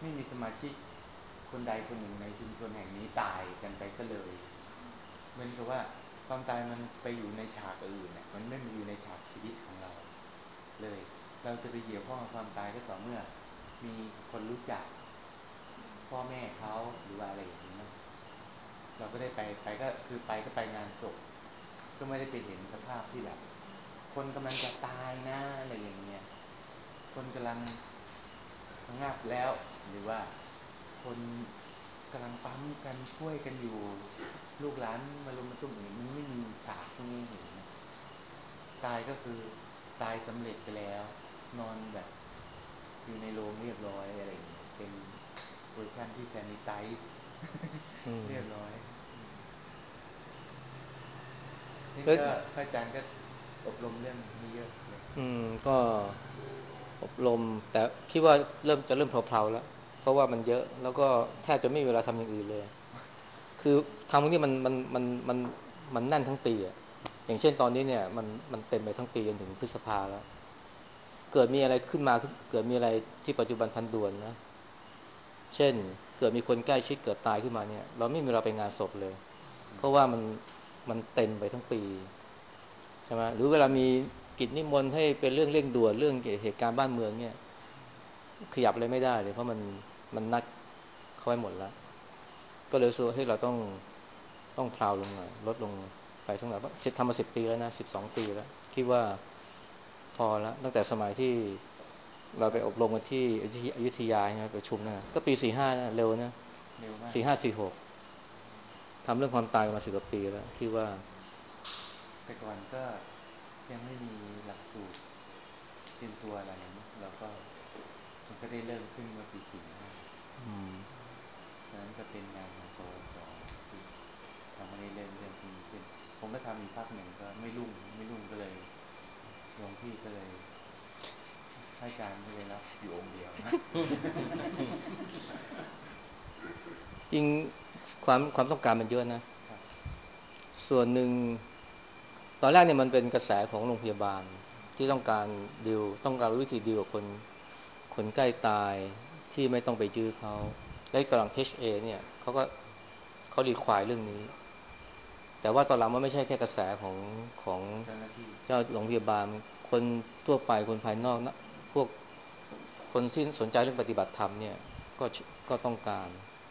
ไม่มีสมาชิกคนใดคนหนึ่งในชุมชนแห่งนี้ตายกันไปซะเลยเหมือนกับว่าความตายมันไปอยู่ในฉากอื่นเนี่ยมันไม่มาอยู่ในฉากชีวิตของเราเลยเราจะไปเกี่ยวข้องกับความตายก็ต่อเมื่อมีคนรู้จักพ่อแม่เขาหรือว่าอะไรอย่างนี้เนาะเราก็ได้ไปก็คือไปก็ไปงานศพก็ไม่ได้ไปเห็นสภาพที่แบบคนกำลังจะตายนะอะไรอย่างเงี้ยคนกำลังพังงาบแล้วหรือว่าคนกำลังปั๊มกันช่วยกันอยู่ลูกหลานมารุมมาตุ้มอย่างนี้มันไม่มีฉากพวกนี้เห็นนะตายก็คือตายสำเร็จไปแล้วนอนแบบอยู่ในโรงเรียบร้อยอะไรอย่างเงี้ยเป็นเวอร์ชันที่แซนิไทซ์เรียบร้อยนี่แล้วก็พระอาจารย์ก็อบรมเรื่องนี้เยอะเลยก็อบรมแต่คิดว่าเริ่มเพลาๆแล้วเพราะว่ามันเยอะแล้วก็แทบจะไม่มีเวลาทำอย่างอื่นเลยคือทำตรงนี้มันแน่นทั้งปีอ่ะอย่างเช่นตอนนี้เนี่ยมันเต็มไปทั้งปีจนถึงพฤษภาแล้วเกิดมีอะไรขึ้นมาเกิดมีอะไรที่ปัจจุบันทันด่วนนะเช่นเกิดมีคนใกล้ชิดเกิดตายขึ้นมาเนี่ยเราไม่มีเวลาไปงานศพเลยเพราะว่ามันเต็มไปทั้งปีใช่ไหมหรือเวลามีกิจนิมนต์ให้เป็นเรื่องเร่งด่วนเรื่องเหตุการณ์บ้านเมืองเนี่ยขยับอะไรไม่ได้เลยเพราะมันนัดเข้าไว้หมดแล้วก็เลยรู้สึกว่าให้เราต้องพลาวลงหน่อยลดลงไปทั้งหน่อยเพราะทำมา10 ปีแล้วนะ12 ปีแล้วคิดว่าพอแล้วตั้งแต่สมัยที่เราไปอบรมกันที่อยุธยาใช่ไหมประชุมนะก็ปี45นะเร็วนะเร็วมาก 4546ทำเรื่องความตายมา10 กว่า ปีแล้วคิดว่าแต่ก่อนก็ยังไม่มีหลักสูตรเตรียมตัวอะไรเนาะเราก็มันก็ได้เริ่มขึ้นเมื่อปี45ตอนนั้นก็เป็นงานของสวสที่ทำให้ได้เริ่มเรื่องพวกนี้ขึ้นผมก็ทำอยู่พักหนึ่งก็ไม่รุ่งก็เลยหลวงพี่ก็เลยพระอาจารย์ก็เลยรับอยู่องค์เดียวจริงความต้องการมันเยอะนะครับส่วนหนึ่งตอนแรกเนี่ยมันเป็นกระแสของโรงพยาบาลที่ต้องการวิธีดีลกับคนใกล้ตายที่ไม่ต้องไปยื้อเขาและกำลัง HA เนี่ยเขารีควายเรื่องนี้แต่ว่าตอนหลังมันไม่ใช่แค่กระแสของเจ้าหน้าที่เจ้าโรงพยาบาลคนทั่วไปคนภายนอกนะพวกคนที่สนใจเรื่องปฏิบัติธรรมเนี่ยก็ก็ต้องการ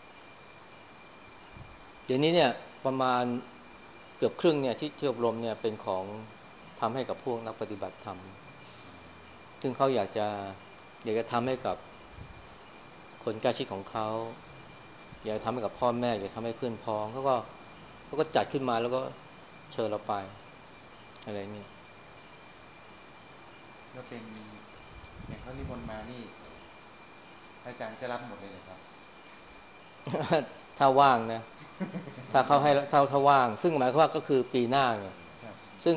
เดี๋ยวนี้เนี่ยประมาณเกือบครึ่งเนี่ยที่อบรมเนี่ยเป็นของทำให้กับพวกนักปฏิบัติธรรมซึ่งเขาอยากจะทำให้กับคนใกล้ชิดของเขาอยากจะทำให้กับพ่อแม่อยากจะทำให้เพื่อนพ้องเขาก็จัดขึ้นมาแล้วก็เชิญเราไปอะไรเงี้ยก็เป็นอย่างเขานิมนต์มานี่พระอาจารย์ก็รับหมดเลยเลยครับถ้าว่างนะถ้าเขาให้ถ้าว่างซึ่งหมายความว่าก็คือปีหน้าไงครับซึ่ง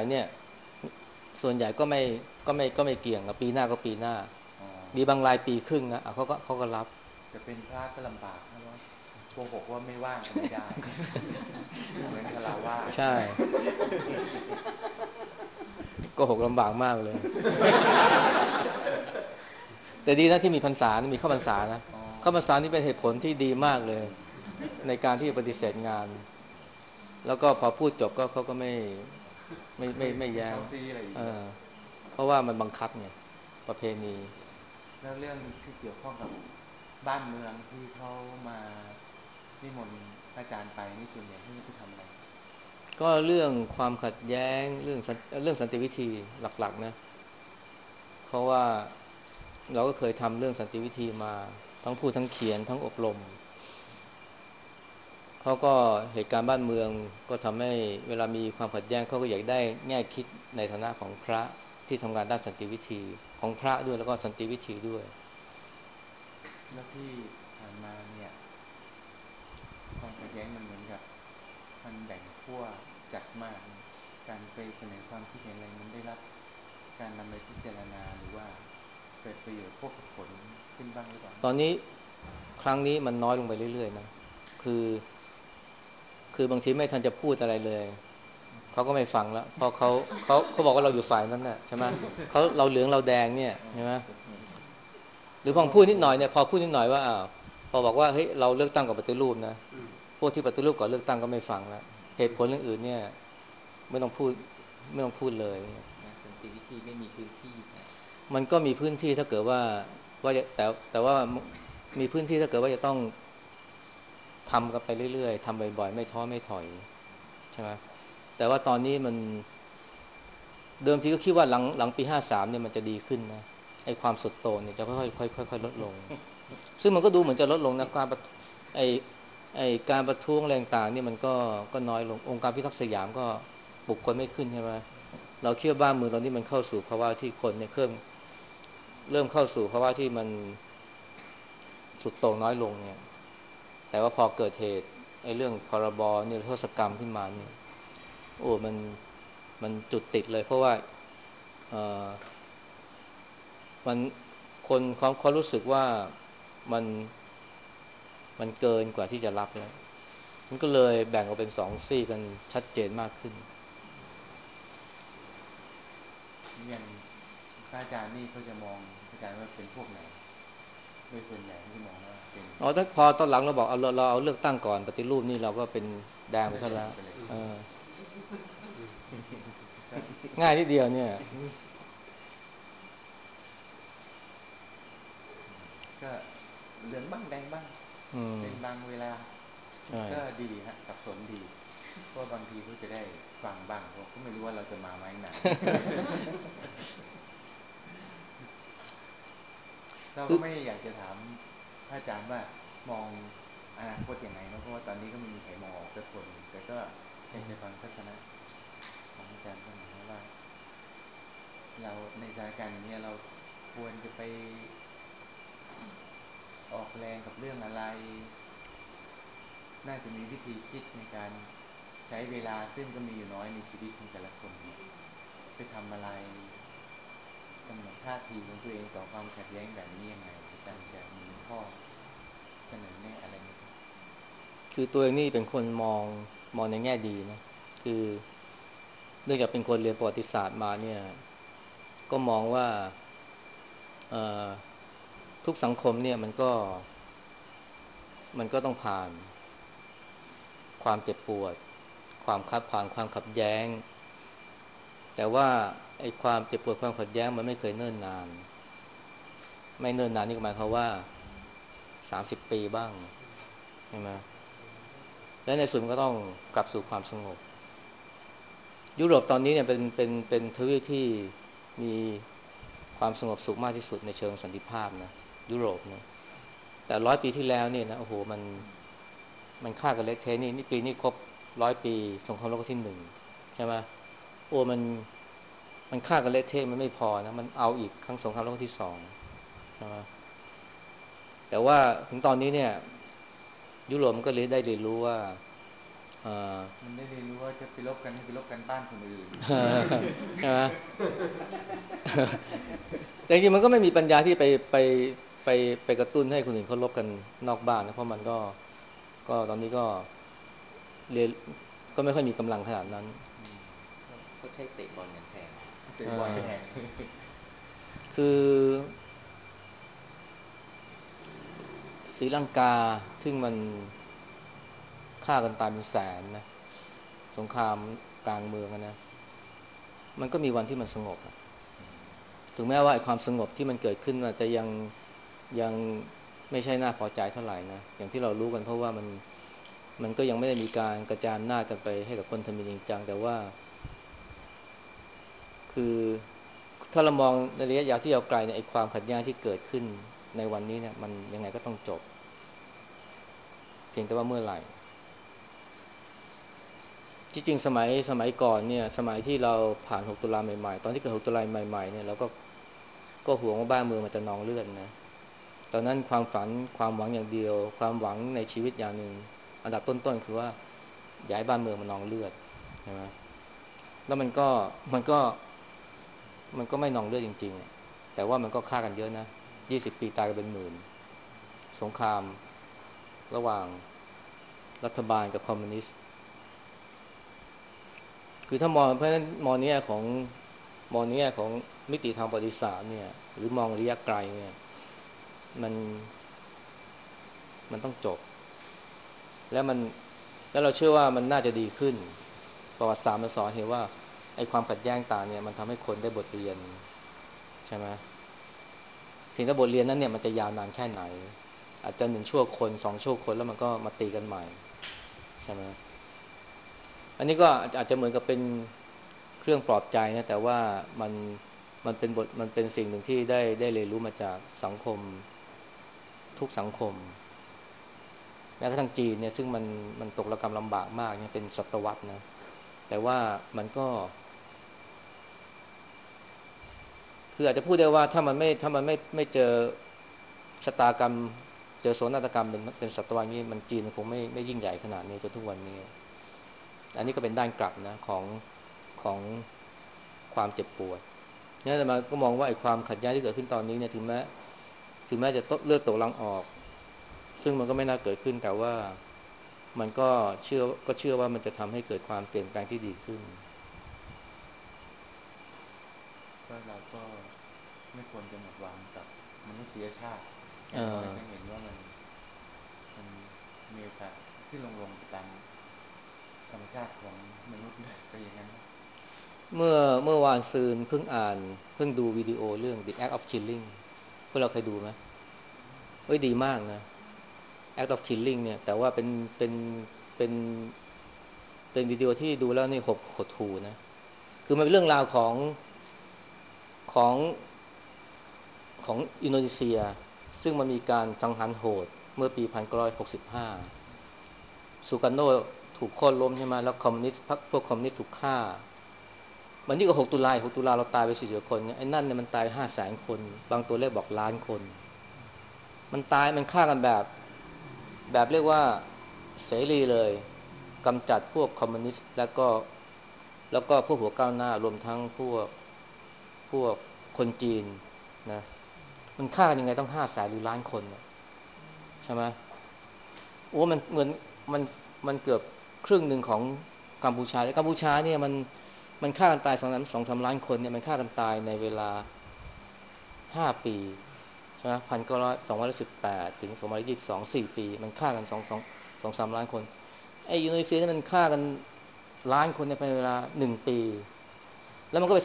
ส่วนใหญ่ก็ไม่เกี่ยงกับปีหน้าก็ปีหน้าอ๋อมีบางรายปีครึ่งนะเขาก็รับจะเป็นพระก็ลำบากนะว่าโกหกว่าไม่ว่างก็ไม่ได้ไม่เหมือนคารวาสใช่ก็หกลำบากมากเลยแต่ดีนะที่มีพรรษามีเข้าพรรษานะอ๋อเข้าพรรษานี่เป็นเหตุผลที่ดีมากเลยในการที่จะปฏิเสธงานแล้วก็พอพูดจบก็เขาก็ไม่ไม่แย้งเซาซีอะไรอีกเอเลยอเพราะว่ามันบังคับไงประเพณีแล้วเรื่องที่เกี่ยวข้องกับบ้านเมืองที่เขามานิมนต์พระอาจารย์ไปนี่ส่วนใหญ่เขาจะไปทำอะไรครับก็เรื่องความขัดแย้งเรื่องสันติวิธีหลักๆนะเพราะว่าเราก็เคยทำเรื่องสันติวิธีมาทั้งพูดทั้งเขียนทั้งอบรมเขาก็เหตุการณ์บ้านเมืองก็ทำให้เวลามีความขัดแย้งเขาก็อยากได้แง่คิดในฐานะของพระที่ทำงานด้านสันติวิธีของพระด้วยแล้วก็สันติวิธีด้วยแล้วที่ผ่านมาเนี่ยความขัดแย้งมันเหมือนกับมันแบ่งขั้วจัดมากนะการไปเสนอความคิดเห็นอะไรมันได้รับการนำไปพิจารณาหรือว่าเกิดประโยชน์พวกผลขึ้นบ้างหรือเปล่าตอนนี้ครั้งนี้มันน้อยลงไปเรื่อยๆนะคือคือบางทีไม่ทันจะพูดอะไรเลยเขาก็ไม่ฟังแล้วเพราะเขาบอกว่าเราอยู่ฝ่ายนั้นน่ะใช่ไหมเราเหลืองเราแดงเนี่ยอ๋อใช่ไหมโดรือพอพูดนิดหน่อยเนี่ยพอพูดนิดหน่อยว่าพอบอกว่าเฮ้ยเราเลือกตั้งกับปฏิรูปนะพวกที่ปฏิรูปก่อนเลือกตั้งก็ไม่ฟังแล้วเหตุผลเรื่องอื่นเนี่ยไม่ต้องพูดไม่ต้องพูดเลยนะสันติวิธีไม่มีพื้นที่นะมันก็มีพื้นที่ถ้าเกิดว่าแต่ว่ามีพื้นที่ถ้าเกิดว่าจะต้องทำกันไปเรื่อยๆทำบ่อยๆไม่ท้อไม่ถอยใช่ไหมแต่ว่าตอนนี้มันเดิมทีก็คิดว่าหลังปี53เนี่ยมันจะดีขึ้นนะไอ้ความสุดโต่งเนี่ยจะค่อยๆลดลงซึ่งมันก็ดูเหมือนจะลดลงนะไอ้การประท้วงแรงต่างนี่มันก็น้อยลงองค์การพิทักษ์สยามก็ปลุกคนไม่ขึ้นใช่ไหมเราคิดว่าบ้านเมืองตอนนี้มันเข้าสู่ภาวะที่คนเนี่ยเริ่มเข้าสู่ภาวะที่มันสุดโต่งน้อยลงเนี่ยแต่ว่าพอเกิดเหตุไอ้เรื่องพรบนิรโทษกรรมขึ้นมาเนี่ยโอ้มันจุดติดเลยเพราะว่าเอ่อมันคนเขารู้สึกว่ามันมันเกินกว่าที่จะรับแล้วมันก็เลยแบ่งออกเป็นสองซี่กันชัดเจนมากขึ้นอย่างพระอาจารย์นี่เขาจะมองพระอาจารย์ว่าเป็นพวกไหนโดยส่วนใหญ่เขาจะมองว่าเป็นถ้าพอตอนหลังเราบอกเราเอาเลือกตั้งก่อนปฏิรูปนี่เราก็เป็นแดงไปซะแล้วไปเลยเออก็ง่ายทีเดียวเนี่ยก็เหลืองบ้างแดงบ้างอืมเป็นบางเวลาใช่ก็ดีฮะสับสนดีเพราะบางทีเขาจะได้ฟังบ้างเพราะเขาไม่รู้ว่าเราจะมาไม้ไหนเราคือก็ไม่อยากจะถามพระอาจารย์ว่ามองอนาคตยังไงเนาะเพราะว่าตอนนี้ก็ไม่มีใครมองออกสักคนแต่ก็อยากจะฟังทัศนะของอาจารย์สักหน่อยว่าเราในสถานการณ์อย่างนี้เราควรจะไปออกแรงกับเรื่องอะไร น่าจะมีวิธีคิดในการใช้เวลาซึ่งก็มีอยู่น้อยในชีวิตของแต่ละคนเนี่ยไปทำอะไรกำหนดท่าทีของตัวเองต่อความขัดแย้งแบบนี้ยังไงอาจารย์จะมีข้อเสนอแนะอะไรไหมครับคือตัวเองนี่เป็นคนมองในแง่ดีนะคือเนื่องจากเป็นคนเรียนประวัติศาสตร์มาเนี่ยก็มองว่าเอ่อทุกสังคมเนี่ยมันก็ต้องผ่านความเจ็บปวดผ่านความขัดแย้งแต่ว่าไอ้ความเจ็บปวดความขัดแย้งมันไม่เคยเนิ่นนานไม่เนิ่นนานนี่หมายความว่า30 ปีบ้างใช่ไหมและในสุดมันก็ต้องกลับสู่ความสงบยุโรปตอนนี้เนี่ยเป็นทวีปที่มีความสงบสุขมากที่สุดในเชิงสันติภาพนะยุโรปนะแต่100 ปีที่แล้วเนี่ยนะโอ้โหมันฆ่ากันเละเทะนี่ปีนี้ครบ100 ปีสงครามโลกครั้งที่1ใช่ไหมโอ้มันฆ่ากันเละเทะมันไม่พอนะมันเอาอีกครั้งสงครามโลกครั้งที่2ใช่ไหมแต่ว่าถึงตอนนี้เนี่ยยุโรปมันก็เลยได้เรียนรู้ว่าเอ่อมันได้เรียนรู้ว่าจะไปลบกันให้ไปลบกันบ้านคนอื่นใช่ไหมแต่จริงๆมันก็ไม่มีปัญญาที่ไปไปกระตุ้นให้คนอื่นเขาลบกันนอกบ้านนะเพราะมันก็ตอนนี้ก็เรียนก็ไม่ค่อยมีกำลังขนาดนั้นเขาใช้เตะบอลกันแทนเตะบอลแทนคือศรีลังกาซึ่งมันฆ่ากันตายเป็นแสนนะสงครามกลางเมืองนะมันก็มีวันที่มันสงบถึงแม้ว่าไอ้ความสงบที่มันเกิดขึ้นอาจจะยังไม่ใช่น่าพอใจเท่าไหร่นะอย่างที่เรารู้กันเพราะว่ามันก็ยังไม่ได้มีการกระจายอำนาจกันไปให้กับคนทำจริงจังแต่ว่าคือถ้าเรามองในระยะยาวที่ยาวไกลเนี่ยไอ้ความขัดแย้งที่เกิดขึ้นในวันนี้เนี่ยมันยังไงก็ต้องจบเพียงแต่ว่าเมื่อไหร่ที่จริงสมัยก่อนเนี่ยสมัยที่เราผ่าน6 ตุลาใหม่ๆตอนที่เกิด6 ตุลาใหม่ๆเนี่ยเราก็ห่วงว่าบ้านเมืองมันจะนองเลือดนะตอนนั้นความฝันความหวังอย่างเดียวความหวังในชีวิตอย่างหนึ่งอันดับต้นๆคือว่าอย่าให้บ้านเมืองมันนองเลือดใช่ไหมแล้วมันก็มันก็ไม่นองเลือดจริงๆแต่ว่ามันก็ฆ่ากันเยอะนะ20 ปีตายกันเป็นหมื่นสงครามระหว่างรัฐบาลกับคอมมิวนิสต์คือถ้ามองเพราะฉะนั้นมองในแง่ของมิติทางประวัติศาสตร์เนี่ยหรือมองระยะไกลเนี่ยมันมันต้องจบแล้วมันแล้วเราเชื่อว่ามันน่าจะดีขึ้นประวัติศาสตร์มันสอนเห็นว่าไอ้ความขัดแย้งต่างเนี่ยมันทำให้คนได้บทเรียนใช่ไหมถึงถ้าบทเรียนนั้นเนี่ยมันจะยาวนานแค่ไหนอาจจะ1 ชั่วคน2 ชั่วคนแล้วมันก็มาตีกันใหม่ใช่ไหมอันนี้ก็อาจจะเหมือนกับเป็นเครื่องปลอบใจนะแต่ว่ามันมันเป็นสิ่งหนึ่งที่ได้เรียนรู้มาจากสังคมทุกสังคมแม้กระทั่งจีนเนี่ยซึ่งมันตกระกำลำบากมากเนี่ยเป็นศตวรรษนะแต่ว่ามันก็คืออาจจะพูดได้ว่าถ้ามันไม่เจอชะตากรรมเจอโศกนาฏกรรมเป็นศตวรรษนี้มันจีนคงไม่ยิ่งใหญ่ขนาดนี้จนทุกวันนี้อันนี้ก็เป็นด้านกลับนะของความเจ็บปวดนี่แต่มาก็มองว่าไอ้ความขัดแย้งที่เกิดขึ้นตอนนี้เนี่ยถึงแม้จะเลือดตกลังออกซึ่งมันก็ไม่น่าเกิดขึ้นแต่ว่ามันก็เชื่อว่ามันจะทำให้เกิดความเปลี่ยนแปลงที่ดีขึ้นก็เราก็ไม่ควรจะหมดหวังกับมนุษยชาติอย่าเอ่งน้อยอก็เห็นว่ามันมีโอกาสขึ้นลงตามธรรมชาติของมนุษย์ไปอย่างนั้นเมื่อวานซืนเพิ่งดูวิดีโอเรื่อง The Act of Killing พวกเราเคยดูไหมเฮ้ยดีมากนะ Act of Killing เนี่ยแต่ว่าเป็นเป็นเป็นวิดีโอที่ดูแล้วนี่หดหู่นะคือมันเป็นเรื่องราวของของอินโดนีเซียซึ่งมันมีการสังหารโหดเมื่อปี1965ซูการโนถูกโค่นล้มใช่ไหมแล้วคอมมิวนิสต์พวกคอมมิวนิสต์ถูกฆ่ามันยิ่งกว่า6 ตุลาเราตายไป40 คน ไอ้นั่นเนี่ยมันตาย500,000 คนบางตัวเลขบอกล้านคนมันตายมันฆ่ากันแบบเรียกว่าเสรีเลยกำจัดพวกคอมมิวนิสต์แล้วก็พวกหัวก้าวหน้ารวมทั้งพวกคนจีนนะมันฆ่ากันยังไงต้อง500,000หรือล้านคนใช่ไหมโอ้มันเหมือนมันมันเกือบครึ่งหนึ่งของกัมพูชากัมพูชาเนี่ยมันฆ่ากันตาย2-3 ล้านคนเนี่ยมันฆ่ากันตายในเวลา5 ปีใช่ไหม1918ถึง20224 ปีมันฆ่ากัน2-3 ล้านคนไอ้อินโดนีเซียนี่มันฆ่ากันล้านคนในเวลา1 ปีแล้วมันก็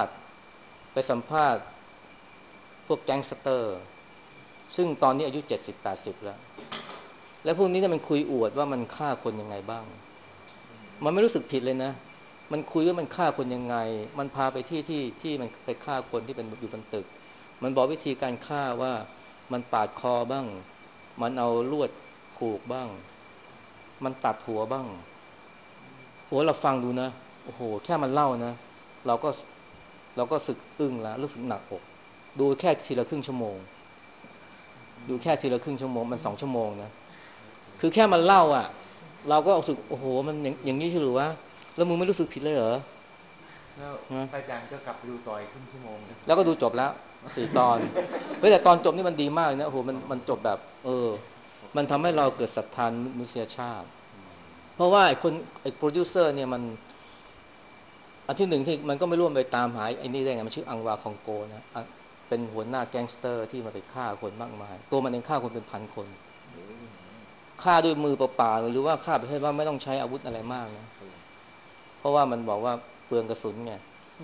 ไปสัมภาษณ์พวกแก๊งสเตอร์ซึ่งตอนนี้อายุ70-80แล้วพวกนี้เนี่ยมันคุยอวดว่ามันฆ่าคนยังไงบ้างมันไม่รู้สึกผิดเลยนะมันคุยว่ามันฆ่าคนยังไงมันพาไปที่มันไปฆ่าคนที่เป็นอยู่บนตึกมันบอกวิธีการฆ่าว่ามันปาดคอบ้างมันเอาลวดผูกบ้างมันตัดหัวบ้างโอ้เราฟังดูนะโอ้โหแค่มันเล่านะเราก็เราก็สึกอึ้งแล้วรู้สึกหนักอกดูแค่ทีละครึ่งชั่วโมงดูแค่ทีละครึ่งชั่วโมงมัน2 ชั่วโมงนะคือแค่มันเล่าอ่ะเราก็รู้สึกโอ้โหมันอย่างนี้ใช่หรือวะแล้วมึงไม่รู้สึกผิดเลยเหรอแล้วนะอาจารย์ก็กลับไปดูต่อยครึ่งชั่วโมงเลยแล้วก็ดูจบแล้ว4 ตอนเฮ้ยแต่ตอนจบนี่มันดีมากนะโอ้โหมันจบแบบมันทำให้เราเกิดศรัทธามนุษยชาติเพราะว่าไอ้โปรดิวเซอร์เนี่ยมันอันที่หนึ่งที่มันก็ไม่ร่วมไปตามหาไอ้นี่ได้ไงมันชื่ออังวาคองโกนะเป็นหัวหน้าแก๊งสเตอร์ที่มาไปฆ่าคนมากมายตัวมันเองฆ่าคนเป็น1,000 คนฆ่าด้วยมือเปล่าๆหรือว่าฆ่าไปให้ว่าไม่ต้องใช้อาวุธอะไรมากนะเพราะว่ามันบอกว่าเปลืองกระสุนไง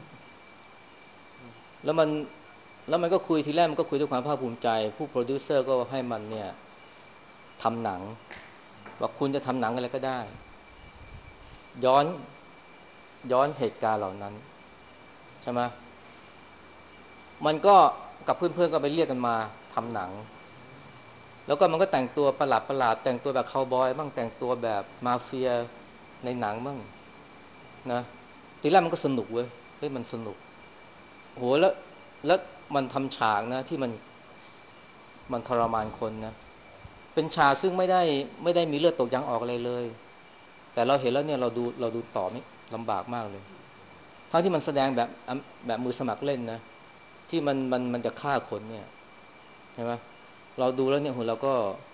แล้วมันก็คุยทีแรกมันก็คุยด้วยความภาคภูมิใจผู้โปรดิวเซอร์ก็ให้มันเนี่ยทำหนังว่าคุณจะทำหนังอะไรก็ได้ย้อนย้อนเหตุการณ์เหล่านั้นใช่ไหมมันก็กับเพื่อนๆก็ไปเรียกกันมาทำหนังแล้วก็มันก็แต่งตัวประหลาดแต่งตัวแบบคาวบอยบ้างแต่งตัวแบบมาเฟียในหนังบ้างนะทีแรกมันก็สนุกเว้ยเฮ้ยมันสนุกโหแล้วมันทำฉากนะที่มันทรมานคนนะเป็นฉากซึ่งไม่ได้มีเลือดตกยางออกอะไรเลยแต่เราเห็นแล้วเนี่ยเราดูต่อไม่ลำบากมากเลยทั้งที่มันแสดงแบบมือสมัครเล่นนะที่มันจะฆ่าคนเนี่ยใช่ไหมเราดูแล้วเนี่ยโหเราก็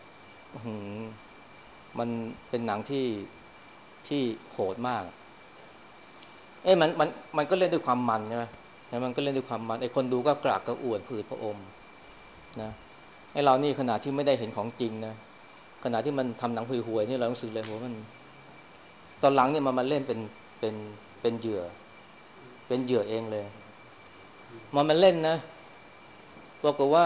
มันเป็นหนังที่โหดมากเอ้มันก็เล่นด้วยความมันใช่ไหมมันก็เล่นด้วยความมันไอ้คนดูก็กรากกระอ่วนผืดพระอมนะไอ้เรานี่ขนาดที่ไม่ได้เห็นของจริงนะขณะที่มันทำหนังห่วยๆนี่เรารู้สึกเลยว่ามันตอนหลังเนี่ยมันมาเล่นเป็นเป็นเหยื่อเป็นเหยื่อเองเลยมันเล่นนะบอกว่า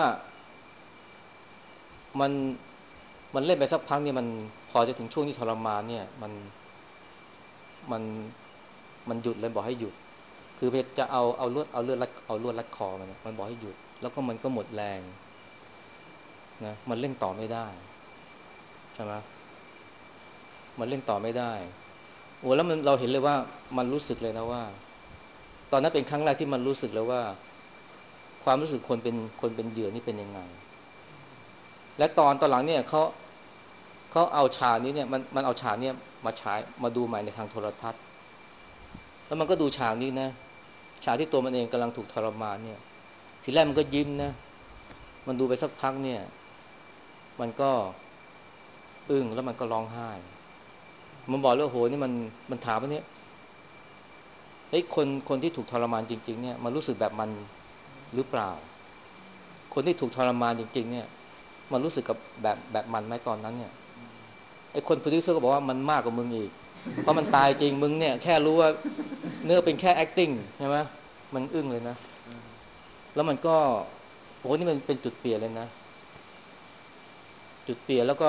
มันมันเล่นไปสักพักเนี่ยมันพอจะถึงช่วงที่ทรมานเนี่ยมันมันหยุดเลยบอกให้หยุดคือจะเอาลวดรัดคอมันบอกให้หยุดแล้วก็มันก็หมดแรงนะมันเล่นต่อไม่ได้ใช่ไหมมันเล่นต่อไม่ได้โอ้แล้วเราเห็นเลยว่ามันรู้สึกเลยนะว่าตอนนั้นเป็นครั้งแรกที่มันรู้สึกเลยว่าความรู้สึกคนเป็นเหยื่อนี่เป็นยังไงและตอนหลังเนี่ยเขาเอาฉากนี้เนี่ยมันเอาฉากนี้มาฉายมาดูใหม่ในทางโทรทัศน์แล้วมันก็ดูฉากนี้นะฉากที่ตัวมันเองกำลังถูกทรมานเนี่ยทีแรกมันก็ยิ้มนะมันดูไปสักพักเนี่ยมันก็อึ้งแล้วมันก็ร้องไห้มันบอกเลยโอ้โหนี่มันถามว่าเนี่ยเฮ้ยคนที่ถูกทรมานจริงๆเนี่ยมันรู้สึกแบบมันหรือเปล่าคนที่ถูกทรมานจริงๆเนี่ยมันรู้สึกกับแบบมันไหมตอนนั้นเนี่ยไอ้คนโปรดิวเซอร์ก็บอกว่ามันมากกว่ามึงอีกเพราะมันตายจริงมึงเนี่ยแค่รู้ว่าเนื้อเป็นแค่ acting ใช่ไหมมันอึ้งเลยนะแล้วมันก็โอ้โหนี่มันเป็นจุดเปลี่ยนเลยนะจุดเปลี่ยนแล้วก็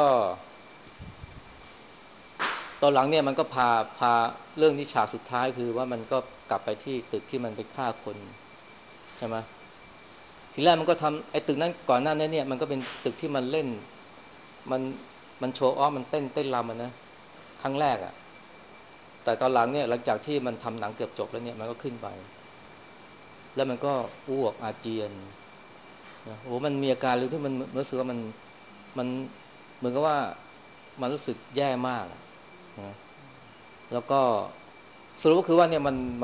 ตอนหลังเนี่ยมันก็พาเรื่องที่ฉากสุดท้ายคือว่ามันก็กลับไปที่ตึกที่มันไปฆ่าคนใช่ไหมทีแรกมันก็ทำไอ้ตึกนั้นก่อนหน้านี้เนี่ยมันก็เป็นตึกที่มันเล่นมันมันโชว์ออฟมันเต้นรำนะครั้งแรกอ่ะแต่ตอนหลังเนี่ยหลังจากที่มันทำหนังเกือบจบแล้วเนี่ยมันก็ขึ้นไปแล้วมันก็อ้วกอาเจียนนะโอ้มันมีอาการเลยที่มันรู้สึกว่ามันเหมือนกับว่ามันรู้สึกแย่มากนะแล้วก็สรุปก็คือว่าเนี่ย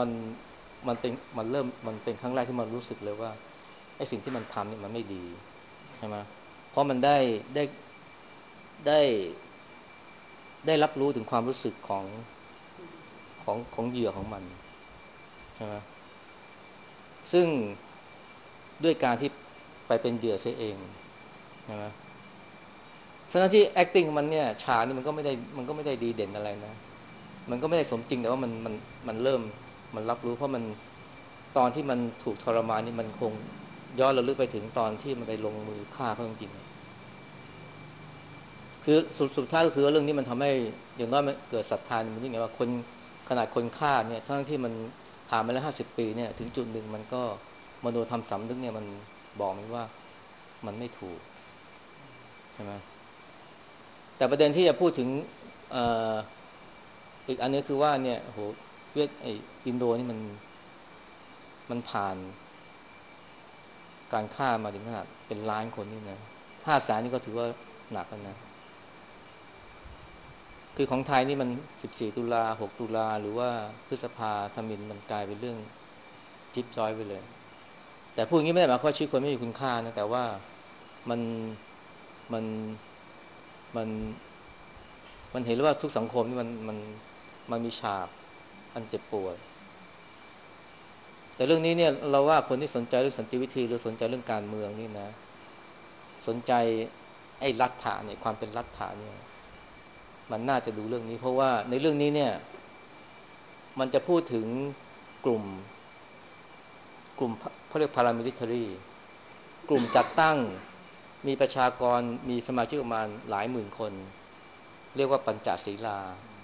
มันเป็นครั้งแรกที่มันรู้สึกเลยว่าไอ้สิ่งที่มันทำเนี่ยมันไม่ดีใช่ไหมเพราะมันได้ได้ได้รับรู้ถึงความรู้สึกของเหยื่อของมันใช่ไหมซึ่งด้วยการที่ไปเป็นเหยื่อเสียเองใช่ไหมฉะนั้นที่ acting มันเนี่ยฉากนี่มันก็ไม่ได้ดีเด่นอะไรนะมันก็ไม่ได้สมจริงแต่ว่ามันเริ่มมันรับรู้เพราะมันตอนที่มันถูกทรมานนี่มันคงย้อนระลึกไปถึงตอนที่มันไปลงมือฆ่าเขาจริงๆคือสุดท้ายก็คือเรื่องนี้มันทำให้อย่างน้อยมันเกิดศรัทธามันยิ่งไงว่าคนขนาดคนฆ่าเนี่ยทั้งที่มันผ่านมาแล้ว50 ปีเนี่ยถึงจุดหนึ่งมันก็มโนธรรมสำนึกเนี่ยมันบอกมันว่ามันไม่ถูกใช่ไหมแต่ประเด็นที่จะพูดถึงเอ่ออีกอันนึงคือว่าเนี่ยโหอินโดนี่มันผ่านการฆ่ามาถึงขนาดเป็นล้านคนนี่นะ500,000นี่ก็ถือว่าหนักแล้วนะคือของไทยนี่มัน14 ตุลา6 ตุลาหรือว่าพฤษภาธมิฬมันกลายเป็นเรื่องจิ๊บจ้อยไปเลยแต่พูดอย่างนี้ไม่ได้หมายความว่าชีวิตคนไม่มีคุณค่านะแต่ว่ามันมันมันมันเห็นว่าทุกสังคมนี่มันมีฉากอันเจ็บปวดแต่เรื่องนี้เนี่ยเราว่าคนที่สนใจเรื่องสันติวิธีหรือสนใจเรื่องการเมืองนี่นะสนใจไอ้รัฐะเนี่ยความเป็นรัฐะเนี่ยมันน่าจะดูเรื่องนี้เพราะว่าในเรื่องนี้เนี่ยมันจะพูดถึงกลุ่มกลุ่มเขาเรียกพารามิลิเทอรีกลุ่มจัดตั้งมีประชากรมีสมาชิกประมาณหลายหมื่นคนเรียกว่าปัญจศีลา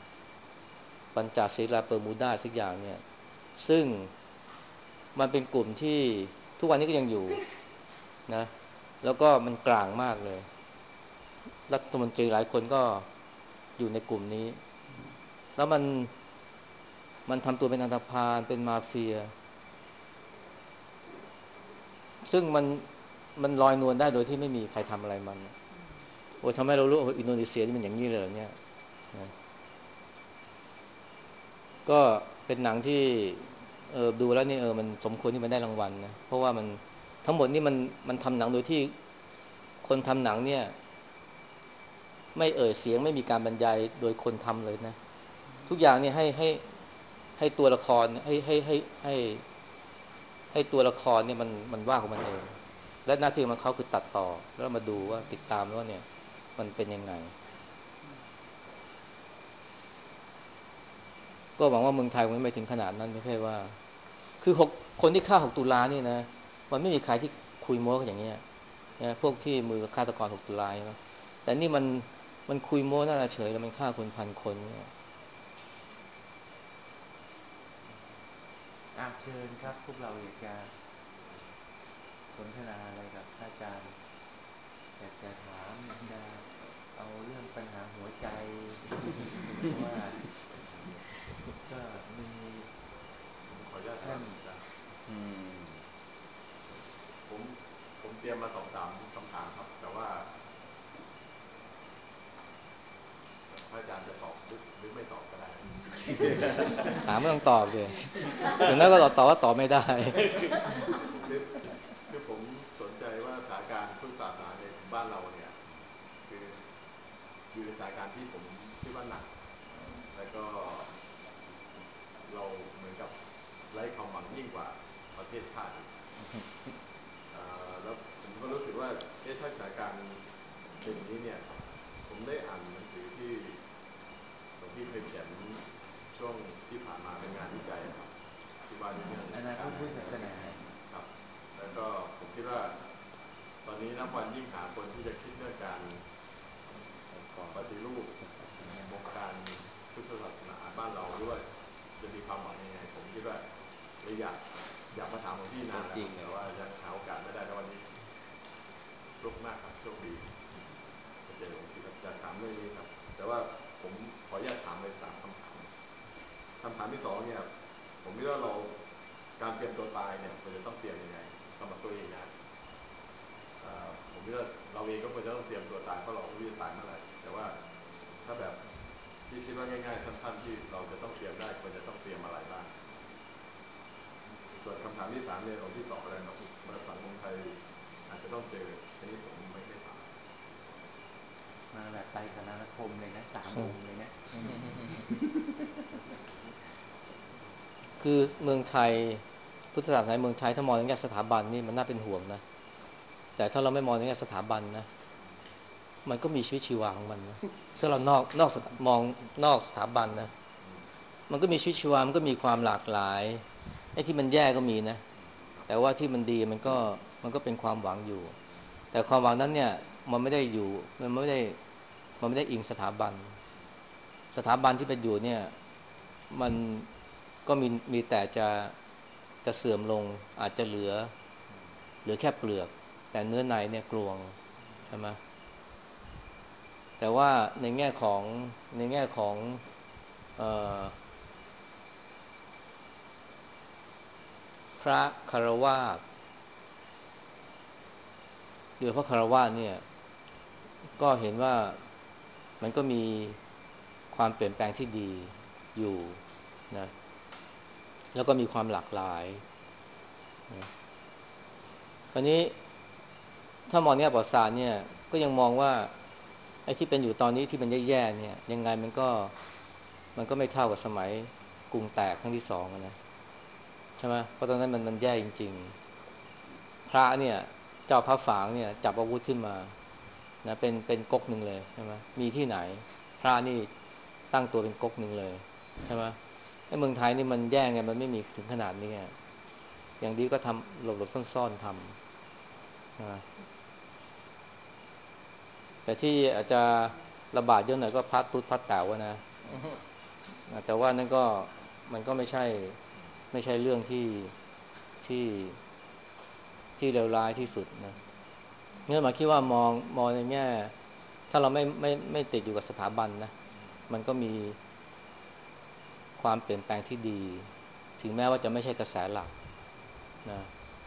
เปอร์มูดาสักอย่างเนี่ยซึ่งมันเป็นกลุ่มที่ทุกวันนี้ก็ยังอยู่นะแล้วก็มันกลางมากเลยรัฐมนตรีหลายคนก็อยู่ในกลุ่มนี้แล้วมันทำตัวเป็นอันธพาลเป็นมาเฟียซึ่งมันลอยนวลได้โดยที่ไม่มีใครทำอะไรมันโอ้ทำให้เรารู้ว่าอินโดนีเซียนี่มันอย่างนี้เลยเนี่ยนะก็เป็นหนังที่ดูแล้วนี่มันสมควรที่มันได้รางวัลนะเพราะว่ามันทั้งหมดนี่มันทำหนังโดยที่คนทำหนังเนี่ยไม่เสียงไม่มีการบรรยายโดยคนทำเลยนะทุกอย่างเนี่ยให้ตัวละครให้ตัวละครเนี่ยมันว่าของมันเองและหน้าที่ของเขาคือตัดต่อแล้วมาดูว่าติดตามว่าเนี่ยมันเป็นยังไงก็หวังว่าเมืองไทยมันไม่ถึงขนาดนั้นไม่ใช่ว่าคือคนที่ฆ่า6 ตุลานี่นะมันไม่มีใครที่คุยโม้กันอย่างเงี้ยนะพวกที่มือฆาตกร6 ตุลาใช่ไหมแต่นี่มันคุยโม้น่าเฉยแล้วมันฆ่าคน1,000 คนเนี่ยเชิญครับพวกเราอยากจะสนทนาอะไรกับพระอาจารย์อยากจะถามอยากจะเอาเรื่องปัญหาหัวใจเพราะว่าก็มีผมขออนุญาตถาท่านมอาจารย์ผมผมเตรียมมา2-3คำถามครับแต่ว่าพระอาจารย์จะตอบหรือไม่ตอบก็ได้ถามไม่ต้องตอบเลยถึงนั้นก็ตอบว่าตอบไม่ได้คือคือผมสนใจว่าสถานการณ์พุทธศาสนาในบ้านเราเนี่ยคืออยู่ในสถานการณ์ที่ผมคิดว่าหนักแล้วก็เราเหมือนกับไร้ความหวังยิ่งกว่าประเทศชาติแล้วผมก็รู้สึกว่าถ้าสถานการณ์เป็นอย่างนี้เนี่ยผมได้อ่านหนังสือที่หลวงพี่เคยเขียนช่วงที่ผ่านมาเป็นงานวิจัยครับที่ว่าด้วยเรื่องอนาคตพุทธศาสนาครับแล้วก็ผมคิดว่าตอนนี้นับวันยิ่งหาคนที่จะคิดเรื่องการปฏิรูปวงการพุทธศาสนาบ้านเราด้วยจะมีความหวังยังไงผมคิดว่าเลยอยากมาถามหลวงพี่นานแล้วแต่ว่ายังหาโอกาสไม่ได้แล้ววันนี้โชคมากครับโชคดีเจอหลวงพี่อยากถามเรื่องนี้ครับแต่ว่าผมขออนุญาตถามไป3 คำถามคำถามที่2เนี่ยผมคิดว่าเราการเตรียมตัวตายเนี่ยควรจะต้องเตรียมยังไงสำหรับตัวเองนะผมคิดว่าเราเองก็ควรจะต้องเตรียมตัวตายเพราะเราไม่รู้จะตายเมื่อไหร่แต่ว่าถ้าแบบที่คิดว่าง่ายๆสั้นๆที่เราจะต้องเตรียมได้ควรจะต้องเตรียมอะไรบ้างส่วนคำถามที่3เนี่ยเราที่ตอบอะไรครับว่าสังคมไทยอาจจะต้องเจออันนี้ผมไม่ถามมาแบบไตรสารคมเลยนะ3 องค์เลยนะคือเมืองไทยพุทธศาสนาเมืองไทยถ้ามองในแง่สถาบันนี่มันน่าเป็นห่วงนะแต่ถ้าเราไม่มองในแง่สถาบันนะมันก็มีชีวิตชีวาของมันนะถ้าเรามองนอกสถาบันนะมันก็มีชีวิตชีวามันก็มีความหลากหลายไอ้ที่มันแย่ก็มีนะแต่ว่าที่มันดีมันก็เป็นความหวังอยู่แต่ความหวังนั้นเนี่ยมันไม่ได้อยู่มันไม่ได้อิงสถาบันที่เป็นอยู่เนี่ยมันก็มีแต่จะเสื่อมลงอาจจะเหลือแค่เปลือกแต่เนื้อในเนี่ยกลวงใช่ไหมแต่ว่าในแง่ของเอ่อพระคฤหัสถ์โดยพระคฤหัสถ์เนี่ยก็เห็นว่ามันก็มีความเปลี่ยนแปลงที่ดีอยู่นะแล้วก็มีความหลากหลายนะคราวนี้ถ้ามองในแง่ประวัติศาสตร์เนี่ยก็ยังมองว่าไอ้ที่เป็นอยู่ตอนนี้ที่มันแย่ๆเนี่ยยังไงมันก็ไม่เท่ากับสมัยกรุงแตกครั้งที่2นะใช่ไหมเพราะตอนนั้นมันแย่จริงๆพระเนี่ยเจ้าพระฝางเนี่ยจับอาวุธขึ้นมานะเป็นก๊กหนึ่งเลยใช่ไหมมีที่ไหนพระนี่ตั้งตัวเป็นก๊กหนึ่งเลยใช่ไหมไอ้เมืองไทยนี่มันแย่ไงมันไม่มีถึงขนาดนี้อย่างดีก็ทำหลบๆซ่อนๆทำนะแต่ที่อาจจะระบาดเยอะหน่อยก็พัดตุ๊ดพัดแต๋วนะแต่ว่านั่นก็มันก็ไม่ใช่เรื่องที่ที่เลวร้ายที่สุดนะเนี่ยหมายคิดว่ามองในแง่ถ้าเราไม่ติดอยู่กับสถาบันนะมันก็มีความเปลี่ยนแปลงที่ดีถึงแม้ว่าจะไม่ใช่กระแสหลักนะ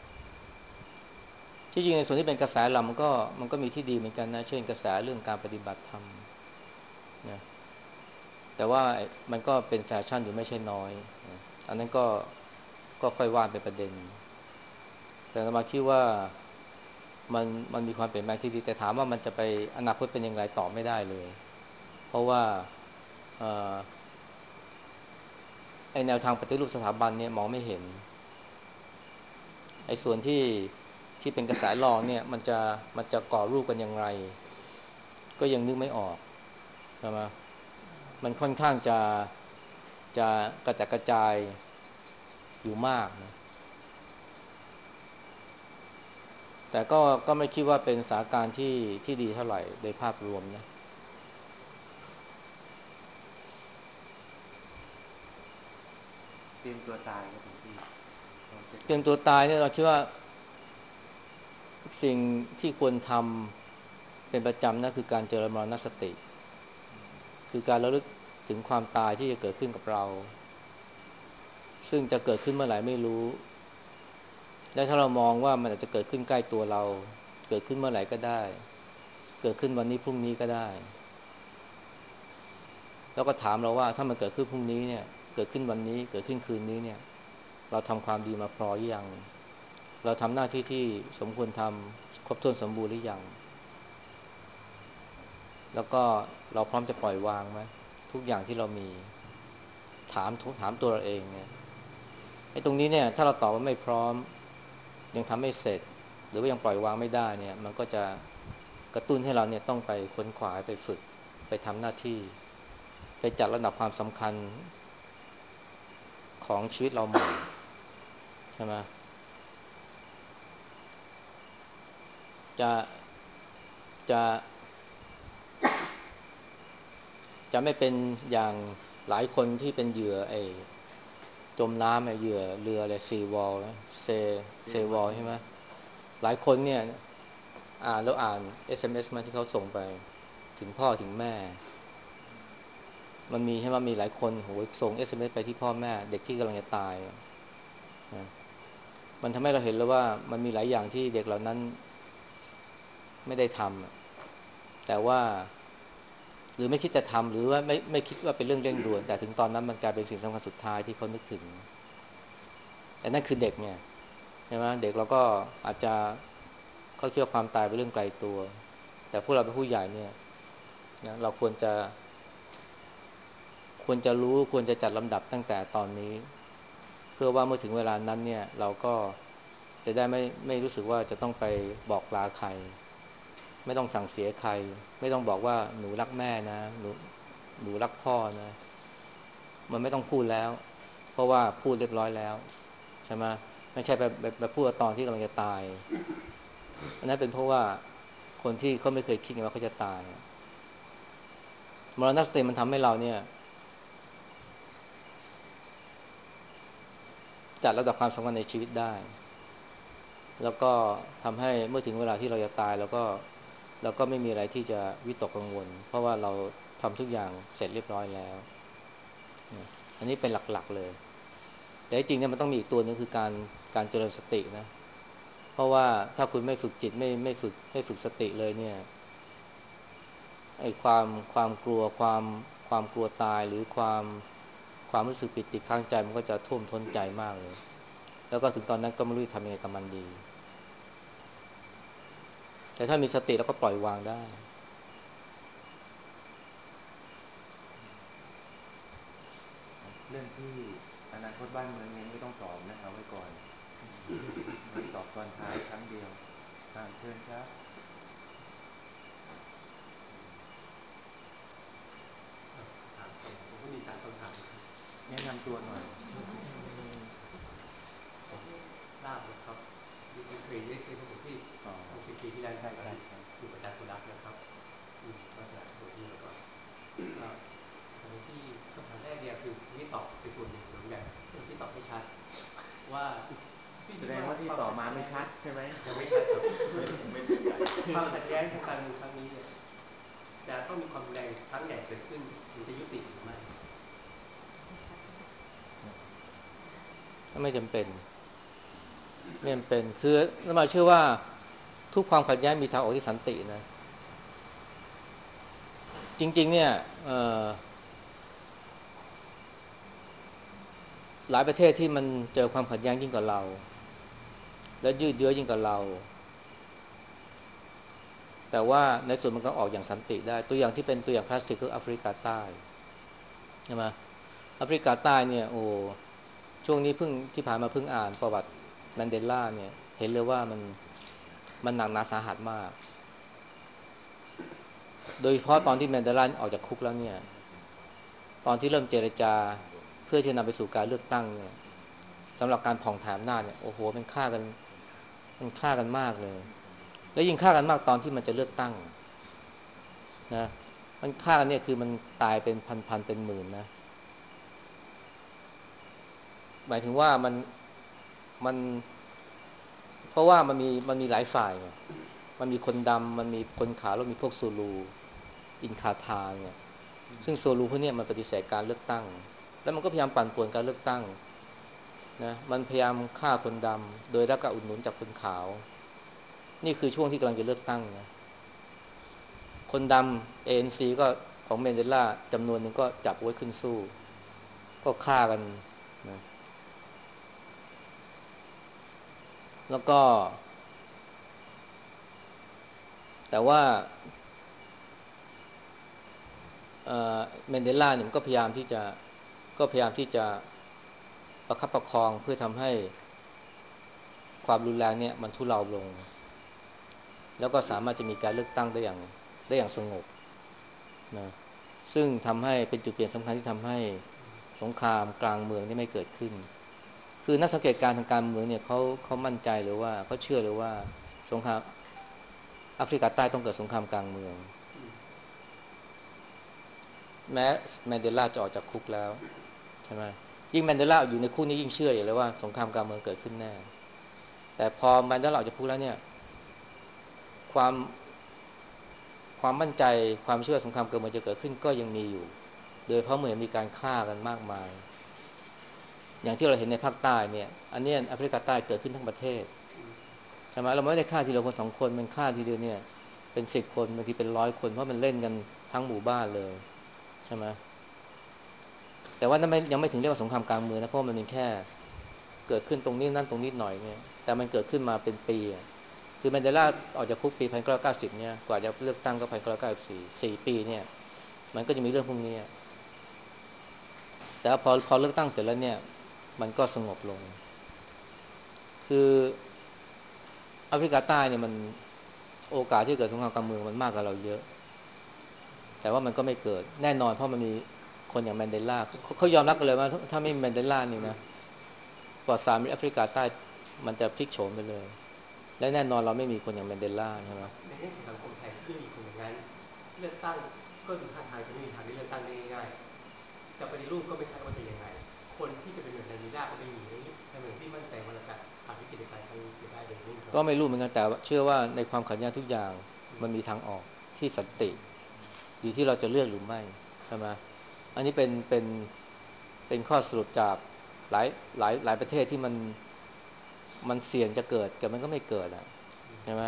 ที่จริงในส่วนที่เป็นกระแสหลักมันก็มีที่ดีเหมือนกันนะเช่นกระแสเรื่องการปฏิบัติธรรมนะแต่ว่ามันก็เป็นแฟชั่นอยู่ไม่ใช่น้อยนะอันนั้นก็ค่อยว่าเป็นประเด็นแต่เรามาคิดว่ามันมีความเปลี่ยนแปลงที่ดีแต่ถามว่ามันจะไปอนาคตเป็นอย่างไรตอบไม่ได้เลยเพราะว่าไอแนวทางปฏิรูปสถาบันเนี่ยมองไม่เห็นไอส่วนที่เป็นกระแสรองเนี่ยมันจะก่อรูปกันอย่างไรก็ยังนึกไม่ออกใช่ไหมมันค่อนข้างจะกระจัดกระจายอยู่มากนะแต่ก็ไม่คิดว่าเป็นสถานการณ์ที่ดีเท่าไหร่โดยภาพรวมนะเตรียมตัวตายครับหลวงพี่เตรียมตัวตายเนี่ยเราคิดว่าสิ่งที่ควรทำเป็นประจำนะคือการเจริญมรณสติคือการระลึกถึงความตายที่จะเกิดขึ้นกับเราซึ่งจะเกิดขึ้นเมื่อไหร่ไม่รู้และถ้าเรามองว่ามันอาจจะเกิดขึ้นใกล้ตัวเราเกิดขึ้นเมื่อไหร่ก็ได้เกิดขึ้นวันนี้พรุ่งนี้ก็ได้แล้วก็ถามเราว่าถ้ามันเกิดขึ้นพรุ่งนี้เนี่ยเกิดขึ้นวันนี้เกิดขึ้นคืนนี้เนี่ยเราทำความดีมาพอหรือยังเราทำหน้าที่ที่สมควรทำครบถ้วนสมบูรณ์หรือยังแล้วก็เราพร้อมจะปล่อยวางไหมทุกอย่างที่เรามีถามตัวเราเองเนี่ยไอ้ตรงนี้เนี่ยถ้าเราตอบว่าไม่พร้อมยังทำไม่เสร็จหรือว่ายังปล่อยวางไม่ได้เนี่ยมันก็จะกระตุ้นให้เราเนี่ยต้องไปค้นขวายไปฝึกไปทำหน้าที่ไปจัดระดับความสำคัญของชีวิตเราใหม่ใช่ไหมจะจะจะไม่เป็นอย่างหลายคนที่เป็นเหยื่อไอ้จมน้ำไอ้เหยื่อเรืออะไรซีวอลเซวอลใช่ไหมหลายคนเนี่ยแล้วอ่าน SMS มาที่เขาส่งไปถึงพ่อถึงแม่มันมีใช่ไหมมีหลายคนโหส่ง SMS ไปที่พ่อแม่เด็กที่กำลังจะตายนะมันทำให้เราเห็นแล้วว่ามันมีหลายอย่างที่เด็กเหล่านั้นไม่ได้ทำแต่ว่าหรือไม่คิดจะทำหรือว่าไม่คิดว่าเป็นเรื่องเร่งด่วนแต่ถึงตอนนั้นมันกลายเป็นสิ่งสำคัญสุดท้ายที่เขานึกถึงแต่นั่นคือเด็กเนี่ยใช่ไหมเด็กเราก็อาจจะเขาคิดว่าความตายเป็นเรื่องไกลตัวแต่พวกเราเป็นผู้ใหญ่เนี่ยนะเราควรจะรู้ควรจะจัดลำดับตั้งแต่ตอนนี้เพื่อว่าเมื่อถึงเวลานั้นเนี่ยเราก็จะได้ไม่รู้สึกว่าจะต้องไปบอกลาใครไม่ต้องสั่งเสียใครไม่ต้องบอกว่าหนูรักแม่นะหนูรักพ่อนะมันไม่ต้องพูดแล้วเพราะว่าพูดเรียบร้อยแล้วใช่ไหมไม่ใช่ไปพูดตอนที่กำลังจะตายอันนั้นเป็นเพราะว่าคนที่เขาไม่เคยคิดว่าเขาจะตายมรณสติมันทำให้เราเนี่ยจัดระดับความสำคัญในชีวิตได้แล้วก็ทำให้เมื่อถึงเวลาที่เราจะตายเราก็ไม่มีอะไรที่จะวิตกกังวลเพราะว่าเราทำทุกอย่างเสร็จเรียบร้อยแล้วอันนี้เป็นหลักๆเลยแต่จริงเนี่ยมันต้องมีอีกตัวนึงคือการเจริญสตินะเพราะว่าถ้าคุณไม่ฝึกจิตไม่ฝึกสติเลยเนี่ยไอ้ความกลัวความกลัวตายหรือความรู้สึกปิติข้างใจมันก็จะท่วมท้นใจมากเลยแล้วก็ถึงตอนนั้นก็ไม่รู้จะทำยังไงกับมันดีแต่ถ้ามีสติแล้วก็ปล่อยวางได้เรื่องที่อนาคตบ้านเมืองยังไม่ต้องตอบนะเอาไว้ก่อนไว้ตอบตอนท้ายครั้งเดียวเชิญครับถามผมก็มี3 คำถามแนะนำตัวหน่อยผมทราบนะครับที่เคยได้เคยพบผมที่60 ปีที่แล้วนะครับอยู่ประชาสุรักษ์นะครับก็จะโดยที่มาก่อนประเด็นที่คำถามแรกเนี่ยคือที่ตอบไปส่วนหนึ่งเหมือนแบบที่ตอบไม่ชัดว่าแสดงว่าที่ต่อมาไม่ชัดใช่ไหมยังไม่ชัดครับไม่เป็นใหญ่ความขัดแย้งทางการเมืองครั้งนี้เนี่ยจะต้องมีความรุนแรงครั้งใหญ่เกิดขึ้นถึงจะยุติหรือไม่ไม่จำเป็นคือเรามาเชื่อว่าทุกความขัดแย้งมีทางออกที่สันตินะจริงๆเนี่ยหลายประเทศที่มันเจอความขัดแย้งยิ่งกว่าเราและยืดเยื้อยิ่งกว่าเราแต่ว่าในส่วนมันก็ออกอย่างสันติได้ตัวอย่างที่เป็นตัวอย่างคลาสสิกคือแอฟริกาใต้ใช่ไหมแอฟริกาใต้เนี่ยโอ้ช่วงนี้ที่ผ่านมาเพิ่งอ่านประวัติแมนเดลาเนี่ยเห็นเลยว่ามันหนักหนาสาหัสมากโดยเฉพาะตอนที่แมนเดลาออกจากคุกแล้วเนี่ยตอนที่เริ่มเจรจาเพื่อที่จะนำไปสู่การเลือกตั้งเนี่ยสำหรับการผ่องถ่ายอำนาจเนี่ยโอ้โหมันฆ่ากันมากเลยแล้วยิ่งฆ่ากันมากตอนที่มันจะเลือกตั้งนะมันฆ่ากันเนี่ยคือมันตายเป็นพันเป็นหมื่นนะหมายถึงว่ามันเพราะว่ามันมีหลายฝ่ายไงมันมีคนดำมันมีคนขาวแล้วมีพวกซูลูอินคาทาเนี่ยซึ่งซูลูพวกนี้มันปฏิเสธการเลือกตั้งแล้วมันก็พยายามปั่นป่วนการเลือกตั้งนะมันพยายามฆ่าคนดำโดยรับการอุดหนุนจากคนขาวนี่คือช่วงที่กำลังจะเลือกตั้งนะคนดำ ANC ก็ของเมนเดลาจำนวนหนึ่งก็จับไว้ขึ้นสู้ก็ฆ่ากันนะแล้วก็แต่ว่าเมนเดลาเนี่ยก็พยายามที่จะประคับประคองเพื่อทำให้ความรุนแรงเนี่ยมันทุเลาลงแล้วก็สามารถจะมีการเลือกตั้งได้อย่างสงบนะซึ่งทำให้เป็นจุดเปลี่ยนสำคัญที่ทำให้สงครามกลางเมืองนี่ไม่เกิดขึ้นคือนักสังเกตการณ์ทางการเมืองเนี่ยเขามั่นใจหรือว่าเขาเชื่อหรือว่าสงครามแอฟริกาใต้ต้องเกิดสงครามกลางเมืองแม้แมนเดลาจะออกจากคุกแล้วใช่ไหมยิ่งแมนเดลาอยู่ในคุกนี้ยิ่งเชื่ออยู่เลยว่าสงครามกลางเมืองเกิดขึ้นแน่แต่พอแมนเดลาออกจากคุกแล้วเนี่ยความความมั่นใจความเชื่อสงครามกลางเมืองจะเกิดขึ้นก็ยังมีอยู่โดยเพราะเหมือนมีการฆ่ากันมากมายอย่างที่เราเห็นในภาคใต้เนี่ยอันนี้แอฟริกาใต้เกิดขึ้นทั้งประเทศใช่ไหมเราไม่ได้ฆ่าทีละคนสองคนมันฆ่าทีเดียวเนี่ยเป็น10 คนบางทีเป็น100 คนเพราะมันเล่นกันทั้งหมู่บ้านเลยใช่ไหมแต่ว่านั้นยังไม่ถึงเรียกว่าสงครามกลางเมืองนะเพราะมันเป็นแค่เกิดขึ้นตรงนี้นั่นตรงนี้หน่อยเนี่ยแต่มันเกิดขึ้นมาเป็นปีคือแมนเดลาออกจากคุกปี1990เนี่ยกว่าจะเลือกตั้งก็1994 4 ปีเนี่ยมันก็จะมีเรื่องพวกนี้แต่พอเลือกตั้งเสร็จแล้วเนี่ยมันก็สงบลงคือแอฟริกาใต้เนี่ยมันโอกาสที่เกิดสงครามกลางเมืองมันมากกว่าเราเยอะแต่ว่ามันก็ไม่เกิดแน่นอนเพราะมันมีคนอย่างแมนเดลาเขายอมรับกันเลยว่าถ้าไม่มีแมนเดลานี่นะประวัติศาสตร์แอฟริกาใต้มันจะพลิกโฉมไปเลยและแน่นอนเราไม่มีคนอย่างแมนเดลาใช่ไหมในแง่ของสังคมไทยที่มีคนอย่างนั้นเลือกตั้งก็ดูท่าทางจะไม่มีทางได้เลือกตั้งได้ง่ายๆจะปฏิรูปก็ไม่ใช่ว่าจะยังไงคนที่จะเป็นเหมือนแมนเดลาก็ไม่มีอย่างนี้ทำไมพี่มั่นใจว่าเราจะผ่านวิกฤตการณ์ครั้งนี้ไปได้โดยไม่มีก็ไม่รู้เหมือนกันแต่เชื่อว่าในความขัดแย้งทุกอย่างมันมีทางออกที่สันติอยู่ที่เราจะเลือกหรือไม่ใช่ไหมอันนี้เป็นข้อสรุปจากหลายประเทศที่มันเสี่ยงจะเกิดแต่มันก็ไม่เกิดใช่ไหม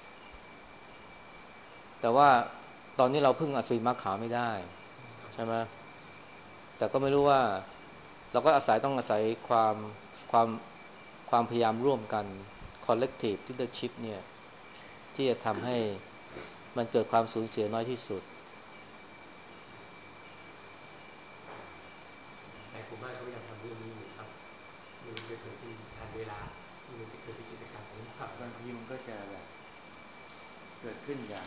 แต่ว่าตอนนี้เราพึ่งอัศวินม้าขาวไม่ได้ใช่ไหมแต่ก็ไม่รู้ว่าเราก็ต้องอาศัยความความพยายามร่วมกัน collective leadership เนี่ยที่จะทำให้มันเกิดความสูญเสียน้อยที่สุดแต่ผมว่าเขาพยายามทำเรื่องนี้อยู่ครับมันจะเกิดขึ้นทันเวลาที่มันจะเกิดวิกฤตการณ์นี้ครับบางทีมันก็จะแบบเกิดขึ้นอย่าง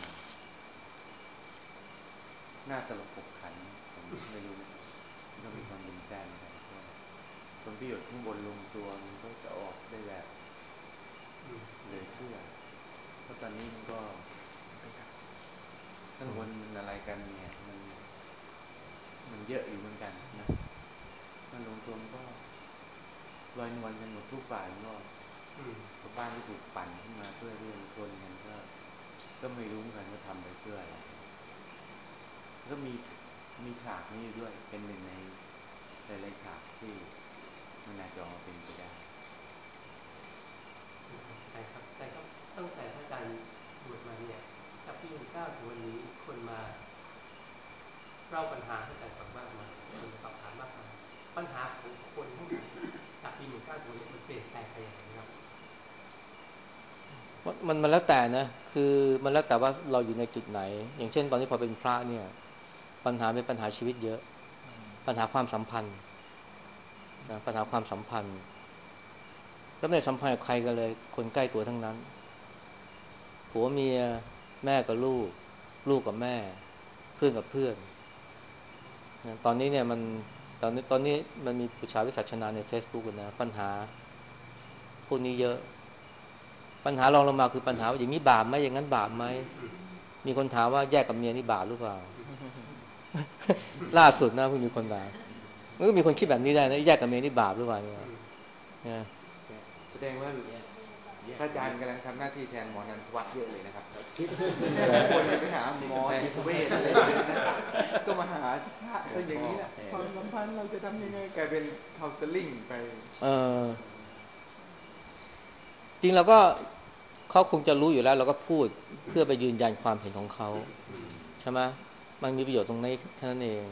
หน้าตลกขบขันผมไม่รู้ก็มีความเป็นไปได้เหมือนกันก็ผลประโยชน์ข้างบนลงตัวมันก็จะออกได้แบบเหลือเชื่อเพราะตอนนี้มันก็ข้างบนมันอะไรกันเนี่ยมันเยอะอยู่เหมือนกันนะมันลงตัวมันก็ลอยนวลกันหมดทุกฝ่ายก็ชาวบ้านที่ถูกปั่นขึ้นมาเพื่อที่จะมาชนกันก็ไม่รู้เหมือนกันว่าทำไปเพื่ออะไรก็มีฉากนี้อยู่ด้วยเป็นหนึ่งในหลายๆฉากที่มันอาจจะออกมาเป็นไปได้ใช่ครับแต่ก็ตั้งแต่พระอาจารย์บวชมาเนี่ยจากปี19ถึงวันนี้คนมาเล่าปัญหาให้อาจารย์ฟังมากมายคนสอบถามมากมายปัญหาของคนทั้งหลายจากปี19ถึงวันนี้มันเปลี่ยนแปลงไปอย่างไรครับมันแล้วแต่นะคือมันแล้วแต่ว่าเราอยู่ในจุดไหนอย่างเช่นตอนนี้พอเป็นพระเนี่ยปัญหาเป็นปัญหาชีวิตเยอะปัญหาความสัมพันธ์นะปัญหาความสัมพันธ์แล้วไม่ได้สัมพันธ์กับใครกันเลยคนใกล้ตัวทั้งนั้นผัวเมียแม่กับลูกลูกกับแม่เพื่อนกับเพื่อนนะตอนนี้เนี่ยตอนนี้มันมีปุชาวิสัชนาใน Facebook นะปัญหาพวกนี้เยอะปัญหารองลงมาคือปัญหาว่าอย่างนี้บาปไหมอย่างนั้นบาปไหมมีคนถามว่าแยกกับเมียนี่บาปหรือเปล่า ล่าสุดนะเพิ่งมีคนถามมันก็มีคนคิดแบบนี้ได้นะแยกกับเมียนี่บาปหรือเปล่าเนี่ยนะแสดงว่าพระอาจารย์กำลังทำหน้าที่แทนหมอนันทวัฒน์เยอะเลยนะครับคนจะไปหาหมอจิตเวชอะไรเลยนะก็มาหาพระก็อย่างนี้แหละความสัมพันธ์เราจะทำยังไงกลายเป็นคาลเซลลิ่งไปจริงเราก็เขาคงจะรู้อยู่แล้วเราก็พูดเพื่อไปยืนยันความเห็นของเขาใช่ไหมมันมีประโยชน์ตรงนี้แค่นั้นเอง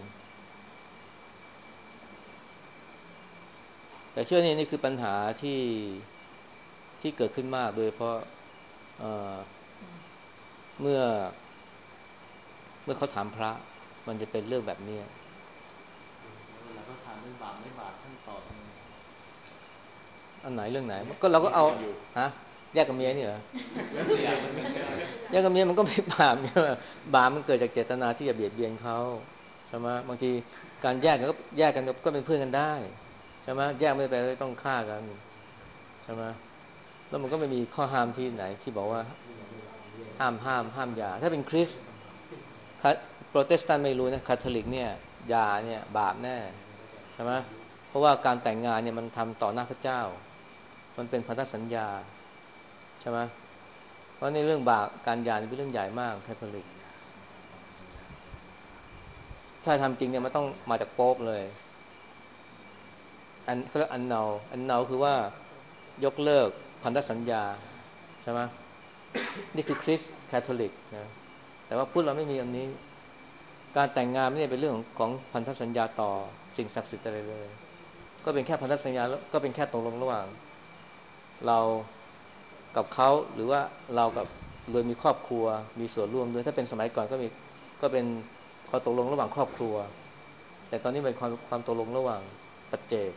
แต่เชื่อนี่คือปัญหาที่เกิดขึ้นมากโดยเพราะเเมื่อเขาถามพระมันจะเป็นเรื่องแบบนี้เวลาเขาถามเรื่องบาปไม่บาปท่านตอบยังไงอันไหนเรื่องไหนก็เราก็เอาฮะแยกกับเมียนี่เหรอแยกกับเมียมันก็ไม่บาปเนี่ยบาปมันเกิดจากเจตนาที่จะเบียดเบียนเขาใช่ไหมบางทีการแยกกันก็เป็นเพื่อนกันได้ใช่ไหมแยกไม่ไปต้องฆ่ากันใช่ไหมแล้วมันก็ไม่มีข้อห้ามที่ไหนที่บอกว่าห้ามยาถ้าเป็นคริสต์โปรเตสแตนต์ไม่รู้นะคาทอลิกเนี่ยยาเนี่ยบาปแน่ใช่ไหมเพราะว่าการแต่งงานเนี่ยมันทำต่อหน้าพระเจ้ามันเป็นพันธสัญญาใช่ไหมเพราะในเรื่องบาปการหย่าเป็นเรื่องใหญ่มากคาทอลิกถ้าทำจริงเนี่ยมันต้องมาจากโป๊ปเลยเขาเรียกอันเนาคือว่ายกเลิกพันธสัญญาใช่ไหมนี่คือคริสต์คาทอลิกนะแต่ว่าพุทธเราไม่มีอันนี้การแต่งงานไม่ได้เป็นเรื่องของพันธสัญญาต่อสิ่งศักดิ์สิทธิ์อะไรเลยก็เป็นแค่พันธสัญญาก็เป็นแค่ตกลงระหว่างเรากับเขาหรือว่าเรากับเลยมีครอบครัวมีส่วนร่วมด้วยถ้าเป็นสมัยก่อนก็เป็นข้อตกลงระหว่างครอบครัวแต่ตอนนี้เป็นความตกลงระหว่างปัจเจก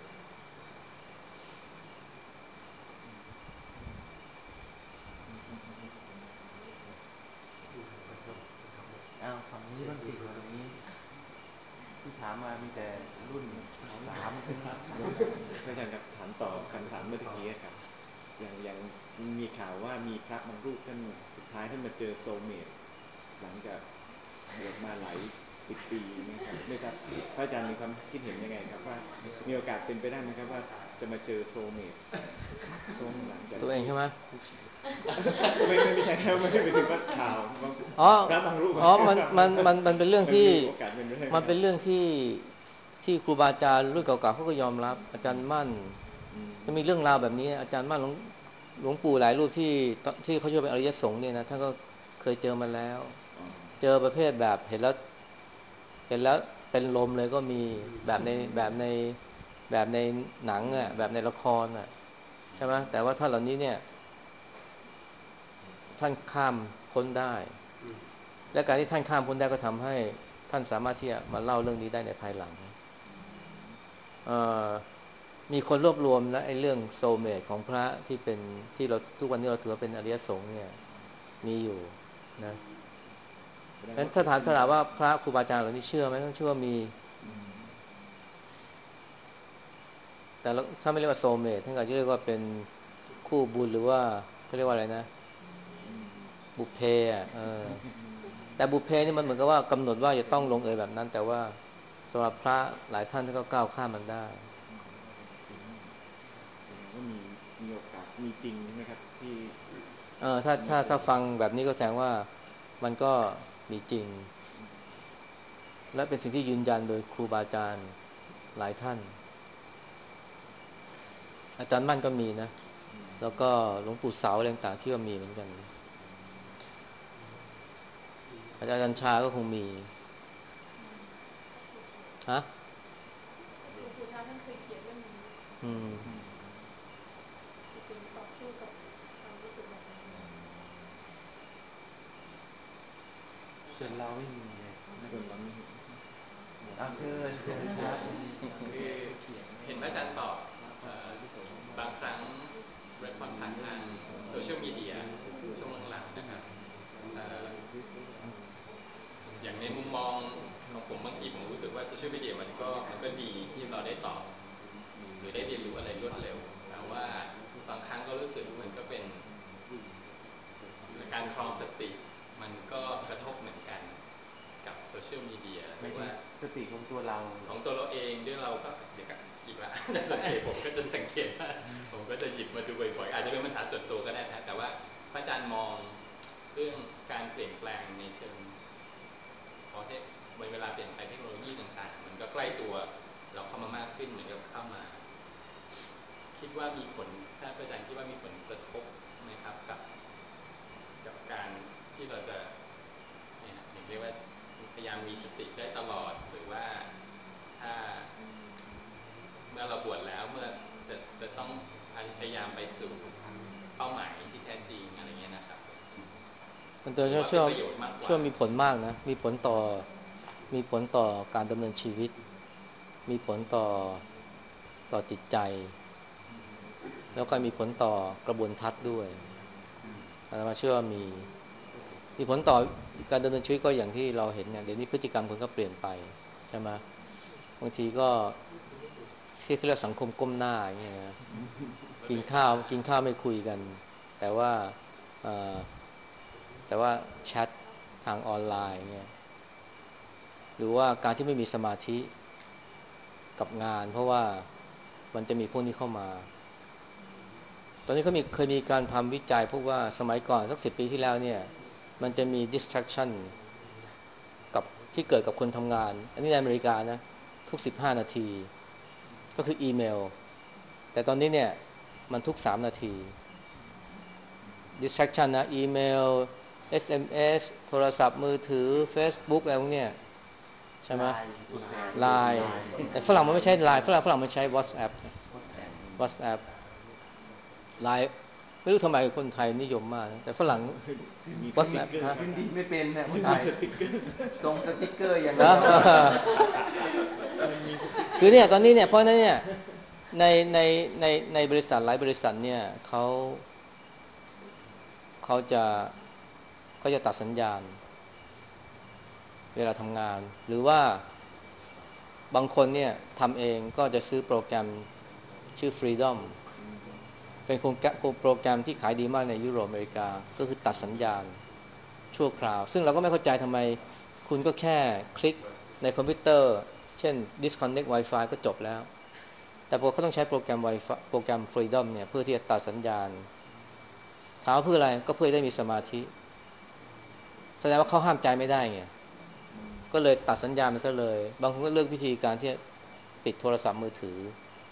ฝั่งนี้บ้างสิฝั่งนี้ที่ถามมามีแต่รุ่น3ถึงพระอาจารย์ครับถามต่อคำถามเมื่อกี้ครับอย่างมีข่าวว่ามีพระบางรูปท่านสุดท้ายท่านมาเจอโซลเมตหลังจากบวชมาหลาย10 ปีนะครับไม่ทราบพระอาจารย์มีความคิดเห็นยังไงครับว่ามีโอกาสเป็นไปได้ไหมครับว่าจะมาเจอโซลเมตหลังจากตัวเองใช่ไหมไม่ใช่ครับไม่ไปถึงว่าข่าวพระบางรูปมันเป็นเรื่องที่มันเป็นเรื่องที่ครูบาอาจารย์รุ่นเก่าๆเขาก็ยอมรับอาจารย์มั่นจะมีเรื่องราวแบบนี้อาจารย์มั่นหลวงปู่หลายรูปที่เขาเชื่อเป็นอริยสงฆ์เนี่ยนะท่านก็เคยเจอมาแล้วเจอประเภทแบบเห็นแล้วเป็นลมเลยก็มีแบบในหนังอ่ะแบบในละครอ่ะใช่ไหมแต่ว่าท่านเหล่านี้เนี่ยท่านข้ามพ้นได้และการที่ท่านข้ามพ้นได้ก็ทำให้ท่านสามารถที่จะมาเล่าเรื่องนี้ได้ในภายหลังมีคนรวบรวมและไอ้เรื่องโซลเมตของพระที่เป็นที่เราทุกวันนี้เราถือว่าเป็นอริยสงฆ์เนี่ยมีอยู่นะงั้นถ้าถามว่าพระครูบาอาจารย์เหล่านี้เชื่อไหมต้องเชื่อว่ามีแต่ถ้าไม่เรียกว่าโซลเมตท่านก็จะเรียกว่าเป็นคู่บุญหรือว่าเขาเรียกว่าอะไรนะบุพเพอ่ะแต่บุพเพนี่มันเหมือนกับว่ากำหนดว่าจะต้องลงเอยแบบนั้นแต่ว่าสำหรับพระหลายท่านท่านก็ก้าวข้ามมันได้แสดงว่ามีโอกาสมีจริงใช่ไหมครับที่ถ้าฟังแบบนี้ก็แสดงว่ามันก็มีจริงและเป็นสิ่งที่ยืนยันโดยครูบาอาจารย์หลายท่านอาจารย์มั่นก็มีนะแล้วก็หลวงปู่เสาอะไรต่างๆที่ว่ามีเหมือนกันอาจารย์ชาก็คงมีฮะหลวงปู่ชาท่านเคยเขียนเรื่องนี้จะเป็นต่อสู้กับความรู้สึกแบบนี้ส่วนเราไม่มีเลยส่วนเราไม่เชิญครับเห็นพระอาจารย์ตอบ บางครั้งเรคคอร์ดผ่านทางโซเชียลมีเดียช่วงหลังๆนะครับอย่างในมุมมองของผมบางทีผมรู้สึกว่าโซเชียลมีเดียมันก็ดีที่เราได้ตอบหรือได้เรียนรู้อะไรรวดเร็วแต่ว่าบางครั้งก็รู้สึกมันก็เป็นการครองสติมันก็กระทบเหมือนกันกับโซเชียลมีเดียหรือว่าสติของตัวเราเองด้วยเราก็เด็กอีกละสังเกตผมก็จะสังเกตว่าผมก็จะหยิบมาดูบ่อยๆอาจจะเป็นปัญหาส่วนตัวก็ได้นะแต่ว่าพระอาจารย์มองเรื่องการเปลี่ยนแปลงในเชิงพอเวลาเปลี่ยนแปลงเทคโนโลยีต่างๆมันก็ใกล้ตัวเราเข้ามามากขึ้นเหมือนกับเข้ามาคิดว่ามีผลถ้าอาจารย์คิดว่ามีผลกระทบไหมครับกับการที่เราจะเนี่ยอย่างเรียกว่าพยายามมีสติได้ตลอดหรือว่าถ้าเมื่อเราบวชแล้วเมื่อจะต้องพยายามไปสู่เป้าหมายที่แท้จริงอะไรเงี้ยนะครับมันเชื่อมีผลมากนะมีผลต่อการดำเนินชีวิตมีผลต่อจิตใจแล้วก็มีผลต่อกระบวนทัศน์ด้วยอาตมาเชื่อว่ามีผลต่อการดำเนินชีวิตก็อย่างที่เราเห็นเนี่ยเดี๋ยวนี้พฤติกรรมคนก็เปลี่ยนไปใช่ไหมบางทีก็ที่เรียกสังคมก้มหน้าอย่างเงี้ยนะกินข้าวไม่คุยกันแต่ว่าแชททางออนไลน์เงี้ยหรือว่าการที่ไม่มีสมาธิกับงานเพราะว่ามันจะมีพวกนี้เข้ามาตอนนี้เขาเคยมีการทำวิจัยพบว่าสมัยก่อนสัก10 ปีที่แล้วเนี่ยมันจะมี distraction กับที่เกิดกับคนทำงานอันนี้ในอเมริกานะทุก15 นาทีก็คืออีเมลแต่ตอนนี้เนี่ยมันทุก3 นาที distraction นะอีเมล SMS โทรศัพท์มือถือ Facebook อะไรพวกเนี้ยใช่ไหมไลน์แต่ฝรั่งมันไม่ใช่ไลน์ฝรั่งมันใช้ WhatsApp ไลน์ไม่รู้ทำไมคนไทยนิยมมากแต่ฝรั่ง WhatsApp ขึ้นดีไม่เป็นนะคนไทยส่งสติ๊กเกอร์อย่างเดียวคือเนี่ยตอนนี้เนี่ยเพราะนั้นเนี่ยในในบริษัทหลายบริษัทเนี่ยเขาจะตัดสัญญาณเวลาทำงานหรือว่าบางคนเนี่ยทำเองก็จะซื้อโปรแกรมชื่อ Freedom เป็นโปรแกรมที่ขายดีมากในยุโรปอเมริกาก็คือตัดสัญญาณชั่วคราวซึ่งเราก็ไม่เข้าใจทำไมคุณก็แค่คลิกในคอมพิวเตอร์เช่น disconnect Wi-Fi ก็จบแล้วแต่พอเขาต้องใช้โปรแกรม Wi-Fi โปรแกรม Freedom เนี่ยเพื่อที่จะตัดสัญญาณถามเพื่ออะไรก็เพื่อได้มีสมาธิแสดงว่าเขาห้ามใจไม่ได้ไงก็เลยตัดสัญญาณมันซะเลยบางคนก็เลือกวิธีการที่ปิดโทรศัพท์มือถือ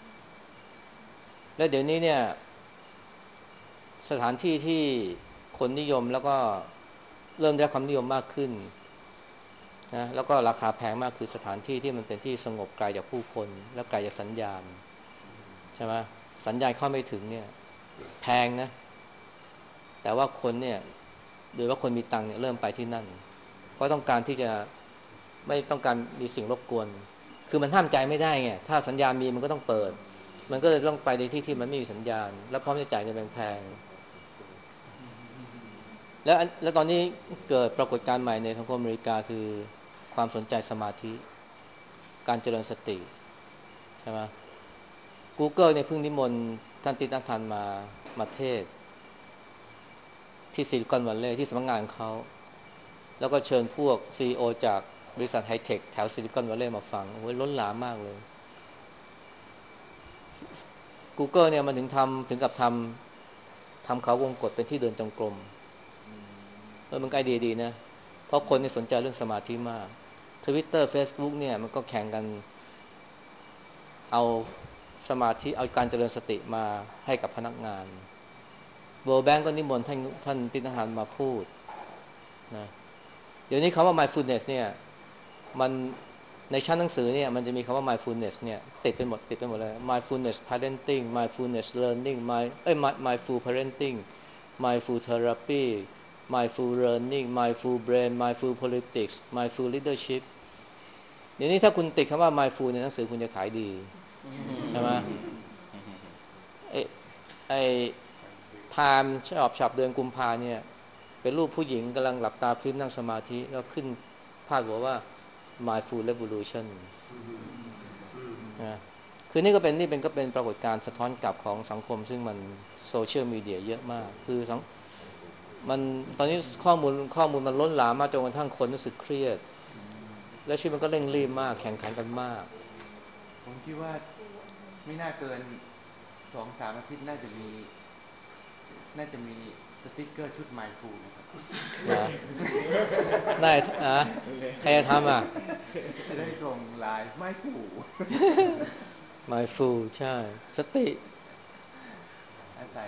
และเดี๋ยวนี้เนี่ยสถานที่ที่คนนิยมแล้วก็เริ่มได้ความนิยมมากขึ้นนะแล้วก็ราคาแพงมากคือสถานที่ที่มันเป็นที่สงบไกลจากผู้คนและไกลจากสัญญาณใช่ไหมสัญญาณเข้าไม่ถึงเนี่ยแพงนะแต่ว่าคนเนี่ยโดยว่าคนมีตังค์เนี่ยเริ่มไปที่นั่นเพราะต้องการที่จะไม่ต้องการมีสิ่งรบกวนคือมันห้ามใจไม่ได้ไงถ้าสัญญาณมีมันก็ต้องเปิดมันก็เลยต้องไปในที่ที่มันไม่มีสัญญาณและพร้อมจะจ่ายเงินแพงๆแล้วตอนนี้เกิดปรากฏการณ์ใหม่ในสังคมอเมริกาคือความสนใจสมาธิการเจริญสติใช่ไหม Google เนี่ยเพิ่งนิมนต์ท่านติณทันมาเทศที่ซิลิคอนวัลเลย์ที่สำนักงานเขาแล้วก็เชิญพวก CEO จากบริษัทไฮเทคแถวซิลิคอนวัลเลย์มาฟังโอ้ยล้นหลามมากเลย Google เนี่ยมันถึงกับทำเขาวงกตเป็นที่เดินจงกรมมันก็ไอเดียดีนะเพราะคนนี่สนใจเรื่องสมาธิมาก Twitter Facebook เนี่ยมันก็แข่งกันเอาสมาธิเอาการเจริญสติมาให้กับพนักงาน World Bank ก็นิมนต์ท่านติณทันมาพูดนะเดี๋ยวนี้คำว่า mindfulness เนี่ยมันในชั้นหนังสือเนี่ยมันจะมีคำว่า mindfulness เนี่ยติดไปหมดเลย mindfulness parenting mindfulness learning mindful parenting mindful therapy mindful learning mindful brain mindful politics mindful leadership เดี๋ยวนี้ถ้าคุณติดคำว่า mindful ในหนังสือคุณจะขายดีใช่ไหมไอ้ไทม์ฉบับเดือนกุมภาเนี่ยเป็นรูปผู้หญิงกำลังหลับตาพลิ้มนั่งสมาธิแล้วขึ้นพาดหัวว่า mindful revolution นะคือนี่เป็นก็เป็นปรากฏการณ์สะท้อนกลับของสังคมซึ่งมันโซเชียลมีเดียเยอะมากคือมันตอนนี้ข้อมูลมันล้นหลามมากจนกระทั่งคนรู้สึกเครียดและชีวิตมันก็เร่งรีบมากแข่งขันกันมากผมคิดว่าไม่น่าเกิน2-3 อาทิตย์น่าจะมีสติกเกอร์ชุดไมฟูนะครับนะได้ใครจะทำจะได้ส่งไลน์ไมฟู mindful ใช่สติอาศัย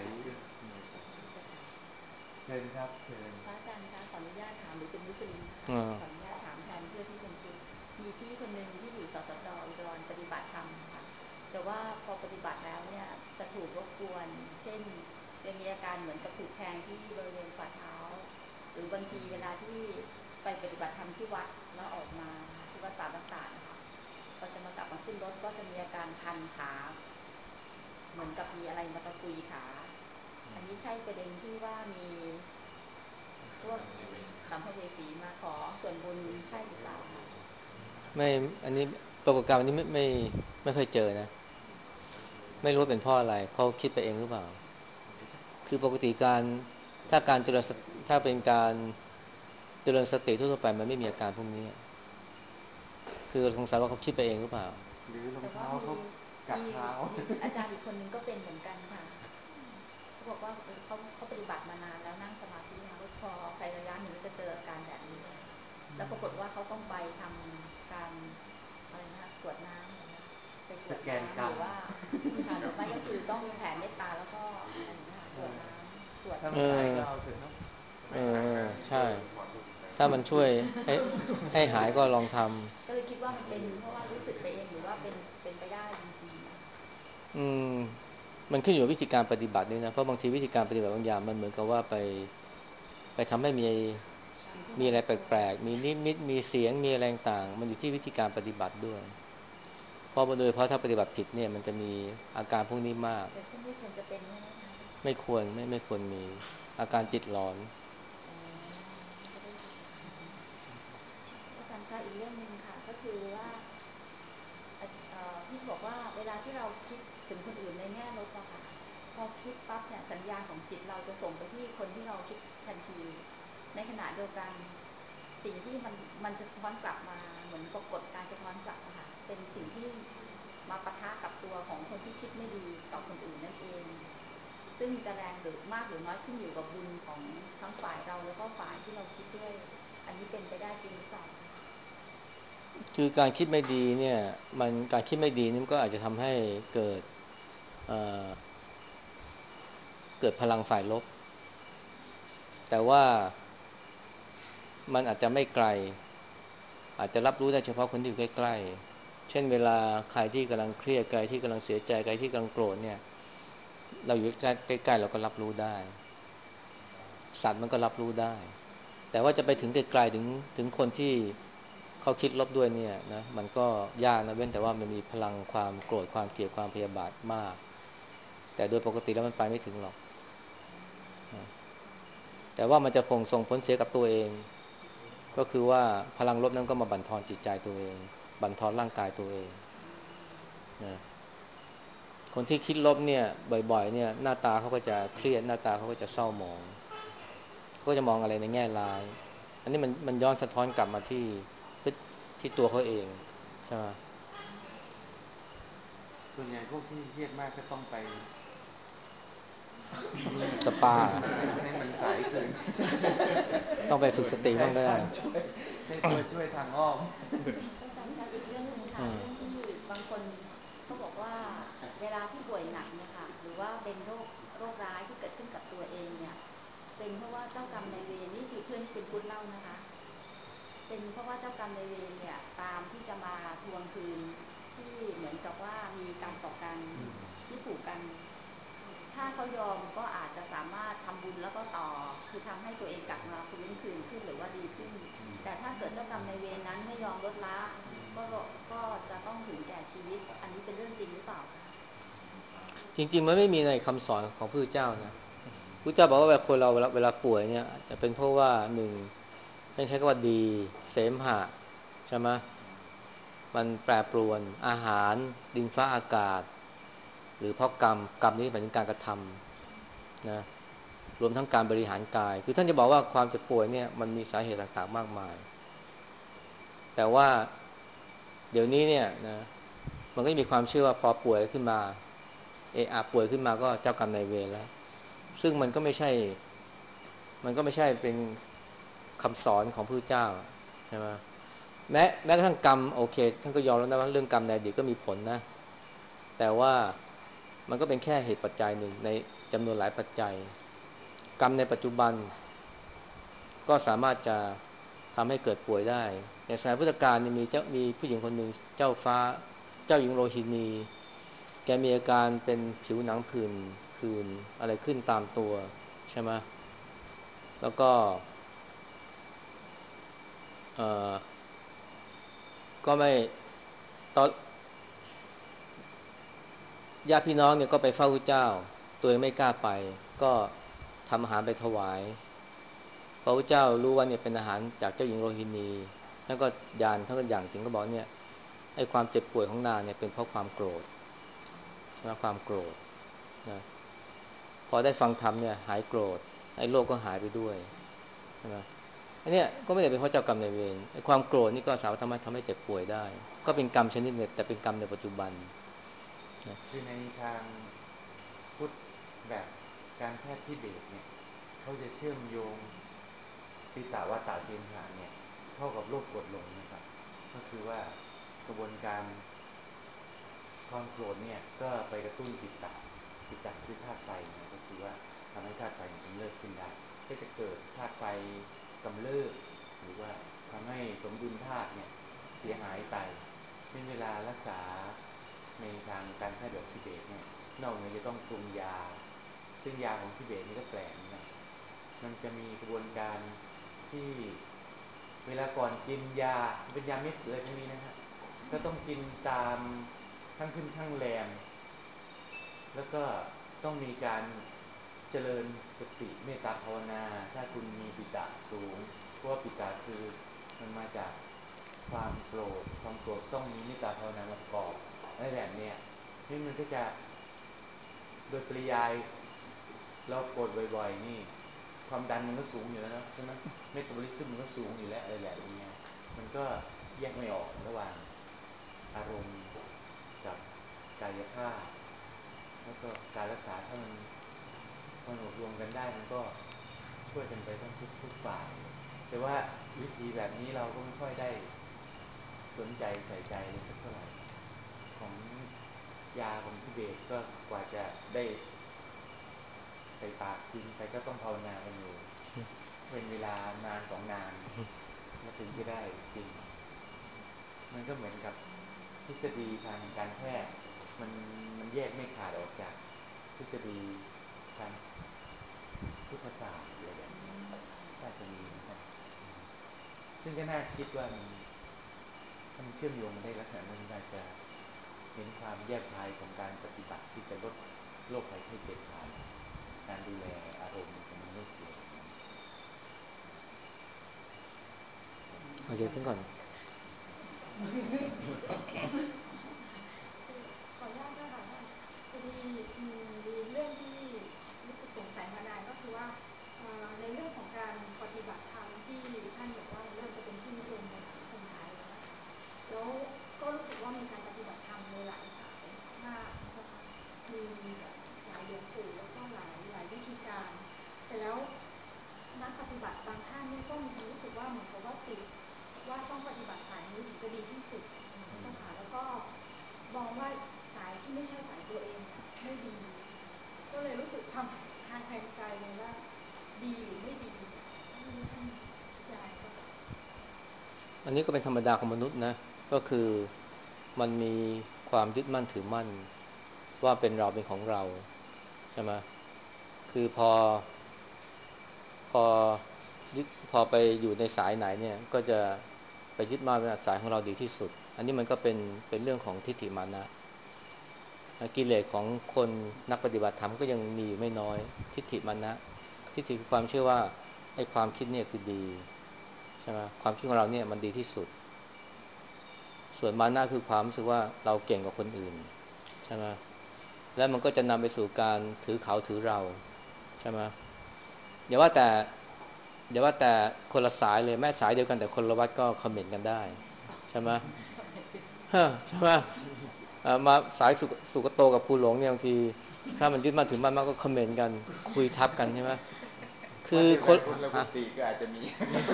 เชิญครับเชิญพระอาจารย์คะขออนุญาตถามหรือเป็นมุสลิมนะคะขออนุญาตถามแทนเพื่อที่เป็นพุทธมีพี่คนหนึ่งที่อยู่สสจ.อุดรปฏิบัติธรรมค่ะแต่ว่าพอปฏิบัติแล้วเนี่ยจะถูกรบกวนเช่นจะมีอาการเหมือนกับถูกแทงที่บริเวณฝ่าเท้าหรือบางทีเวลาที่ไปปฏิบัติธรรมที่วัดแล้วออกมาที่วัดป่าบ้านตาดนะคะพอจะมากลับมาขึ้นรถก็จะมีอาการคันขาเหมือนกับมีอะไรมาตะกุยขาอันนี้ใช่ประเด็นที่ว่ามีพวกสัมภเวสีมาขอส่วนบุญใช่หรือเปล่าคะไม่อันนี้ปรากฏการณ์วันนี้ไม่เคยเจอนะไม่รู้ว่าเป็นเพราะอะไรเขาคิดไปเองหรือเปล่าคือปกติถ้าเจริญถ้าเป็นการเจริญสติทั่วไปมันไม่มีอาการพวกนี้คือสงสัยว่าเขาคิดไปเองหรือเปล่าหรือรองเท้าเขากัดเท้ามีอาจารย์อีกคนนึงก็เป็นเหมือนกันค่ะเขาบอกว่าเขาปฏิบัติมานานแล้วนั่งสมาธิมาพอไประยะหนึ่งจะเจออาการแบบนี้แล้วปรากฏว่าเขาต้องไปทำการอะไรนะตรวจน้ำนะคะไปตรวจน้ำหรือว่าหรือไม่ก็คือต้องแผ่เมตตาแล้วก็อะไรนะตรวจน้ำตรวจถ้ามันหายก็เอาเถอะเนาะใช่ถ้ามันช่วยให้หายก็ลองทำก็เลยคิดว่ามันเป็นเพราะว่ารู้สึกไปเองหรือว่าเป็นไปได้จริงๆมันขึ้นอยู่กับวิธีการปฏิบัตินี่นะเพราะบางทีวิธีการปฏิบัติบางอย่างมันเหมือนกับว่าไปทำให้มีอะไรแปลกๆมีนิมิตมีเสียงมีอะไรต่างมันอยู่ที่วิธีการปฏิบัติด้วยเพราะโดยเพราะถ้าปฏิบัติผิดเนี่ยมันจะมีอาการพวกนี้มากแต่ที่ไม่ควรจะเป็นใช่ไหมคะไม่ควรมีอาการจิตหลอนอาจารย์คะอีกเรื่องหนึ่งค่ะก็คือว่าพี่บอกว่าเวลาที่เราคิดถึงคนอื่นในแง่ลบอะค่ะพอคิดปั๊บเนี่ยสัญญาณของจิตเราจะส่งไปที่คนที่เราคิดทันทีในขณะเดียวกันสิ่งที่มันจะสะท้อนกลับมาเหมือนปรากฏการสะท้อนกลับอะค่ะเป็นสิ่งที่มาปะทะกับตัวของคนที่คิดไม่ดีต่อคนอื่นนั่นเองซึ่งจะแรงหรือมากหรือน้อยขึ้นอยู่กับบุญของทั้งฝ่ายเราแล้วก็ฝ่ายที่เราคิดด้วยอันนี้เป็นไปได้จริงหรือเปล่าคือการคิดไม่ดีเนี่ยการคิดไม่ดีนี่มันก็อาจจะทำให้เกิดเอ่อเกิดพลังฝ่ายลบแต่ว่ามันอาจจะไม่ไกลอาจจะรับรู้ได้เฉพาะคนที่อยู่ใกล้ๆเช่นเวลาใครที่กำลังเครียดใครที่กำลังเสียใจใครที่กำลังโกรธเนี่ยเราอยู่ใกล้ๆเราก็รับรู้ได้สัตว์มันก็รับรู้ได้แต่ว่าจะไปถึงไกลๆถึงคนที่เขาคิดลบด้วยเนี่ยนะมันก็ยากนะเว้นแต่ว่ามันมีพลังความโกรธความเกลียดความพยาบาทมากแต่โดยปกติแล้วมันไปไม่ถึงหรอกแต่ว่ามันจะส่งผลเสียกับตัวเองก็คือว่าพลังลบนั้นก็มาบั่นทอนจิตใจตัวเองบั่นทอนร่างกายตัวเองนะคนที่คิดลบเนี่ยบ่อยๆเนี่ยหน้าตาเขาก็จะเครียดหน้าตาเขาก็จะเศร้าหมองเขาก็จะมองอะไรในแง่ร้ายอันนี้มันย้อนสะท้อนกลับมาที่ตัวเขาเองใช่ไหมส่วนใหญ่พวกที่เครียดมากก็ต้องไปสปาให้มันใสขึ้นต้องไปฝึกสติบ้างเลยให้ช่วยทางอ้อมอาจารย์คะอีกเรื่องนึงค่ะเรื่องที่บางคนเขาบอกว่าเวลาที่ป่วยหนักเนี่ยค่ะหรือว่าเป็นโรคร้ายที่เกิดขึ้นกับตัวเองเนี่ยเป็นเพราะว่าเจ้ากรรมนายเวรนี่คือเพื่อนที่เป็นพุทธเล่านะคะเป็นเพราะว่าเจ้ากรรมนายเวรเนี่ยตามที่จะมาทวงคืนที่เหมือนกับว่ามีกรรมต่อกันที่ผูกกันถ้าเขายอมก็อาจจะสามารถทำบุญแล้วก็ต่อคือทำให้ตัวเองกลับมาฟื้นคืนขึ้นหรือว่าดีขึ้นแต่ถ้าเกิดเจ้ากรรมนายเวรนั้นไม่ยอมลดละก็จะต้องถึงแก่ชีวิตอันนี้เป็นเรื่องจริงหรือเปล่าคะจริงๆมันไม่มีในคำสอนของพระพุทธเจ้านะพุทธเจ้าบอกว่าเวลาคนเราเวลาป่วยเนี่ยจะเป็นเพราะว่าหนึ่งท่านใช้คำว่าดีเสมหะใช่ไหมมันแปรปรวนอาหารดินฟ้าอากาศหรือเพราะกรรมนี้หมายถึงการกระทำนะรวมทั้งการบริหารกายคือท่านจะบอกว่าความเจ็บป่วยเนี่ยมันมีสาเหตุต่างๆมากมายแต่ว่าเดี๋ยวนี้เนี่ยนะมันก็มีความเชื่อว่าพอป่วยขึ้นมาป่วยขึ้นมาก็เจ้ากรรมนายเวรแล้วซึ่งมันก็ไม่ใช่เป็นคำสอนของพระพุทธเจ้าใช่ไหมแม้กระทั่งกรรมโอเคท่านก็ยอมแล้วนะว่าเรื่องกรรมในอดีตก็มีผลนะแต่ว่ามันก็เป็นแค่เหตุปัจจัยหนึ่งในจำนวนหลายปัจจัยกรรมในปัจจุบันก็สามารถจะทำให้เกิดป่วยได้ในสมัยพุทธกาลมีผู้หญิงคนหนึ่งเจ้าฟ้าเจ้าหญิงโรฮินีแกมีอาการเป็นผิวหนังผื่นอะไรขึ้นตามตัวใช่ไหมแล้วก็เอ่อก็ไม่ตอนญาติพี่น้องเนี่ยก็ไปเฝ้าพระเจ้าตัวเองไม่กล้าไปก็ทำอาหารไปถวายพระพุทธเจ้ารู้ว่าเนี่ยเป็นอาหารจากเจ้าหญิงโรฮินีท่านก็ท่านก็อย่างถึงก็บอกเนี่ยไอ้ความเจ็บป่วยของนางเนี่ยเป็นเพราะความโกรธใช่ไหมความโกรธนะพอได้ฟังธรรมเนี่ยหายโกรธไอ้โรคก็หายไปด้วยใช่ไหมอันเนี้ยก็ไม่ได้เป็นเพราะเจ้ากรรมนายเวรไอ้ความโกรธนี่ก็สามารถทำให้เจ็บป่วยได้ก็เป็นกรรมชนิดหนึ่งแต่เป็นกรรมในปัจจุบันนะคือในทางพุทธแบบการแพทย์ทิเบตเนี่ยเขาจะเชื่อมโยงปิตาวาตาเสมหะเนี่ยเข้ากับโรคกรดลงนะครับก็คือว่ากระบวนการความโกรธเนี่ยก็ไปกระตุ้นปิตะคือธาตุไฟนะก็คือว่าทำให้ธาตุไฟกำเริบขึ้นได้ก็จะเกิดธาตุไฟกำเริบหรือว่าทำให้สมดุลธาตุเนี่ยเสียหายไปเป็นเวลารักษาในทางการแพทย์แบบทิเบตเนี่ยนอกจากจะต้องปรุงยาซึ่งยาของทิเบตนี่ก็แปลกเหมือนกันมันจะมีกระบวนการที่เวลาก่อนกินยาเป็นยาเม็ดเลยพวกนี้นะฮะก็ต้องกินตามทั้งขึ้นทั้งแรมแล้วก็ต้องมีการเจริญสติเมตตาภาวนาถ้าคุณมีปิตะสูงเพราะว่าปิตะคือมันมาจากความโกรธต้องมีเมตตาภาวนามาประกอบอะไรแบบเนี้ยนี่มันก็จะโดยปริยายเราโกรธบ่อยๆนี่ความดันมันก็สูงอยู่แล้วเนาะใช่ไหมเมตาบอลิซึมมันก็สูงอยู่แล้วอะไรแบบนี้มันก็แยกไม่ออกระหว่างอารมณ์กับกายภาพแล้วก็การรักษาถ้ามันอบรวมกันได้มันก็ช่วยกันไปทั้งทุกฝ่ายแต่ว่าวิธีแบบนี้เราก็ไม่ค่อยได้สนใจใส่ใจเลยสักเท่าไหร่ของยาของทิเบตก็กว่าจะได้ใส่ปากกินไปก็ต้องภาวนากันอยู่เป็นเวลานาน2 นานแล้วถึงจะได้กินมันก็เหมือนกับทฤษฎีทางการแพทย์มันแยกไม่ขาดออกจากทฤษฎีทางพุทธศาสตร์อะไรแบบนี้น่าจะมีเหมือนกันซึ่งก็น่าคิดว่าถ้ามันเชื่อมโยงกันได้ลักษณะนั้นอาจจะเห็นความแยบคายของการปฏิบัติที่จะลดโรคภัยไข้เจ็บผ่านการดูแลอารมณ์ของมนุษย์เลยเอาเดี๋ยวขึ้นก่อนขออนุญาตนะคะท่านพอดีมีเรื่องที่รู้สึกสงสัยมานานก็คือว่าในเรื่องของการปฏิบัติธรรมที่ท่านบอกว่ามันเริ่มจะเป็นที่นิยมในสังคมไทยแล้วนะคะแล้วก็รู้สึกว่ามีการปฏิบัติธรรมในหลายสายมากนะคะมีแบบหลายหลวงปู่แล้วก็หลายวิธีการแต่แล้วนักปฏิบัติบางท่านเนี่ยก็มีความรู้สึกว่าเหมือนกับว่าติดว่าต้องปฏิบัติสายนี้ถึงจะดีที่สุดเจ้าค่ะแล้วก็มองว่าสายที่ไม่ใช่สายตัวเองเนี่ยไม่ดีก็เลยรู้สึกทำทางแทนใจเลยว่าดีหรือไม่ดีไม่รู้ท่านคิดยังไงบ้างอันนี้ก็เป็นธรรมดาของมนุษย์นะก็คือมันมีความยึดมั่นถือมั่นว่าเป็นเราเป็นของเราใช่ไหมคือพอพอไปอยู่ในสายไหนเนี่ยก็จะไปยึดมั่นว่าสายของเราดีที่สุดอันนี้มันก็เป็นเรื่องของทิฏฐิมานะกิเลสของคนนักปฏิบัติธรรมก็ยังมีอยู่ไม่น้อยทิฏฐิมานะทิฏฐิคือความเชื่อว่าไอ้ความคิดเนี่ยคือดีใช่ไหมความคิดของเราเนี่ยมันดีที่สุดส่วนมานะคือความรู้สึกว่าเราเก่งกว่าคนอื่นใช่ไหมแล้วมันก็จะนำไปสู่การถือเขาถือเราใช่ไหมอย่าว่าแต่คนละสายเลยแม่สายเดียวกันแต่คนละวัดก็คอมเมนต์กันได้ใช่ไหมใช่ไหมมาสายสุกโตกับภูหลงเนี่ยบางทีถ้ามันยึดมั่นถือมั่นมากก็คอมเมนต์กันคุยทับกันใช่ไหมคือคนละกุฏิก็อาจจะมี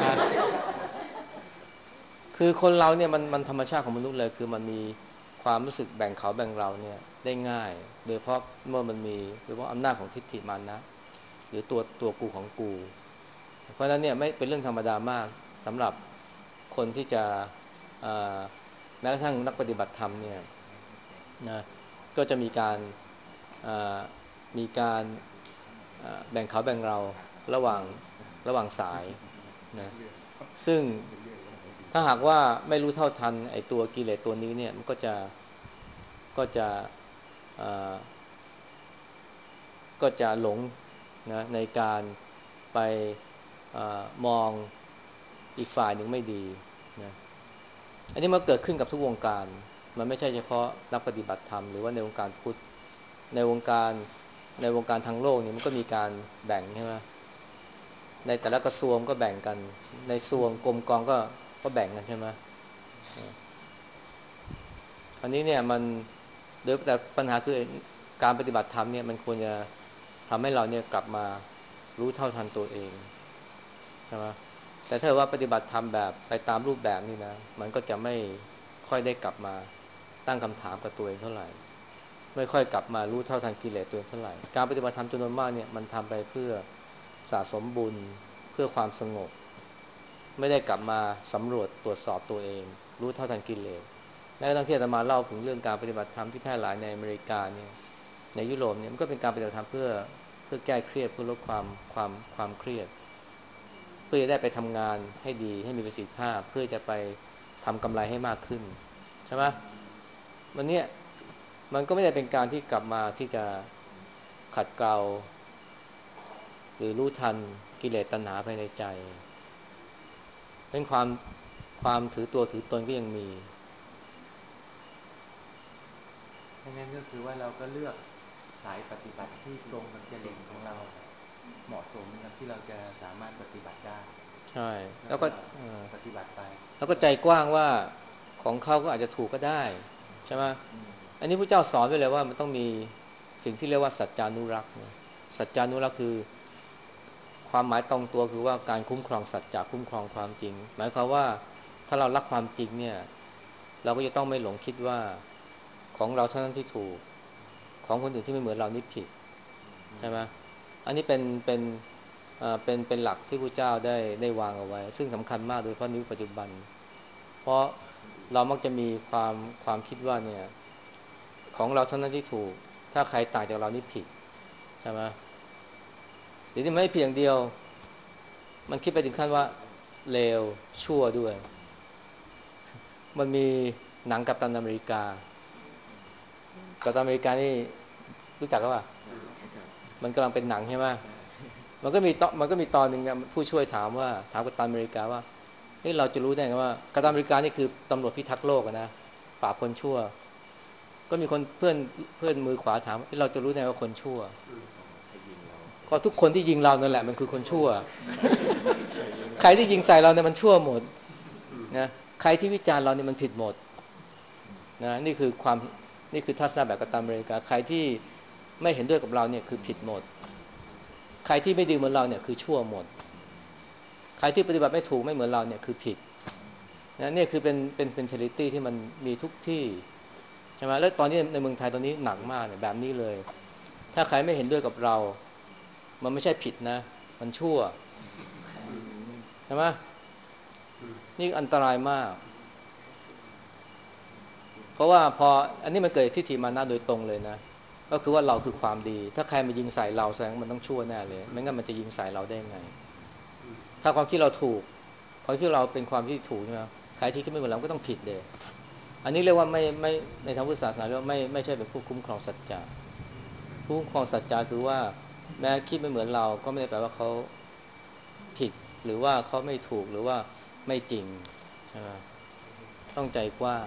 คือคนเราเนี่ยมันธรรมชาติของมนุษย์เลยคือมันมีความรู้สึกแบ่งเขาแบ่งเราเนี่ยได้ง่ายโดยเพราะเมื่อมันมีโดยเฉพาะอำนาจของทิฏฐิมานะหรือตัวกูของกูเพราะฉะนั้นเนี่ยไม่เป็นเรื่องธรรมดามากสำหรับคนที่จะแม้กระทั่งนักปฏิบัติธรรมเนี่ยนะก็จะมีการแบ่งเขาแบ่งเราระหว่างสายนะซึ่งถ้าหากว่าไม่รู้เท่าทันไอ้ตัวกิเลสตัวนี้เนี่ยมันก็จะเอ่อก็จะหลงนะในการไปมองอีกฝ่ายหนึ่งไม่ดีนะอันนี้มันเกิดขึ้นกับทุกวงการมันไม่ใช่เฉพาะนักปฏิบัติธรรมหรือว่าในวงการพุทธในวงการทางโลกนี่มันก็มีการแบ่งใช่ไหมในแต่ละกระทรวงก็แบ่งกันในทรวงกรมกองก็แบ่งกันใช่ไหมอันนี้เนี่ยมันโดยแต่ปัญหาคือการปฏิบัติธรรมเนี่ยมันควรจะทำให้เราเนี่ยกลับมารู้เท่าทันตัวเองใช่ไหมแต่ถ้าว่าปฏิบัติธรรมแบบไปตามรูปแบบนี่นะมันก็จะไม่ค่อยได้กลับมาตั้งคำถามกับตัวเองเท่าไหร่ไม่ค่อยกลับมารู้เท่าทันกิเลสตัวเองเท่าไหร่การปฏิบัติธรรมจำนวนมากเนี่ยมันทำไปเพื่อสะสมบุญเพื่อความสงบไม่ได้กลับมาสำรวจตรวจสอบตัวเองรู้เท่าทันกิเลสแม้กระทั่งที่อาตมาเล่าถึงเรื่องการปฏิบัติธรรมที่แพร่หลายในอเมริกาเนี่ยในยุโรปเนี่ยมันก็เป็นการปฏิบัติธรรมเพื่อแก้เครียดเพื่อลดความเครียดเพื่อจะได้ไปทำงานให้ดีให้มีประสิทธิภาพเพื่อจะไปทำกำไรให้มากขึ้นใช่ไหมวันนี้มันก็ไม่ได้เป็นการที่กลับมาที่จะขัดเกลาหรือรู้ทันกิเลสตัณหาภายในใจเป็นความถือตัวถือตนก็ยังมีดังนั้นก็คือว่าเราก็เลือกสายปฏิบัติที่ตรงกับจริตของเราเหมาะสมกับที่เราจะสามารถปฏิบัติได้ใช่แล้วก็ปฏิบัติไปแล้วก็ใจกว้างว่าของเขาก็อาจจะถูกก็ได้ใช่ไหมอันนี้พระเจ้าสอนไว้เลยว่ามันต้องมีสิ่งที่เรียกว่าสัจจานุรักษ์สัจจานุรักษ์คือความหมายตรงตัวคือว่าการคุ้มครองสัจจะคุ้มครองความจริงหมายความว่าถ้าเรารักความจริงเนี่ยเราก็จะต้องไม่หลงคิดว่าของเราเท่านั้นที่ถูกของคนอื่นที่ไม่เหมือนเรานี่ผิดใช่ไหมอันนี้เป็นหลักที่พระเจ้าได้วางเอาไว้ซึ่งสำคัญมากโดยเฉพาะในยุคปัจจุบันเพราะเรามักจะมีความคิดว่าเนี่ยของเราเท่านั้นที่ถูกถ้าใครต่างจากเรานี่ผิดใช่ไหมหรือที่ไม่เพียงเดียวมันคิดไปถึงขั้นว่าเลวชั่วด้วยมันมีหนังกัปตันอเมริกานี่รู้จักป่ะมันกำลังเป็นหนังใช่ไหมมันก็มีตอนหนึ่งเนี่ยผู้ช่วยถามกัปตันอเมริกาว่านี่เราจะรู้ได้ไงว่ากัปตันอเมริกานี่คือตำรวจพิทักษ์โลกนะปราบคนชั่วก็มีคนเพื่อนมือขวาถามเราจะรู้ได้ว่าคนชั่วก็ทุกคนที่ยิงเรานั่นแหละมันคือคนชั่วใครที่ยิงใส่เราเนี่ยมันชั่วหมดนะใครที่วิจารณ์เราเนี่ยมันผิดหมดนะนี่คือทัศนะแบบกัปตันอเมริกาใครที่ไม่เห็นด้วยกับเราเนี่ยคือผิดหมดใครที่ไม่ดีเหมือนเราเนี่ยคือชั่วหมดใครที่ปฏิบัติไม่ถูกไม่เหมือนเราเนี่ยคือผิดนะนี่คือเป็นmentalityที่มันมีทุกที่ใช่ไหมแล้วตอนนี้ในเมืองไทยตอนนี้หนักมากเนี่ยแบบนี้เลยถ้าใครไม่เห็นด้วยกับเรามันไม่ใช่ผิดนะมันชั่วใช่ไหมนี่อันตรายมากเพราะว่าพออันนี้มันเกิดทิฏฐิมานะโดยตรงเลยนะก็คือว่าเราคือความดีถ้าใครมายิงใส่เราแสดงมันต้องชั่วแน่เลยไม่งั้นมันจะยิงใส่เราได้ไงถ้าความคิดเราถูกความคิดเราเป็นความที่ถูกใช่ไหมใครที่คิดไม่เหมือนเราก็ต้องผิดเลยอันนี้เรียกว่าไม่ในทางพุทธศาสนาเรียกว่าไม่ใช่เป็นผู้คุ้มครองสัจจะผู้คุ้มครองสัจจะคือว่าแม้คิดไม่เหมือนเราก็ไม่ได้แปลว่าเขาผิดหรือว่าเขาไม่ถูกหรือว่าไม่จริงใช่ไหมต้องใจกว้าง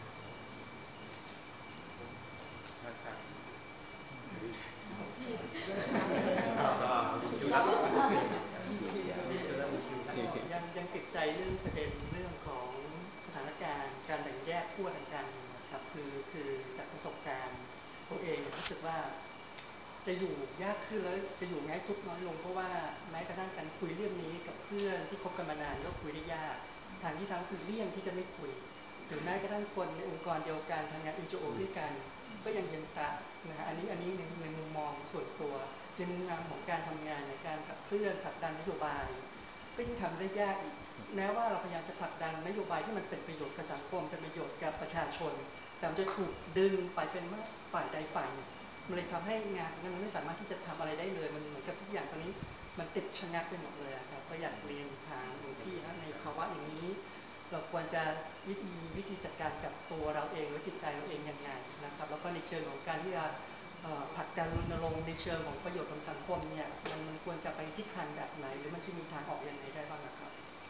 ยังติดใจเรื่องประเด็นเรื่องของสถานการณ์การแบ่งแยกขั้วทางการเมืองนะครับคือจากประสบการณ์ตัวเองรู้สึกว่าจะอยู่ยากขึ้นแล้วจะอยู่ง่ายทุกน้อยลงเพราะว่าแม้กระทั่งการคุยเรื่องนี้กับเพื่อนที่คบกันมานานก็คุยได้ยากทางที่ทั้งคือเลี่ยงที่จะไม่คุยหรือแม้กระทั่งคนในองค์กรเดียวกันทำงาน NGO ด้วยกันก็ยังเห็นต่างนะฮะอันนี้ในมุมมองส่วนตัวในมุมมองของการทำงานในการขับเคลื่อนผลักดันนโยบายก็ยิ่งทำได้ยากอีกแม้ว่าเราพยายามจะผลักดันนโยบายที่มันเป็นประโยชน์กับสังคมเป็นประโยชน์กับประชาชนแต่มันจะถูกดึงไปเป็นฝ่ายใดฝ่ายหนึ่งมันเลยทำให้งานนั้นมันไม่สามารถที่จะทำอะไรได้เลยมันเหมือนกับทุกอย่างตอนนี้มันติดชะงักไปหมดเลยครับก็อยากเรียนทางหลวงพี่นะในภาวะอย่างนี้เราควรจะวิธีจัดการกับตัวเราเองหรือจิตใจเราเองยังไงนะครับแล้วก็ในเชิงของการที่จะผลักดันรณรงค์ในเชิงของประโยชน์ของสังคมเนี่ยมันควรจะไปทิศทางแบบไหนหรือมันจะมีทางออกยังไงได้บ้างนะครับ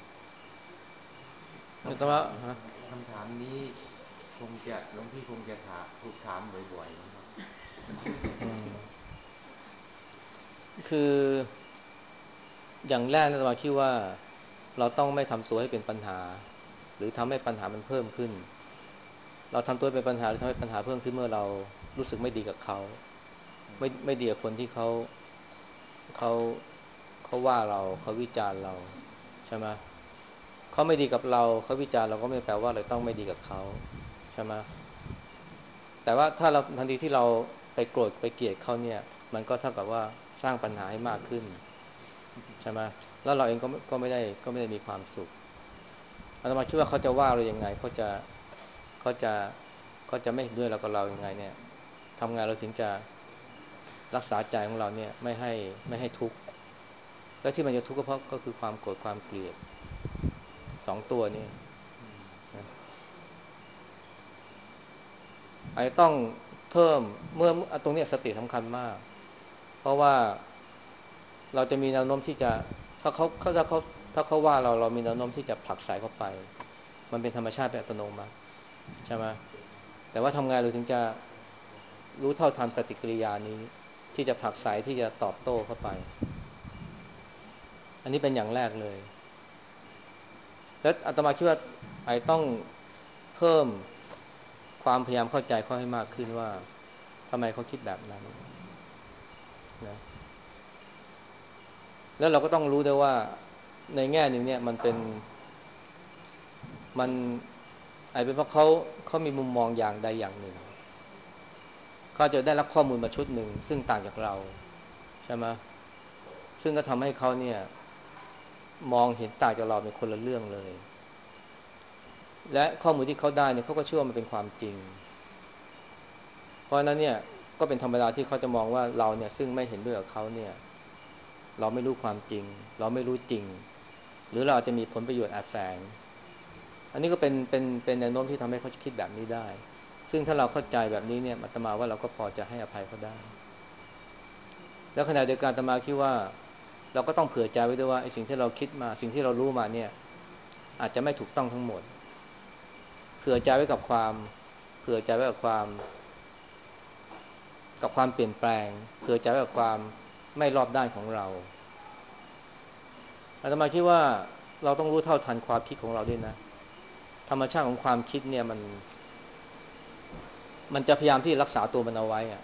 คำถามนี้คงจะหลวงพี่คงจะถูกถามบ่อยๆนะครับคืออย่างแรกนะเราคิดว่าเราต้องไม่ทำตัวให้เป็นปัญหาหรือทำให้ปัญหามันเพิ่มขึ้นเราทำตัวเป็นปัญหาหรือทำให้ปัญหาเพิ่มขึ้นเมื่อเรารู้สึกไม่ดีกับเขาไม่ดีกับคนที่เขาเขาว่าเราเขาวิจารณ์เราใช่ไหมเขาไม่ดีกับเราเขาวิจารณ์เราก็ไม่แปลว่าเราต้องไม่ดีกับเขาใช่ไหมแต่ว่าถ้าเราทันทีที่เราไปโกรธไปเกลียดเขาเนี่ยมันก็เท่ากับว่าสร้างปัญหาให้มากขึ้นใช่ไหมแล้วเราเองก็ไม่ได้มีความสุขอาตมาคิดว่าเขาจะว่าเรายังไงเขาจะเขาจะไม่เห็นด้วยเรากับเรายังไงเนี่ยทำงานเราถึงจะรักษาใจของเราเนี่ยไม่ให้ทุกข์และที่มันจะทุกข์ก็เพราะก็คือความโกรธความเกลียดสองตัวนี้นะอาจจะต้องเพิ่มเมื่อตรงนี้สติสำคัญมากเพราะว่าเราจะมีแนวโน้มที่จะถ้าเขาว่าเรามีแนวโน้มที่จะผลักไสเข้าไปมันเป็นธรรมชาติเป็นอัตโนมัติใช่ไหมแต่ว่าทำงานเราถึงจะรู้เท่าทันปฏิกิริยานี้ที่จะผลักไสที่จะตอบโต้เข้าไปอันนี้เป็นอย่างแรกเลยแล้วอาตมาคิดว่าไอ้ต้องเพิ่มความพยายามเข้าใจเขาให้มากขึ้นว่าทำไมเขาคิดแบบนั้นนะแล้วเราก็ต้องรู้ด้วยว่าในแง่หนึ่งเนี่ยมันอาจเป็นเพราะเขามีมุมมองอย่างใดอย่างหนึ่งเขาจะได้รับข้อมูลมาชุดหนึ่งซึ่งต่างจากเราใช่ไหมซึ่งก็ทำให้เขาเนี่ยมองเห็นต่างจากเราเป็นคนละเรื่องเลยและข้อมูลที่เขาได้เนี่ยเขาก็เชื่อว่ามันเป็นความจริงเพราะฉะนั้นเนี่ยก็เป็นธรรมดาที่เขาจะมองว่าเราเนี่ยซึ่งไม่เห็นด้วยกับเขาเนี่ยเราไม่รู้ความจริงเราไม่รู้จริงหรือเราจะมีผลประโยชน์แอบแฝงอันนี้ก็เป็นแนวโน้มที่ทำให้เขาคิดแบบนี้ได้ซึ่งถ้าเราเข้าใจแบบนี้เนี่ยอาตมาว่าเราก็พอจะให้อภัยเขาได้แล้วขณะเดียวกันอาตมาคิดว่าเราก็ต้องเผื่อใจไว้ด้วยว่าไอ้สิ่งที่เราคิดมาสิ่งที่เรารู้มาเนี่ยอาจจะไม่ถูกต้องทั้งหมดเผื่อใจไว้กับความเผื่อใจไว้กับความเปลี่ยนแปลงเผื่อใจไว้กับความไม่รอบด้านของเราอาตมาคิดว่าเราต้องรู้เท่าทันความคิดของเราด้วยนะธรรมชาติของความคิดเนี่ยมันจะพยายามที่รักษาตัวมันเอาไว้อะ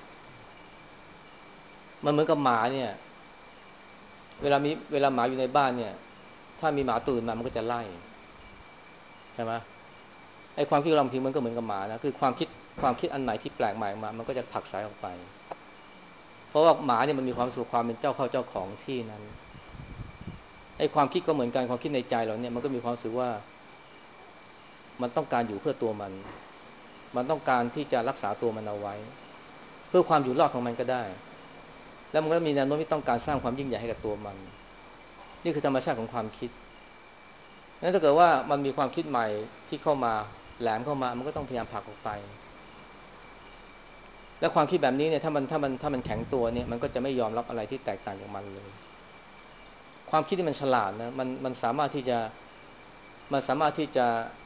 มันเหมือนกับหมาเนี่ยเวลาหมาอยู่ในบ้านเนี่ยถ้ามีหมาตัวอื่นมามันก็จะไล่ใช่ไหมไอ้ความคิดเราบางทีมันก็เหมือนกับหมานะคือความคิดอันไหนที่แปลกใหม่มามันก็จะผลักไสออกไปเพราะว่าหมาเนี่ยมันมีความสุขความเป็นเจ้าเข้าเจ้าของที่นั้นไอ้ความคิดก็เหมือนกันความคิดในใจเราเนี่ยมันก็มีความรู้สึกว่ามันต้องการอยู่เพื่อตัวมันต้องการที่จะรักษาตัวมันเอาไว้เพื่อความอยู่รอดของมันก็ได้แล้วมันก็มีแนวโน้มที่ต้องการสร้างความยิ่งใหญ่ให้กับตัวมันนี่คือธรรมชาติของความคิดงั้นถ้าเกิดว่ามันมีความคิดใหม่ที่เข้ามาแหลมเข้ามามันก็ต้องพยายามผลักออกไปและความคิดแบบนี้เนี่ยถ้ามันแข็งตัวเนี่ยมันก็จะไม่ยอมรับอะไรที่แตกต่างจากมันเลยความคิดที่มันฉลาดนะมันสามารถที่จะ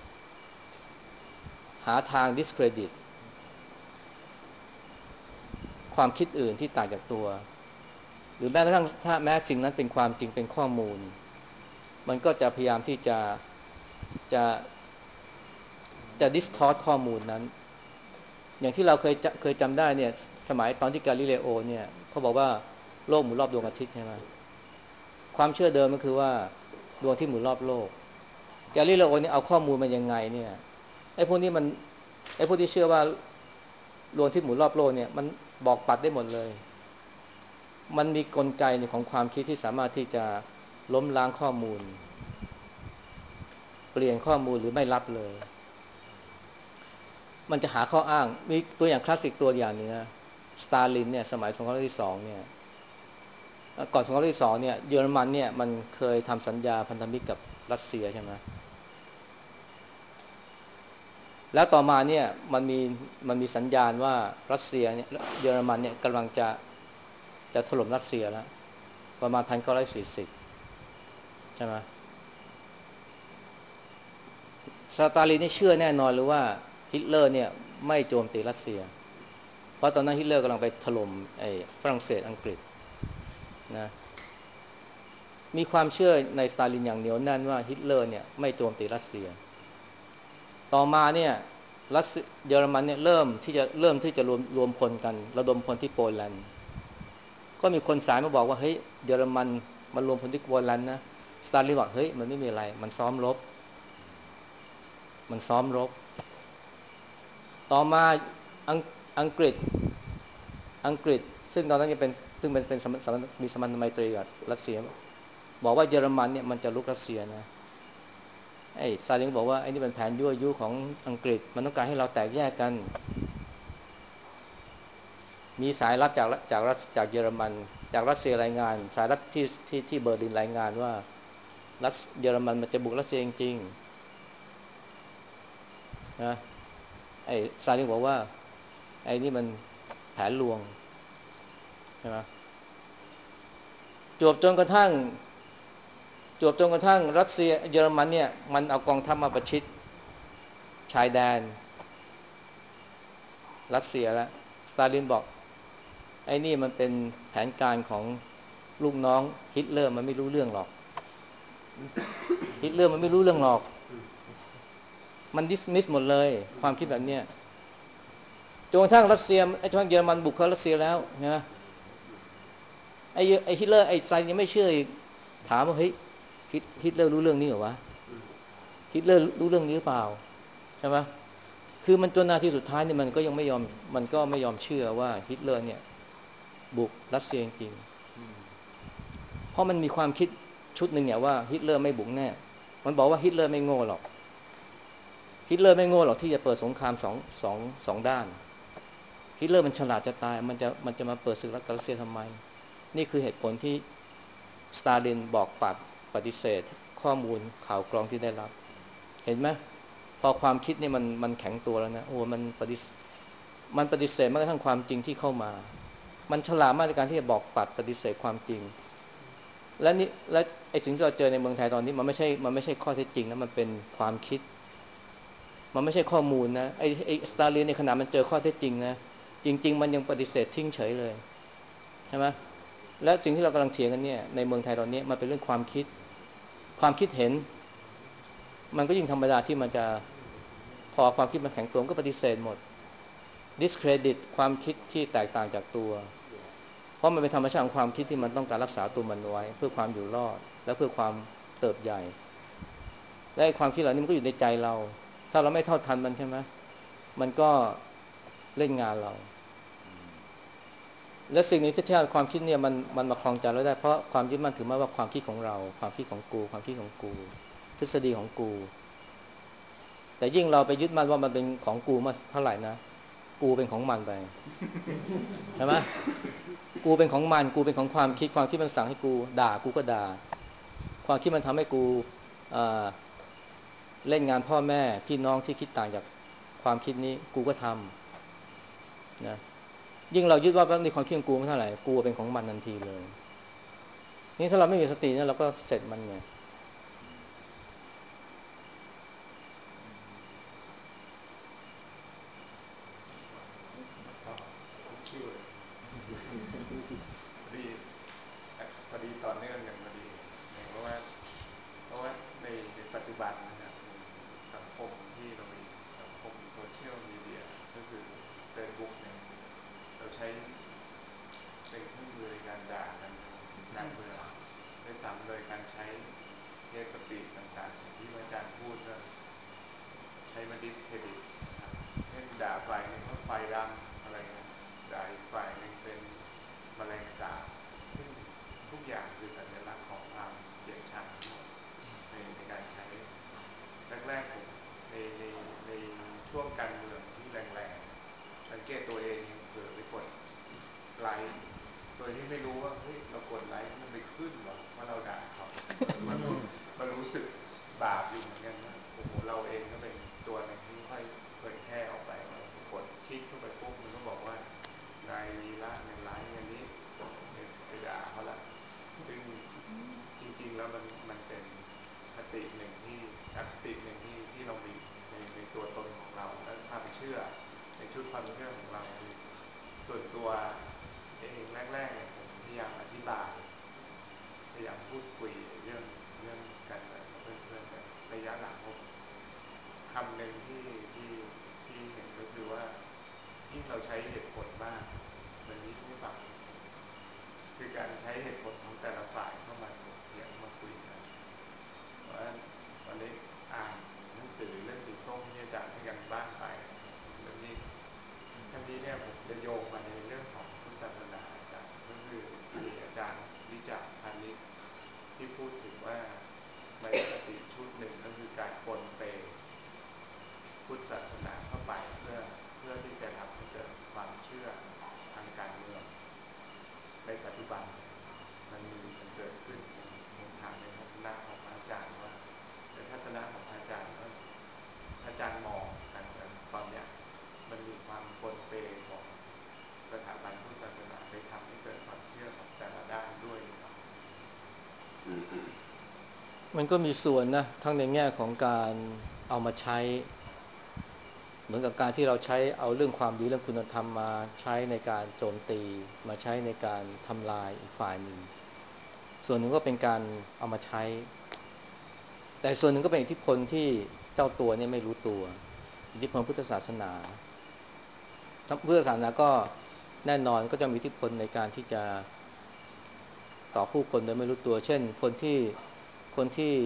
หาทาง discredit ความคิดอื่นที่ต่างจากตัวหรือแม้กระทั่งถ้าแม้สิ่งนั้นเป็นความจริงเป็นข้อมูลมันก็จะพยายามที่จะจะ distort ข้อมูลนั้นอย่างที่เราเคยจำได้เนี่ยสมัยตอนที่กาลิเลโอเนี่ยเขาบอกว่าโลกหมุนรอบดวงอาทิตย์ใช่ไหมความเชื่อเดิมก็คือว่าดวงอาทิตย์หมุนรอบโลกกาลิเลโอเนี่ยเอาข้อมูลมายังไงเนี่ยไอ้พวกที่เชื่อว่าดวงอาทิตย์หมุนรอบโลกเนี่ยมันบอกปัดได้หมดเลยมันมีกลไกในของความคิดที่สามารถที่จะล้มล้างข้อมูลเปลี่ยนข้อมูลหรือไม่รับเลยมันจะหาข้ออ้างมีตัวอย่างคลาสสิกตัวอย่างนึงนะสตาลินเนี่ยสมัยสงครามโลกที่2เนี่ยก่อนสงครามโลกที่2เนี่ยเยอรมันเนี่ยมันเคยทำสัญญาพันธมิตรกับรัสเซียใช่ไหมแล้วต่อมาเนี่ยมันมีสัญญาณว่ารัสเซียเนี่ยเยอรมันเนี่ยกำลังจะถล่มรัสเซียแล้วประมาณ1940ใช่ไหมสตาลินนี่เชื่อแน่นอนเลยว่าฮิตเลอร์เนี่ยไม่โจมตีรัสเซียเพราะตอนนั้นฮิตเลอร์กำลังไปถล่มฝรั่งเศสอังกฤษนะมีความเชื่อในสตาลินอย่างเหนียวแน่นว่าฮิตเลอร์เนี่ยไม่โจมตีรัสเซียต่อมาเนี่ยเยอรมันเนี่ยเริ่มที่จะรวมพลกันระดมพลที่โปแลนด์ก็มีคนสายมาบอกว่าเฮ้ยเยอรมันรวมพลที่โปแลนด์นะสตาลินบอกเฮ้ยมันไม่มีอะไรมันซ้อมรบต่อมาอังอังกฤษซึ่งตอนนั้นเป็นมีสัมพันธไมตรีกับรัสเซียบอกว่าเยอรมันเนี่ยมันจะลุกรัสเซียนะไอ้สตาลินบอกว่าไอ้นี่เป็นแผนยั่วยุของอังกฤษมันต้องการให้เราแตกแยกกันมีสายลับจากเยอรมันจากรัสเซียรายงานสายลับที่เบอร์ลินรายงานว่าเยอรมันจะบุกรัสเซียจริงๆนะไอ้สตาลินบอกว่าไอ้นี่มันแผนลวงใช่ไหมจวบจนกระทั่งรัสเซียเยอรมันเนี่ยมันเอากองทัพมาประชิดชายแดนรัสเซียแล้วสตาลินบอกไอ้นี่มันเป็นแผนการของลูกน้องฮิตเลอร์มันไม่รู้เรื่องหรอกฮิตเลอร์มันไม่รู้เรื่องหรอกมันดิสมิสหมดเลยความคิดแบบเนี้ยจนกระทั่งรัสเซียจนกระทั่งเยอรมันบุกเข้ารัสเซียแล้วนะไอ้ฮิตเลอร์ไอ้ไซน์ยังไม่เชื่ออีกถามว่าเฮ้ยฮิตเลอร์รู้เรื่องนี้เหรอวะฮิตเลอร์รู้เรื่องนี้หรือเปล่าใช่ไหมคือมันจนนาทีสุดท้ายเนี่ยมันก็ไม่ยอมเชื่อว่าฮิตเลอร์เนี่ยบุกรัสเซียจริงเพราะมันมีความคิดชุดหนึ่งเนี่ยว่าฮิตเลอร์ไม่บุกแน่มันบอกว่าฮิตเลอร์ไม่โง่หรอกที่จะเปิดสงครามสองด้านฮิตเลอร์มันฉลาดจะตายมันจะมาเปิดศึกกับรัสเซียทำไมนี่คือเหตุผลที่สตาลินบอกปฏิเสธข้อมูลข่าวกรองที่ได้รับเห็นไหมพอความคิดนี่มันแข็งตัวแล้วนะโอ้มันปฏิเสธแม้กระทั่งความจริงที่เข้ามามันฉลาดมากในการที่จะบอกปฏิเสธความจริงและไอ้สิ่งที่เราเจอในเมืองไทยตอนนี้มันไม่ใช่ข้อเท็จจริงนะมันเป็นความคิดมันไม่ใช่ข้อมูลนะไอ้สตาลินในขณะมันเจอข้อเท็จจริงนะจริงๆมันยังปฏิเสธทิ้งเฉยเลยใช่ไหมและสิ่งที่เรากำลังเถียงกันเนี่ยในเมืองไทยตอนนี้มันเป็นเรื่องความคิดเห็นมันก็ยิ่งธรรมดาที่มันจะพอความคิดมันแข็งตัวก็ปฏิเสธหมด discredit ความคิดที่แตกต่างจากตัวเพราะมันเป็นธรรมชาติของความคิดที่มันต้องการรักษาตัวมันไว้เพื่อความอยู่รอดและเพื่อความเติบใหญ่และความคิดเหล่านี้มันก็อยู่ในใจเราถ้าเราไม่เท่าทันมันใช่ไหมมันก็เล่นงานเราและสิ่งนี้ที่ความคิดเนี่ยมันมาครองใจเราได้เพราะความยึดมั่นถือมั่นว่าความคิดของเราความคิดของกูทฤษฎีของกูแต่ยิ่งเราไปยึดมั่นว่ามันเป็นของกูมากเท่าไหร่นะกูเป็นของมันไปใช่ไหมกูเป็นของมันกูเป็นของความคิดมันสั่งให้กูด่ากูก็ด่าความคิดมันทำให้กูเล่นงานพ่อแม่พี่น้องที่คิดต่างจากความคิดนี้กูก็ทำนะยิ่งเรายึดว่าในความคิดของกูไม่เท่าไหร่กูเป็นของมันทันทีเลยนี่ถ้าเราไม่มีสติเนี่ยเราก็เสร็จมันไงพอดีต่อเนื่องกันพอดีเพราะว่าในปัจจุบันนะครับในสังคมที่เรามีสังคมโซเชียลมีเดียก็คือ Facebook เนี่ยเราใช้เป็นเครื่องมือในการด่ากันการเมืองด้วยซ้ำโดยการใช้เทสสปีดต่างๆอย่างที่อาจารย์พูดว่าใช้มาดิสเครดิตนะครับเช่นด่าฝ่ายหนึ่งว่าไฟดำอะไรเงี้ยด่าอีกฝ่ายหนึ่งเป็นแมลงสาบซึ่งทุกอย่างคือสัญลักษณ์ของความเกลียดชังทั้งหมดในการใช้แรกๆผมในช่วงการเมืองที่แรงๆสังเกตตัวเองยังเผลอไปกดไลค์โดยที่ไม่รู้ว่าเฮ้ยเรากดไลค์มันไปขึ้นหรอว่าเราด่าเขามันรู้สึกบาปอยู่เหมือนกันว่าโอ้โหเราเองก็เป็นตัวหนึ่งที่ค่อยเผยแพร่ออกไปว่ากดคลิกเข้าไปปุ๊บมันก็บอกว่านายวีระในไลค์อันนี้ไปด่าเขาละซึ่งจริงๆแล้วมันเป็นคติหนึ่งที่อคติหนึ่งที่เรามีในตัวตนของเราและความเชื่อในชุดความเชื่อของเราส่วนตัวเองแรกๆเนี่ยผมพยายามอธิบายพยายามพูดคุยเรื่องการเมืองกับเพื่อนๆแต่ระยะหลังผมคำหนึ่งที่เห็นก็คือว่ายิ่งเราใช้เหตุผลมากมันยิ่งไม่ฟังเหตุผลคือการใช้เหตุผลของแต่ละฝ่ายเข้ามาถกเถียงมาคุยกันเพราะฉะนั้นวันนี้อ่านหนังสือเรื่องสีส้มที่อาจารย์ให้กันบ้านไปแล้วนี่อันนี้เนี่ยผมจะโยงมาในเรื่องของพุทธศาสนาอาจารย์ก็คือมีอาจารย์วิจารณ์พาณิชย์ที่พูดถึงว่าในปฏิชุดหนึ่งก็คือการปนเปพุทธศาสนาเข้าไปเพื่อที่จะทำให้เกิดความเชื่อทางการเมืองในปัจจุบันมันเกิดขึ้นผมถามในทัศนะของพระอาจารย์ว่าในทัศนะของพระอาจารย์ว่าพระอาจารย์มองการเมืองตอนเนี้ยมันมีความปนเปของสถาบันพุทธศาสนาไปทำให้เกิดความเชื่อของแต่ละด้านด้วยครับมันก็มีส่วนนะทั้งในแง่ของการเอามาใช้เหมือนกับการที่เราใช้เอาเรื่องความดีเรื่องคุณธรรมมาใช้ในการโจมตีมาใช้ในการทำลายอีกฝ่ายหนึ่งส่วนหนึ่งก็เป็นการเอามาใช้แต่ส่วนหนึ่งก็เป็นอิทธิพลที่เจ้าตัวเนี่ยไม่รู้ตัวอิทธิพลพุทธศาสนาพุทธศาสนาก็แน่นอนก็จะมีอิทธิพลในการที่จะต่อผู้คนโดยไม่รู้ตัวเช่นคนที่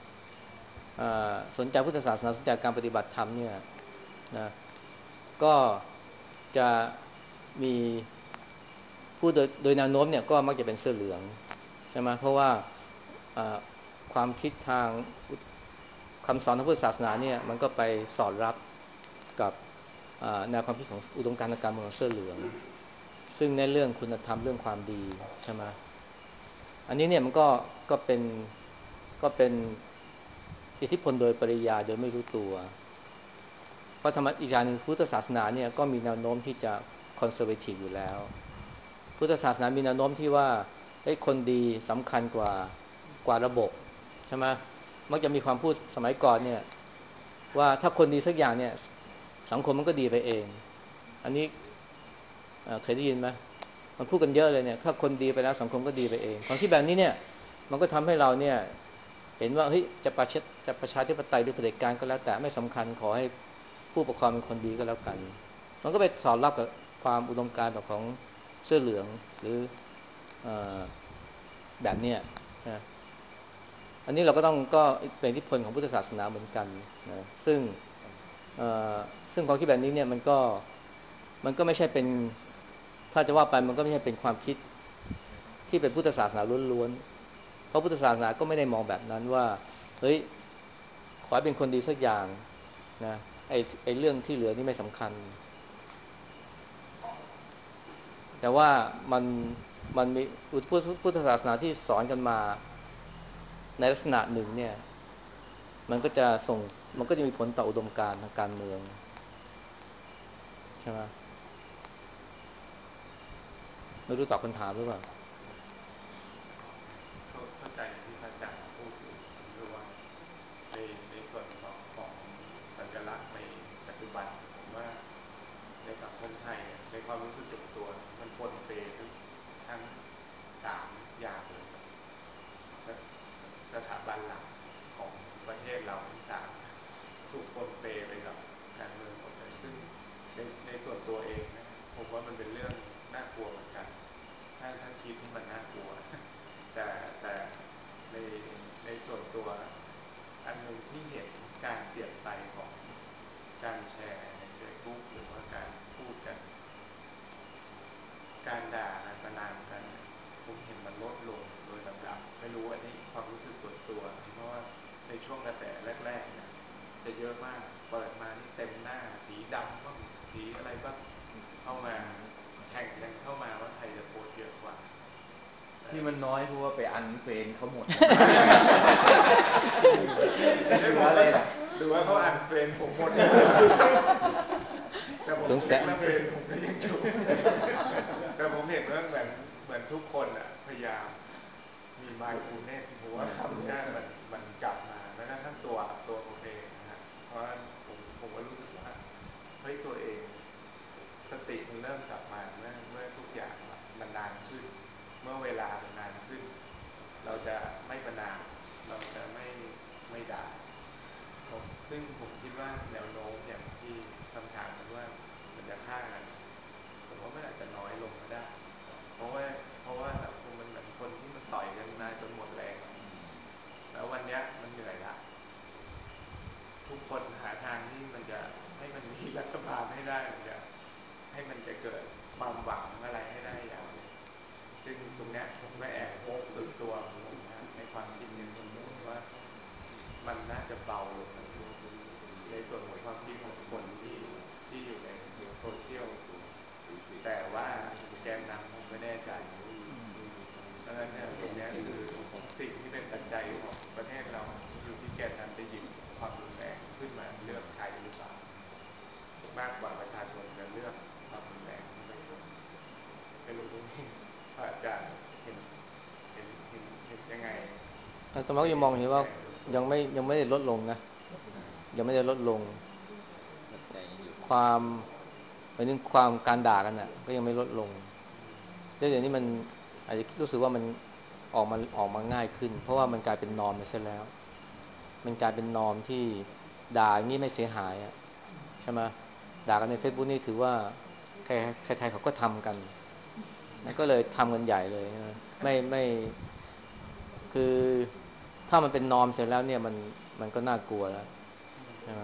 สนใจพุทธศาสนาสนใจการปฏิบัติธรรมเนี่ยนะก็จะมีผู้โดยแนวโน้มเนี่ยก็มักจะเป็นเสื้อเหลืองใช่ไหมเพราะว่าความคิดทางคำสอนทางพุทธศาสนาเนี่ยมันก็ไปสอดรับกับแนวความคิดของอุดมการณ์ทางการเมืองของเสื้อเหลืองซึ่งในเรื่องคุณธรรมเรื่องความดีใช่ไหมอันนี้เนี่ยมันก็เป็นอิทธิพลโดยปริยายโดยไม่รู้ตัวเพราะธรรมะอีกอย่างนึงพุทธศาสนาเนี่ยก็มีแนวโน้มที่จะคอนเซอร์เวทีฟอยู่แล้วพุทธศาสนามีแนวโน้มที่ว่าคนดีสำคัญกว่าระบบใช่ไหมมักจะมีความพูดสมัยก่อนเนี่ยว่าถ้าคนดีสักอย่างเนี่ยสังคมมันก็ดีไปเองอันนี้เคยได้ยินไหมมันพูดกันเยอะเลยเนี่ยถ้าคนดีไปแล้วสังคมก็ดีไปเองความคิดแบบนี้เนี่ยมันก็ทำให้เราเนี่ยเห็นว่าเฮ้ยจะประชาธิปไตยหรือเผด็จการก็แล้วแต่ไม่สำคัญขอให้ผู้ปกครองเป็นคนดีก็แล้วกันมันก็ไปสอดรับกับความอุดมการณ์ของเสื้อเหลืองหรือแบบเนี้ยนะอันนี้เราก็ต้องก็เป็นอิทธิพลของพุทธศาสนาเหมือนกันนะซึ่งความคิดแบบนี้เนี่ยมันก็ไม่ใช่เป็นถ้าจะว่าไปมันก็ไม่ใช่เป็นความคิดที่เป็นพุทธศาสนาล้วนๆเพราะพุทธศาสนาก็ไม่ได้มองแบบนั้นว่าเฮ้ยขอให้เป็นคนดีสักอย่างนะไอ้เรื่องที่เหลือนี่ไม่สำคัญแต่ว่ามันมีพุทธศาสนาที่สอนกันมาในลักษณะหนึ่งเนี่ยมันก็จะมีผลต่ออุดมการณ์ทางการเมืองใช่ไหมไม่รู้ตอบคำถามหรือเปล่าเข้าใจที่พระอาจารย์พูดอยู่คือว่าในส่วนของสัญลักษณ์ในปัจจุบันผมว่าในสังคมไทยในความรู้สึกส่วนตัวมันปนเปทั้งสามอย่างเลยสถาบันหลักของประเทศเราทั้งสามถูกปนเปไปกับการเมืองหมดเลยซึ่งในส่วนตัวเองนะผมว่ามันเป็นเรื่องน่ากลัวเหมือนกันถ้าคิดที่มันน่ากลัวแต่ในในส่วนตัวอันหนึ่งที่เห็นการเปลี่ยนไปของการแชร์ใน Facebook หรือว่าการพูดกันการด่ากันประณามกันผมเห็นมันลดลงโดยลำดับไม่รู้อันนี้ความรู้สึกส่วนตัวเพราะว่าในช่วงกระแสแรกๆเนี่ยจะเยอะมากเปิดมานี่เต็มหน้าสีดำบ้างสีอะไรบ้างเข้ามาแข่งกันเข้ามาว่าใครจะโพสเยอะกว่าที่มันน้อยเพราะว่าไปอันเฟรนเขาหมดดูว่าเขาอันเฟรนผมหมดแต่ผมเช็คแล้วเฟรนผมก็ยังอยู่แต่ผมเห็นว่าเหมือนทุกคนอ่ะพยายามมีไมค์ฟูเนสผมว่าคำนี้มันกลับมาแม้กระทั่งตัวผมเองนะฮะเพราะผมก็รู้สึกว่าเฮ้ยตัวเองสติมันเริ่มกลับมาเมื่อทุกอย่างมันนานขึ้นเมื่อเวลามันนานขึ้นเราจะไม่ประนามเราจะไม่ด่าซึ่งผมคิดว่าแนวโน้มอย่างที่คำถามมันว่ามันจะฆ่ากันผมว่ามันอาจจะน้อยลงก็ได้เพราะว่าสังคมมันเหมือนคนที่มันต่อยกันมาจนหมดแรงแล้ววันนี้มันเหนื่อยละทุกคนหาทางที่มันจะให้มันมีรัฐบาลให้ได้มันจะให้มันจะเกิดความหวังอะไรให้ได้อย่างนึงซึ่งตรงนี้ผมก็แอบโฮปสุดตัวของผมนะในความคิดเห็นส่วนตัวว่ามันน่าจะเบาลงในส่วนของความคิดของคนที่อยู่ในโซเชียลแต่ว่าแกนนำผมไม่แน่ใจดังนั้นเนี่ยตรงนี้คือสิ่งที่เป็นปัจจัยของประเทศเราอยู่ที่แกนนำจะหยิบความรุนแรงขึ้นมาเลือกใครหรือเปล่ามากกว่าประชาชนจะเลือกความรุนแรงที่ไม่ควรไม่รู้ตรงนี้อาจารย์เห็นยังไงอาตมาก็ยังมองเห็นว่ายังไม่ได้ลดลงนะยังไม่ได้ลดลงความหมายถึงความการด่ากันน่ะก็ยังไม่ลดลงแล้วเดี๋ยวนี้มันอาจจะรู้สึกว่ามันออกมาง่ายขึ้นเพราะว่ามันกลายเป็นนอร์มไปซะแล้วมันกลายเป็นนอร์มที่ด่าอย่างนี้ไม่เสียหายอ่ะใช่ไหมด่ากันใน Facebook นี่ถือว่าใครเขาก็ทำกันนะก็เลยทำกันใหญ่เลยนะไม่คือถ้ามันเป็นนอร์มเสร็จแล้วเนี่ยมันก็น่ากลัวแล้วใช่ไหม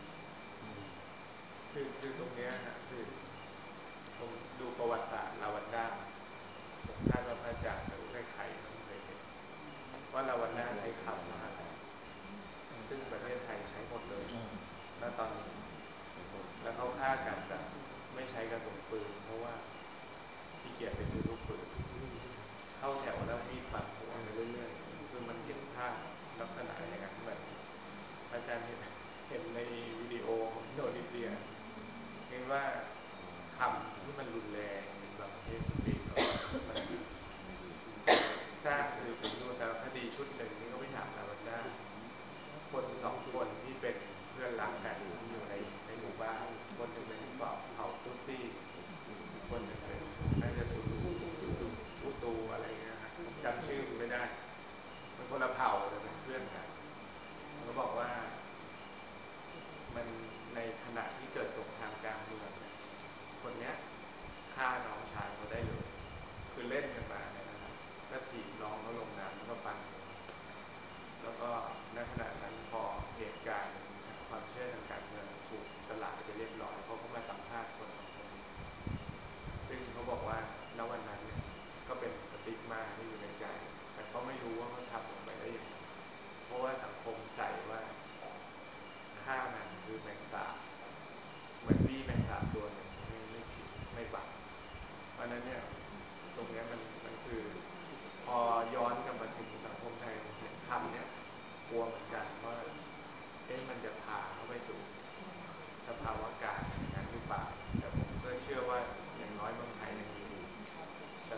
คือตรงเนี้ยฮะคือผมดูประวัติศาสตร์ลาวันด้าผมคาดว่าพระอาจารย์หรือใครๆต้องเคยเห็นว่าลาวันด้าใช้คำว่าอะไรซึ่งประเทศไทยใช้หมดเลยณตอนนี้แล้วเขาฆ่ากันแบบไม่ใช้กระสุนปืนเพราะว่าขี้เกียจไปซื้อลูกปืนเข้าแถวแล้วมีดปักหัวไปเรื่อยๆคือมันเห็นภาพลักษณะอย่างนั้นเหมือนอาจารย์เห็นในวิดีโอของอินโดนีเซียเห็นว่าคำที่มันรุนแรงแบบเฮสปีดมันสร้างคือผมดูสารคดีชุดหนึ่งนี่ก็ไปถามลาวันด้าคน2 คนที่เป็นเพื่อนรักกันที่อยู่ในหมู่บ้านคนหนึ่งเป็นเผ่าตุซี่อีกคนหนึ่งเป็นน่าจะซูตูอะไรเงี้ยครับผมจำชื่อไม่ได้มันคนละเผ่าแต่เป็นเพื่อนกันเขาบอกว่ามันในขณะที่เกิดสงครามกลางเมืองเนี่ยคนเนี้ยฆ่าน้องชายเขาได้เลยคือเล่นกันมาเนี่ยนะครับก็ถีบน้องเขาลงน้ำแล้วก็ฟันหัวแล้วก็ในขณะนั้นพอเหตุการณ์ความเชื่อทางการเมืองถูกสลายไปเรียบร้อยเขาก็มาสัมภาษณ์คน2 คนนี้ซึ่งเขาบอกว่าณวันนั้นเนี่ยก็เป็นสติ๊กมาที่อยู่ในใจแต่เขาไม่รู้ว่าเขาทำลงไปได้ยังไงเพราะว่าสังคมใส่ว่าฆ่ามันคือแมงสาบเหมือนบี้แมงสาบตัวหนึ่งไม่ผิดไม่บาปเพราะนั้นเนี่ยตรงนี้มันคือพอย้อนกลับมาถึงสังคมไทยผมเห็นคำเนี้ยกลัวเหมือนกันว่ามันจะพาเข้าไปสู่สภาวะการอย่างนั้นหรือเปล่าแต่ผมก็เชื่อว่าอย่างน้อยเมืองไทยยังมีส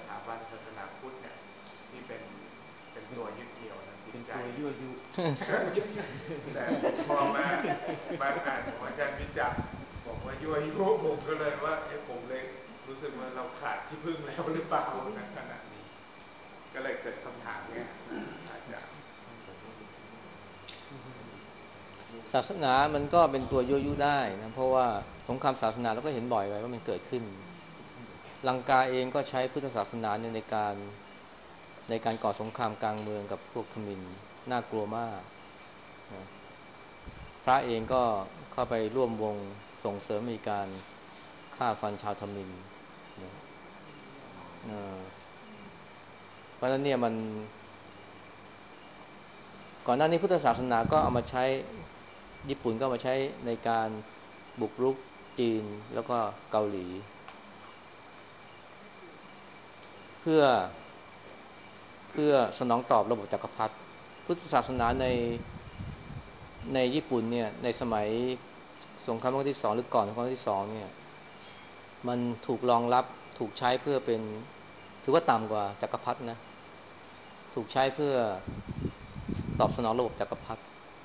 ตัวยั่วยุแต่ผมพอมาอ่านของอาจารย์วิจักษ์บอกว่ายั่วยุผมก็เลยว่าผมเลยรู้สึกว่าเราขาดที่พึ่งแล้วหรือเปล่าในขณะนี้ก็เลยเกิดคำถามเนี่ยอาจารย์ศาสนามันก็เป็นตัวยั่วยุได้นะเพราะว่าสงครามศาสนาเราก็เห็นบ่อยไว้ว่ามันเกิดขึ้นลังกาเองก็ใช้พุทธศาสนาในการก่อสงครามกลางเมืองกับพวกทมิฬน่ากลัวมากนะพระเองก็เข้าไปร่วมวงส่งเสริมมีการฆ่าฟันชาวทมิฬนะเพราะฉะนั้นเนี่ยมันก่อนหน้านี้พุทธศาสนาก็เอามาใช้ญี่ปุ่นก็มาใช้ในการบุกรุกจีนแล้วก็เกาหลีเพื่อสนองตอบระบบจักรพรรดิพุทธศาสนาในญี่ปุ่นเนี่ยในสมัยสงครามโลกที่2หรือก่อนสงครามโลกที่2เนี่ยมันถูกรองรับถูกใช้เพื่อเป็นถือว่าต่ำกว่าจักรพรรดินะถูกใช้เพื่อตอบสนองระบบจักรพรรดิ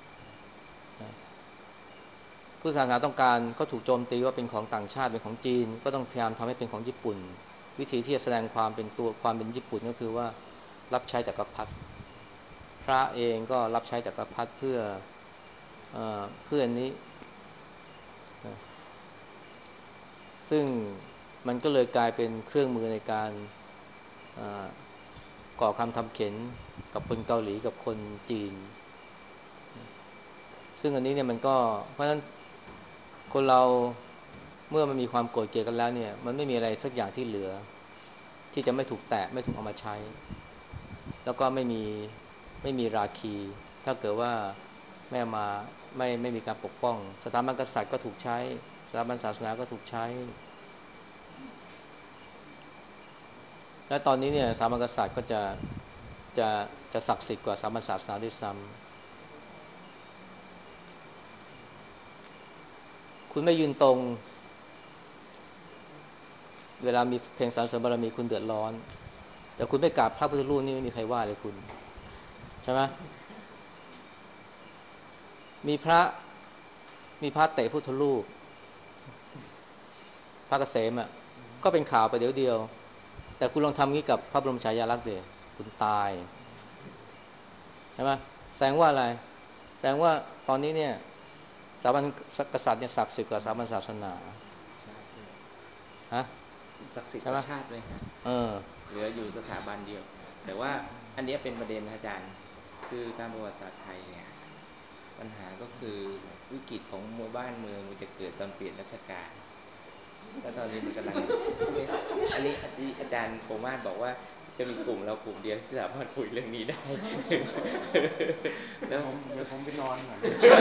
พุทธศาสนาต้องการก็ถูกโจมตีว่าเป็นของต่างชาติเป็นของจีนก็ต้องพยายามทำให้เป็นของญี่ปุ่นวิธีที่จะแสดงความเป็นญี่ปุ่นก็คือว่ารับใช้จักรพรรดิพระเองก็รับใช้จักรพรรดิเพื่ออันนี้ซึ่งมันก็เลยกลายเป็นเครื่องมือในการก่อคำทำเข็ญกับคนเกาหลีกับคนจีนซึ่งอันนี้เนี่ยมันก็เพราะฉะนั้นคนเราเมื่อมันมีความโกรธเกลียดกันแล้วเนี่ยมันไม่มีอะไรสักอย่างที่เหลือที่จะไม่ถูกแตะไม่ถูกเอามาใช้แล้วก็ไม่มีราคีถ้าเกิดว่าไม่มีการปกป้องสถาบันกษัตริย์ก็ถูกใช้สถาบันศาสนาก็ถูกใช้และตอนนี้เนี่ยสถาบันกษัตริย์ก็จะศักดิ์สิทธิ์กว่าสถาบันศาสนาด้วยซ้ำคุณไม่ยืนตรงเวลามีเพลงสรรเสริญบารมีคุณเดือดร้อนแต่คุณไม่กราบพระพุทธรูปนี่ไม่มีใครว่าเลยคุณใช่ไหมมีพระเตะพุทธรูปพระเกษมอ่ะก็เป็นข่าวไปเดียวแต่คุณลองทำงี้กับพระบรมฉายาลักษณ์ดิคุณตายใช่ไหมแสดงว่าอะไรแสดงว่าตอนนี้เนี่ยสถาบันกษัตริย์เนี่ยศักดิ์สิทธิ์กว่าสถาบันศาสนาฮะศักดิ์สิทธิ์กว่าชาติเลยฮะเหลืออยู่สถาบันเดียวแต่ว่าอันนี้เป็นประเด็นนะอาจารย์คือตามประวัติศาสตร์ไทยเนี่ยปัญหาก็คือวิกฤตของบ้านเมืองมันจะเกิดตอนเปลี่ยนรัชกาลแล้วตอนนี้มันกำลังอันนี้อาจารย์โคม่านบอกว่าจะมีกลุ่มเรากลุ่มเดียวที่สามารถคุยเรื่องนี้ได้แล้วเดี๋ยวผมไปนอนก่อน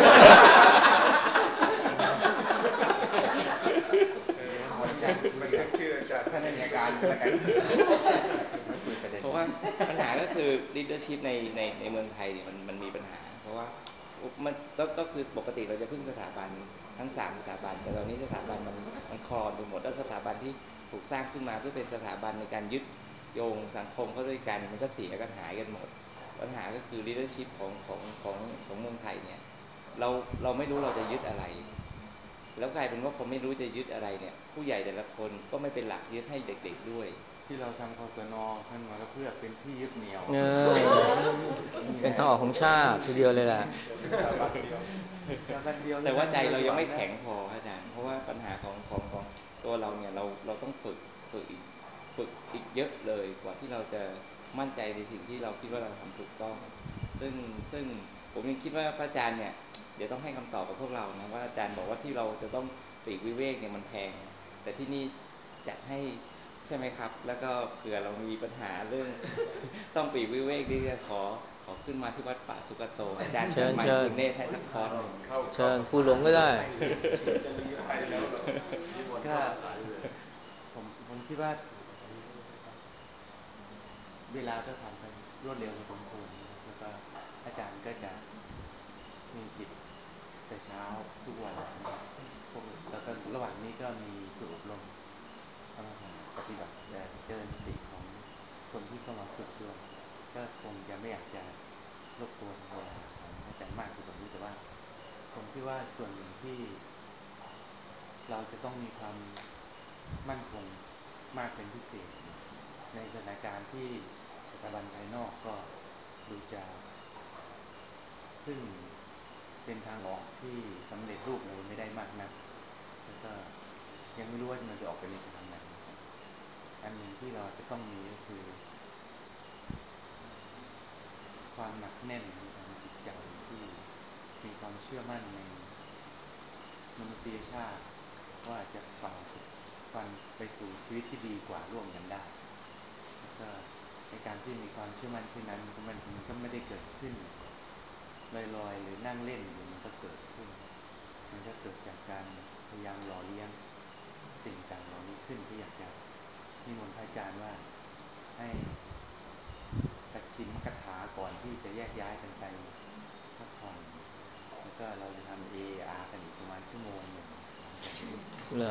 มันก็ชื่ออาจารย์ท่านในการแล้วกันเพราะว่าปัญหาก็คือ leadership ในเมืองไทยเนี่ยมันมีปัญหาเพราะว่ามันก็คือปกติเราจะพึ่งสถาบันทั้ง3สถาบันแต่ตอนนี้สถาบันมันคลอนไปหมดแล้วสถาบันที่ถูกสร้างขึ้นมาเพื่อเป็นสถาบันในการยึดโยงสังคมเข้าด้วยกันมันก็เสียกันหายกันหมดปัญหาก็คือ leadership ของเมืองไทยเนี่ยเราไม่รู้เราจะยึดอะไรแล้วกลายเป็นว่าผมไม่รู้จะยึดอะไรเนี่ยผู้ใหญ่แต่ละคนก็ไม่เป็นหลักยึดให้เด็กๆด้วยที่เราทำคสน.ขึ้นมาก็เพื่อเป็นที่ยึดเหนี่ยวเป็นทางออกของชาติทีเดียวเลยแหละแต่ว่าใจเรายังไม่แข็งพออาจารย์เพราะว่าปัญหาของตัวเราเนี่ยเราต้องฝึกอีกเยอะเลยกว่าที่เราจะมั่นใจในสิ่งที่เราคิดว่าเราทำถูกต้องซึ่งผมยังคิดว่าพระอาจารย์เนี่ยเดี๋ยวต้องให้คำตอบกับพวกเรานะว่าอาจารย์บอกว่าที่เราจะต้องปลีกวิเวกเนี่ยมันแพงแต่ที่นี่จัดให้ใช่ไหมครับแล้วก็เผื่อเรามีปัญหาเรื่องต้องปลีกวิเวกที่จะขอขึ้นมาที่วัดป่าสุกโตอาจารย์เชิญคุณเนธให้สักคอร์สเชิญผู้หลงก็ได้ก็ผมคิดว่าเวลาก็ผ่านไปรวดเร็วพอสมควรนะครับแล้วก็อาจารย์ก็จะมีกิจแต่เช้าทุกวันนะครับแล้วก็ระหว่างนี้ก็มีฝึกอบรมกรรมฐานปฏิบัติเจริญสติของคนที่เข้ามาฝึกด้วยก็คงจะไม่อยากจะรบกวนเวลาของอาจารย์มากคือผมรู้แต่ว่าผมคิดว่าส่วนหนึ่งที่เราจะต้องมีความมั่นคงมากเป็นพิเศษในสถานการณ์ที่สถาบันภายนอกก็ดูจะซึ่งเป็นทางออกที่สำเร็จรูปเลยไม่ได้มากนักแล้วก็ยังไม่รู้ว่ามันจะออกไปในทางไหนอันหนึ่งที่เราจะต้องมีก็คือความหนักแน่นในทางจิตใจที่มีความเชื่อมั่นในมนุษยชาติว่าจะฝ่าฟันไปสู่ชีวิตที่ดีกว่าร่วมกันได้แล้วก็ในการที่มีความเชื่อมั่นเช่นนั้นมันก็ไม่ได้เกิดขึ้นลอยๆหรือนั่งเล่นอยู่มันก็เกิดขึ้นมันก็เกิดจากการพยายามหล่อเลี้ยงสิ่งต่างเหล่านี้ขึ้นก็อยากจะนิมนต์พระอาจารย์ว่าให้ปัจฉิมกถาก่อนที่จะแยกย้ายกันไปพักผ่อนแล้วก็เราจะทำ AR กันอีกประมาณชั่วโมงหนึ่งหลังจากนี้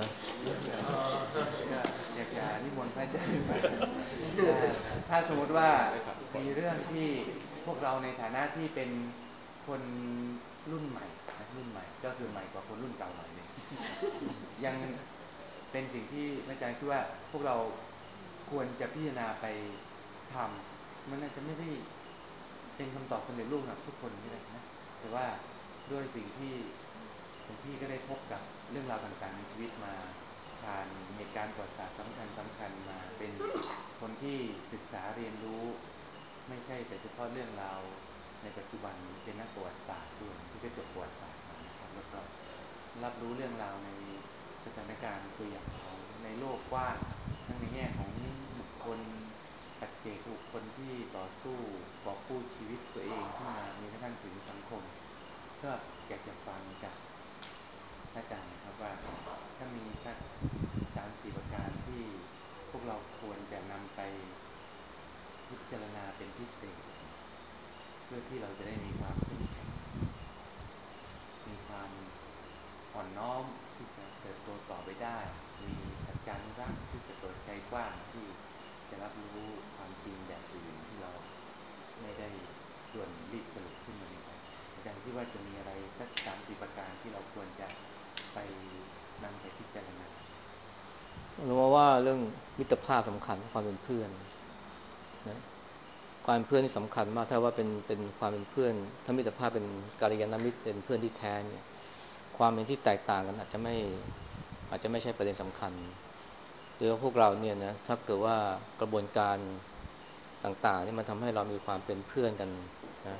ก็อยากจะนิมนต์พระอาจารย์ถ้าสมมติว่ามีเรื่องที่พวกเราในฐานะที่เป็นคนรุ่นใหม่ก็คือใหม่กว่าคนรุ่นเก่าหน่อยนึงยังเป็นสิ่งที่อาจารย์คิดว่าพวกเราควรจะพิจารณาไปทำมันอาจจะไม่ได้เป็นคำตอบสำเร็จรูปกับทุกคนก็ได้นะแต่ว่าด้วยสิ่งที่หลวงพี่ก็ได้พบกับเรื่องราวต่างๆในชีวิตมาผ่านเหตุการณ์ประวัติศาสตร์สำคัญมาเป็นคนที่ศึกษาเรียนรู้ไม่ใช่แต่เฉพาะเรื่องราวในปัจจุบันเป็นนักประวัติศาสตร์ด้วยที่ก็จบประวัติศาสตร์มานะครับแล้วก็รับรู้เรื่องราวในสถานการณ์ตัวอย่างของในโลกกว้างทั้งในแง่ของบุคคลปัจเจกบุคคลที่ต่อสู้กอบกู้ชีวิตตัวเองขึ้นมามีกระทั่งถึงสังคมก็อยากจะฟังจากอาจารย์นะครับว่าถ้ามีสัก 3-4 ประการที่พวกเราควรจะนำไปพิจารณาเป็นพิเศษเพื่อที่เราจะได้มีความเข้มแข็งมีความอ่อนน้อมที่จะเติบโตต่อไปได้มีสัจจานุรักษ์ที่จะเปิดใจกว้างที่จะรับรู้ความจริงแบบอื่นที่เราไม่ได้ด่วนรีบสรุปขึ้นมาในใจอาจารย์คิดว่าจะมีอะไรสัก 3-4 ประการที่เราควรจะไปนำไปพิจารณาเราว่าเรื่องมิตรภาพสำคัญความเป็นเพื่อนนะความเป็นเพื่อนที่สำคัญมากถ้าว่าเป็นความเป็นเพื่อนถ้ามิตรภาพเป็นกัลยาณมิตรเป็นเพื่อนที่แท้เนี่ยความเห็นที่แตกต่างกันอาจจะไม่ใช่ประเด็นสำคัญโดยพวกเราเนี่ยนะถ้าเกิดว่ากระบวนการต่างๆนี่มันทำให้เรามีความเป็นเพื่อนกันนะ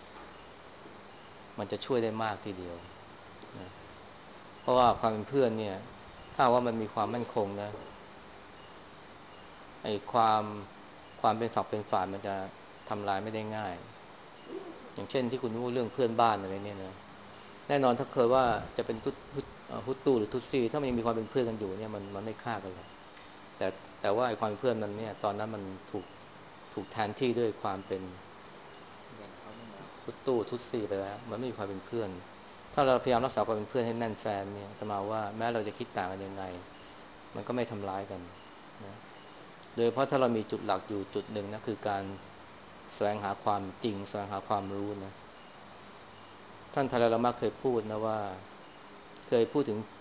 มันจะช่วยได้มากทีเดียวนะเพราะว่าความเป็นเพื่อนเนี่ยถ้าว่ามันมีความมั่นคงนะไอ้ความเป็นฝักเป็นฝ่ายมันจะทำลายไม่ได้ง่ายอย่างเช่นที่คุณพูดเรื่องเพื่อนบ้านอะไรเนี่ยนะแน่นอนถ้าเคยว่าจะเป็นฮุตตูหรือทุตซีถ้ามันยังมีความเป็นเพื่อนกันอยู่เนี่ยมันไม่ฆ่ากันหรอกแต่แต่ว่าไอ้ความเป็นเพื่อนมันเนี่ยตอนนั้นมันถูกแทนที่ด้วยความเป็นฮุตตูทุตซีไปแล้วมันไม่มีความเป็นเพื่อนถ้าเราพยายามรักษาความเป็นเพื่อนให้แน่นแฟนเนี่ยจะมาว่าแม้เราจะคิดต่างกันยังไงมันก็ไม่ทำร้ายกันนะโดยเพราะถ้าเรามีจุดหลักอยู่จุดหนึ่งนะคือการแสวงหาความจริงแสวงหาความรู้นะท่านทาราลามะเคยพูดนะว่าเคยพูดถึง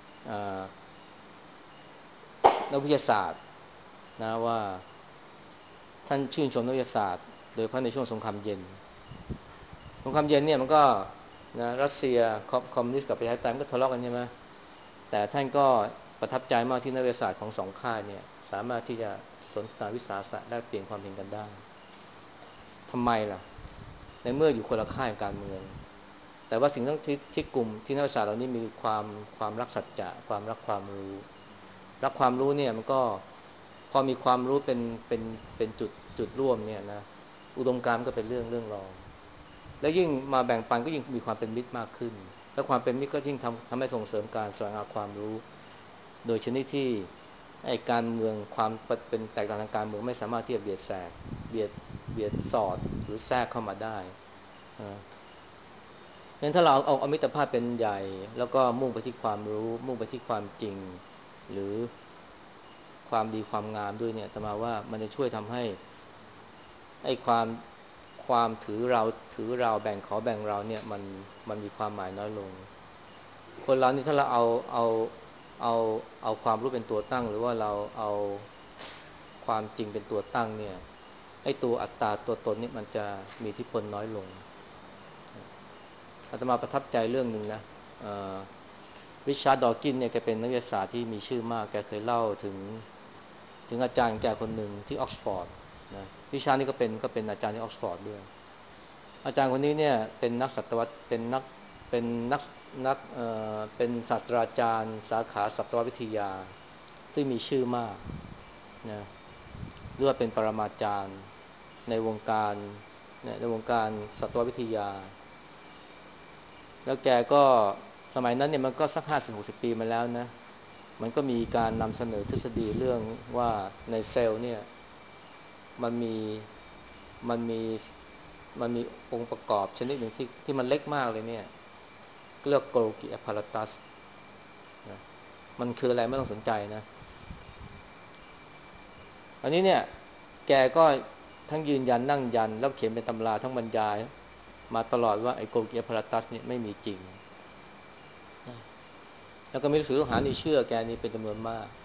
นักวิทยาศาสตร์นะว่าท่านชื่นชมนักวิทยาศาสตร์โดยเฉพาะในช่วงสงครามเย็นเนี่ยมันก็นะรัสเซียคอมมิวนิสต์กับประชาธิปไตยมันก็ทะเลาะกันใช่ไหมแต่ท่านก็ประทับใจมากที่นักวิทยาศาสตร์ของสองค่ายเนี่ยสามารถที่จะสนทนาวิสาสะแลกเปลี่ยนความเห็นกันได้ทำไมล่ะในเมื่ออยู่คนละค่ายการเมืองแต่ว่าสิ่งที่กลุ่มที่นักวิทยาศาสตร์เหล่านี้มีความรักสัจจะความรักความรู้เนี่ยมันก็พอมีความรู้เป็นจุดร่วมเนี่ยนะอุดมการณ์ก็เป็นเรื่องรองแล้วยิ่งมาแบ่งปันก็ยิ่งมีความเป็นมิตรมากขึ้นและความเป็นมิตรก็ยิ่งทำให้ส่งเสริมการแสวงหาความรู้โดยชนิดที่ไอ้การเมืองความเป็นแตกต่างทางการเมืองไม่สามารถที่จะเบียดสอดหรือแทรกเข้ามาได้งั้นถ้าเราเอามิตรภาพเป็นใหญ่แล้วก็มุ่งไปที่ความรู้มุ่งไปที่ความจริงหรือความดีความงามด้วยเนี่ยแต่มาว่ามันจะช่วยทำให้ไอ้ความถือเราแบ่งเขาแบ่งเราเนี่ยมันมีความหมายน้อยลงคนเรานี่ถ้าเราเอาเอาความรู้เป็นตัวตั้งหรือว่าเราเอาความจริงเป็นตัวตั้งเนี่ยไอ้ตัวอัตตาตัวตนนี่มันจะมีอิทธิพลน้อยลงอาตมาประทับใจเรื่องนึงนะริชาร์ด ดอว์กินเนี่ยแกเป็นนักวิทยาศาสตร์ที่มีชื่อมากแกเคยเล่าถึงอาจารย์แกคนหนึ่งที่ออกซฟอร์ดนะริชาร์ดนี่ก็เป็นอาจารย์ที่ออกซฟอร์ดด้วยอาจารย์คนนี้เนี่ยเป็นนักสัตวเป็นศาสตราจารย์สาขาสัตววิทยาซึ่งมีชื่อมากนะเรียกว่าเป็นปรมาจารย์ในวงการสัตววิทยาแล้วแกก็สมัยนั้นเนี่ยมันก็สัก50-60 ปีมาแล้วนะมันก็มีการนำเสนอทฤษฎีเรื่องว่าในเซลล์เนี่ยมันมีองค์ประกอบชนิดหนึ่งที่มันเล็กมากเลยเนี่ยเรียกโกลกิแอปพาราตัสนะมันคืออะไรไม่ต้องสนใจนะอันนี้เนี่ยแกก็ทั้งยืนยันนั่งยันแล้วเขียนเป็นตำราทั้งบรรยายมาตลอดว่าไอ้โกลกิแอปพาราตัสเนี่ยไม่มีจริงนะแล้วก็มีลูกศิษย์ลูกหานี่เชื่อแกนี่เป็นจำนวนมาก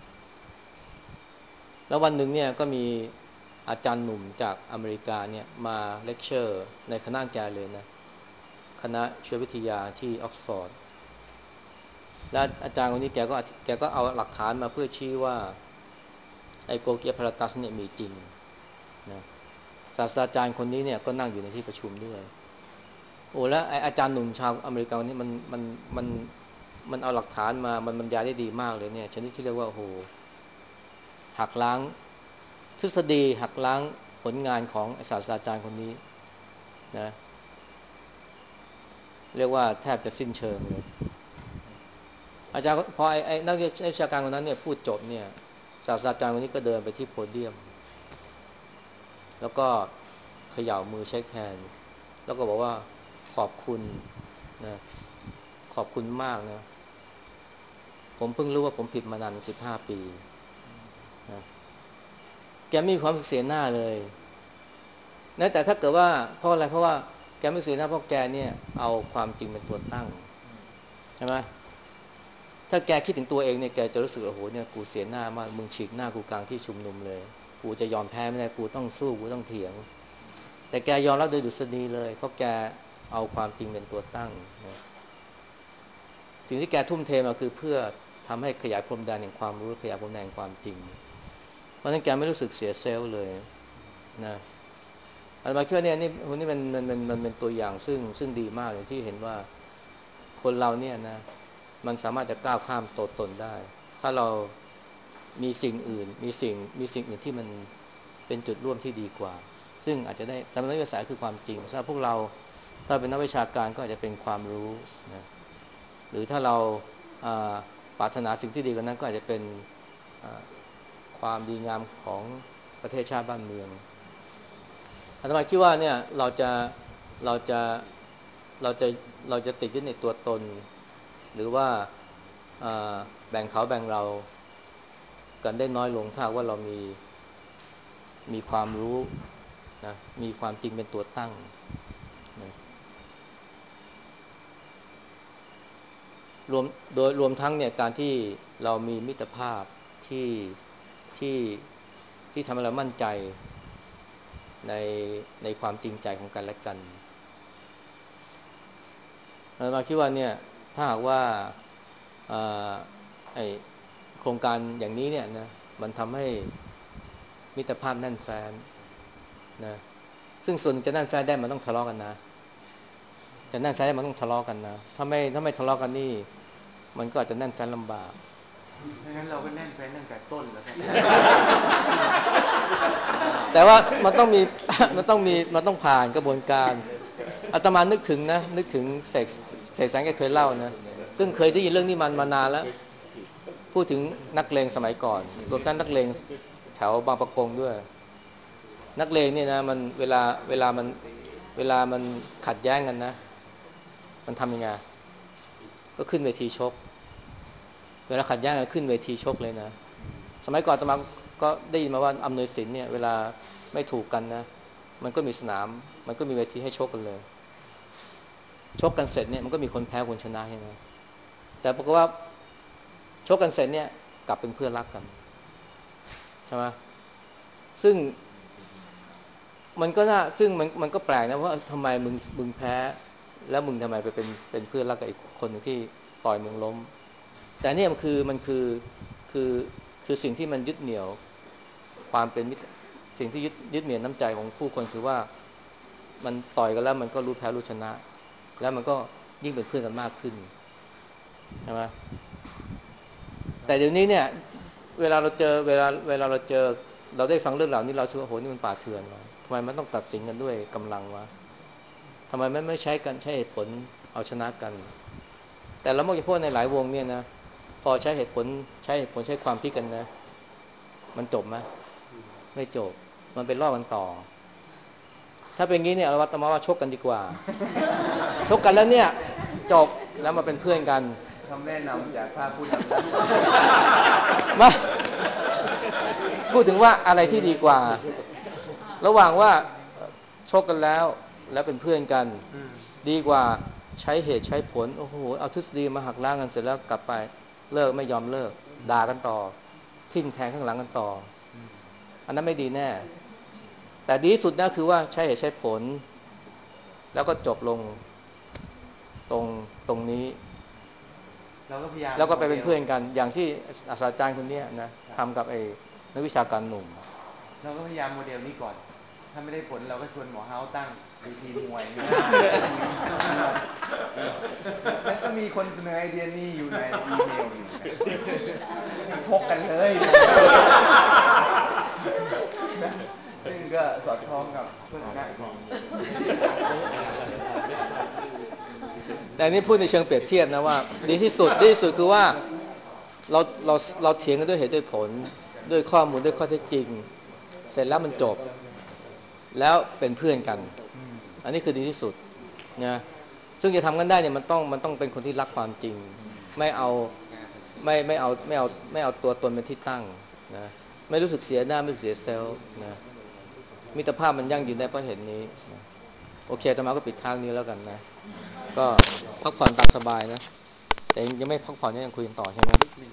แล้ววันหนึ่งเนี่ยก็มีอาจารย์หนุ่มจากอเมริกาเนี่ยมาเลคเชอร์ในคณะแกเลยนะคณะชีววิทยาที่ออกซฟอร์ดและอาจารย์คนนี้แกก็เอาหลักฐานมาเพื่อชี้ว่าไอ้โกลกิแอปพาราตัสเนี่ยมีจริงนะศาสตราจารย์คนนี้เนี่ยก็นั่งอยู่ในที่ประชุมด้วยโอ้แล้วไอ้อาจารย์หนุ่มชาวอเมริกาคนนี้มันเอาหลักฐานมามันบรรยายได้ดีมากเลยเนี่ยชนิดที่เรียกว่าโอ้โหหักล้างทฤษฎีหักล้างผลงานของศาสตราจารย์คนนี้นะเรียกว่าแทบจะสิ้นเชิงเลยอาจารย์พอไอ้นักวิชาการคนนั้นเนี่ยพูดจบเนี่ยศาสตราจารย์คนนี้ก็เดินไปที่โพเดียมแล้วก็เขย่ามือเช็คแฮนด์แล้วก็บอกว่าขอบคุณนะขอบคุณมากนะผมเพิ่งรู้ว่าผมผิดมานาน15 ปีนะแกไม่มีความเสียหน้าเลยนะแต่ถ้าเกิดว่าเพราะอะไรเพราะว่าแกไม่เสียหน้าเพราะแกเนี่ยเอาความจริงเป็นตัวตั้งใช่ไหมถ้าแกคิดถึงตัวเองเนี่ยแกจะรู้สึกโอ้โหเนี่ยกูเสียหน้ามากมึงฉีกหน้ากูกลางที่ชุมนุมเลยกูจะยอมแพ้ไม่ได้กูต้องสู้กูต้องเถียงแต่แกยอมรับโดยดุษฎีเลยเพราะแกเอาความจริงเป็นตัวตั้งนะสิ่งที่แกทุ่มเทมาคือเพื่อทำให้ขยายพรมแดนแห่งความรู้ขยายพรมแดนแห่งความจริงเพราะฉะนั้นแกไม่รู้สึกเสียเซลล์เลยนะอาตมาคิดว่าเนี่ยนี่คนนี้มันเป็นตัวอย่างซึ่งดีมากเลยที่เห็นว่าคนเราเนี่ยนะมันสามารถจะก้าวข้ามตัวตนได้ถ้าเรามีสิ่งอื่นที่มันเป็นจุดร่วมที่ดีกว่าซึ่งอาจจะได้สำหรับนักวิทยาศาสตร์คือความจริงสำหรับพวกเราถ้าเป็นนักวิชาการก็อาจจะเป็นความรู้นะหรือถ้าเราปรารถนาสิ่งที่ดีกว่านั้นก็อาจจะเป็นความดีงามของประเทศชาติบ้านเมืองอาตมาคิดว่าเนี่ยเราจะเราจะเราจะติดยึดในตัวตนหรือว่าแบ่งเขาแบ่งเรากันได้น้อยลงถ้าว่าเรามีความรู้นะมีความจริงเป็นตัวตั้งนะรวมทั้งเนี่ยการที่เรามีมิตรภาพที่ที่ที่ทำให้เรามั่นใจในความจริงใจของกันและกันเราคิดว่าเนี่ยถ้าหากว่าไอโครงการอย่างนี้เนี่ยนะมันทำให้มิตรภาพแน่นแฟ้นนะซึ่งส่วนจะแน่นแฟ้นได้มันต้องทะเลาะกันนะจะแน่นแฟ้นได้มันต้องทะเลาะกันนะถ้าไม่ทะเลาะกันนี่มันก็อาจจะแน่นแฟ้นลำบากงั้นเราก็แน่นแฟ้นตั้งแต่ต้นแล้วครับแต่ว่ามันต้องผ่านกระบวนการอาตมานึกถึงเสกสรรแกเคยเล่านะซึ่งเคยได้ยินเรื่องนี้มานานแล้วพูดถึงนักเลงสมัยก่อนรวมทั้งนักเลงแถวบางปะกงด้วยนักเลงเนี่ยนะมันเวลามันขัดแย้งกันนะมันทำยังไงก็ขึ้นเวทีชกเวลาขัดแย้งกันขึ้นเวทีชกเลยนะสมัยก่อนอาตมาก็ได้ยินมาว่าอำนวยสินเนี่ยเวลาไม่ถูกกันนะมันก็มีสนามมันก็มีเวทีให้ชกกันเลยชกกันเสร็จเนี่ยมันก็มีคนแพ้คนชนะใช่ไหมแต่ปรากฏว่าชกกันเสร็จเนี่ยกลับเป็นเพื่อนรักกันใช่ไหมซึ่งมันก็น่าซึ่งมันก็แปลกนะว่าทำไมมึงแพ้แล้วมึงทำไมไปเป็นเพื่อนรักกับอีกคนหนึ่งที่ต่อยมึงล้มแต่เนี่ยคือคือสิ่งที่มันยึดเหนี่ยวความเป็นสิ่งที่ยึดเหนี่ยวน้ำใจของผู้คนคือว่ามันต่อยกันแล้วมันก็รู้แพ้รู้ชนะแล้วมันก็ยิ่งเป็นเพื่อนกันมากขึ้นใช่ไหมแต่เดี๋ยวนี้เนี่ยเวลาเราเจอเราได้ฟังเรื่องเหล่านี้เราคิดว่าโหนี่มันป่าเถื่อนวะทำไมมันต้องตัดสินกันด้วยกำลังวะทำไมไม่ใช้เหตุผลเอาชนะกันแต่เรามักจะพูดในหลายวงเนี่ยนะพอใช้เหตุผลใช้ความคิดกันนะมันจบไหมไม่จบมันเป็นล่อกันต่อถ้าเป็นงี้เนี่ยเราต้องมาว่าชกกันดีกว่าชกกันแล้วเนี่ยจบแล้วมาเป็นเพื่อนกันคำแนะนำจากพระผู้นำแล้วมาพูดถึงว่าอะไรที่ดีกว่าระหว่างว่าชกกันแล้วเป็นเพื่อนกันดีกว่าใช้เหตุใช้ผลโอ้โหเอาทฤษฎีมาหักล้างกันเสร็จแล้วกลับไปเลิกไม่ยอมเลิกด่ากันต่อทิ่มแทงข้างหลังกันต่ออันนั้นไม่ดีแน่แต่ดีที่สุดนะคือว่าใช้เหตุใช้ผลแล้วก็จบลงตรงนี้แล้วก็ไปเป็นเพื่อนกันอย่างที่ศาสตราจารย์คนนี้นะทำกับไอ้นักวิชาการหนุ่มเราก็พยายามโมเดลนี้ก่อนถ้าไม่ได้ผลเราก็ชวนหมอเฮาตั้งดีทีมวยแล้วก็มีคนเสนอไอเดียนี้อยู่ในอีเมลอยู่พกกันเลยซึ่งก็สอดคล้องกับเพื่อนนักของแต่นี่พูดในเชิงเปรียบเทียบนะว่าดีที่สุดคือว่าเราเถียงกันด้วยเหตุด้วยผลด้วยข้อมูลด้วยข้อเท็จจริงเสร็จแล้วมันจบแล้วเป็นเพื่อนกันอันนี้คือดีที่สุดนะซึ่งจะทำกันได้เนี่ยมันต้องเป็นคนที่รักความจริงไม่เอาตัวตนเป็นที่ตั้งนะไม่รู้สึกเสียหน้าไม่เสียเซลล์นะมิตรภาพมันยั่งยืนได้เพราะเหตุนี้นะโอเคต่อมาก็ปิดทางนี้แล้วกันนะก็พักผ่อนตามสบายนะแต่ยังไม่พักผ่อนยังคุยกันต่อใช่ไหม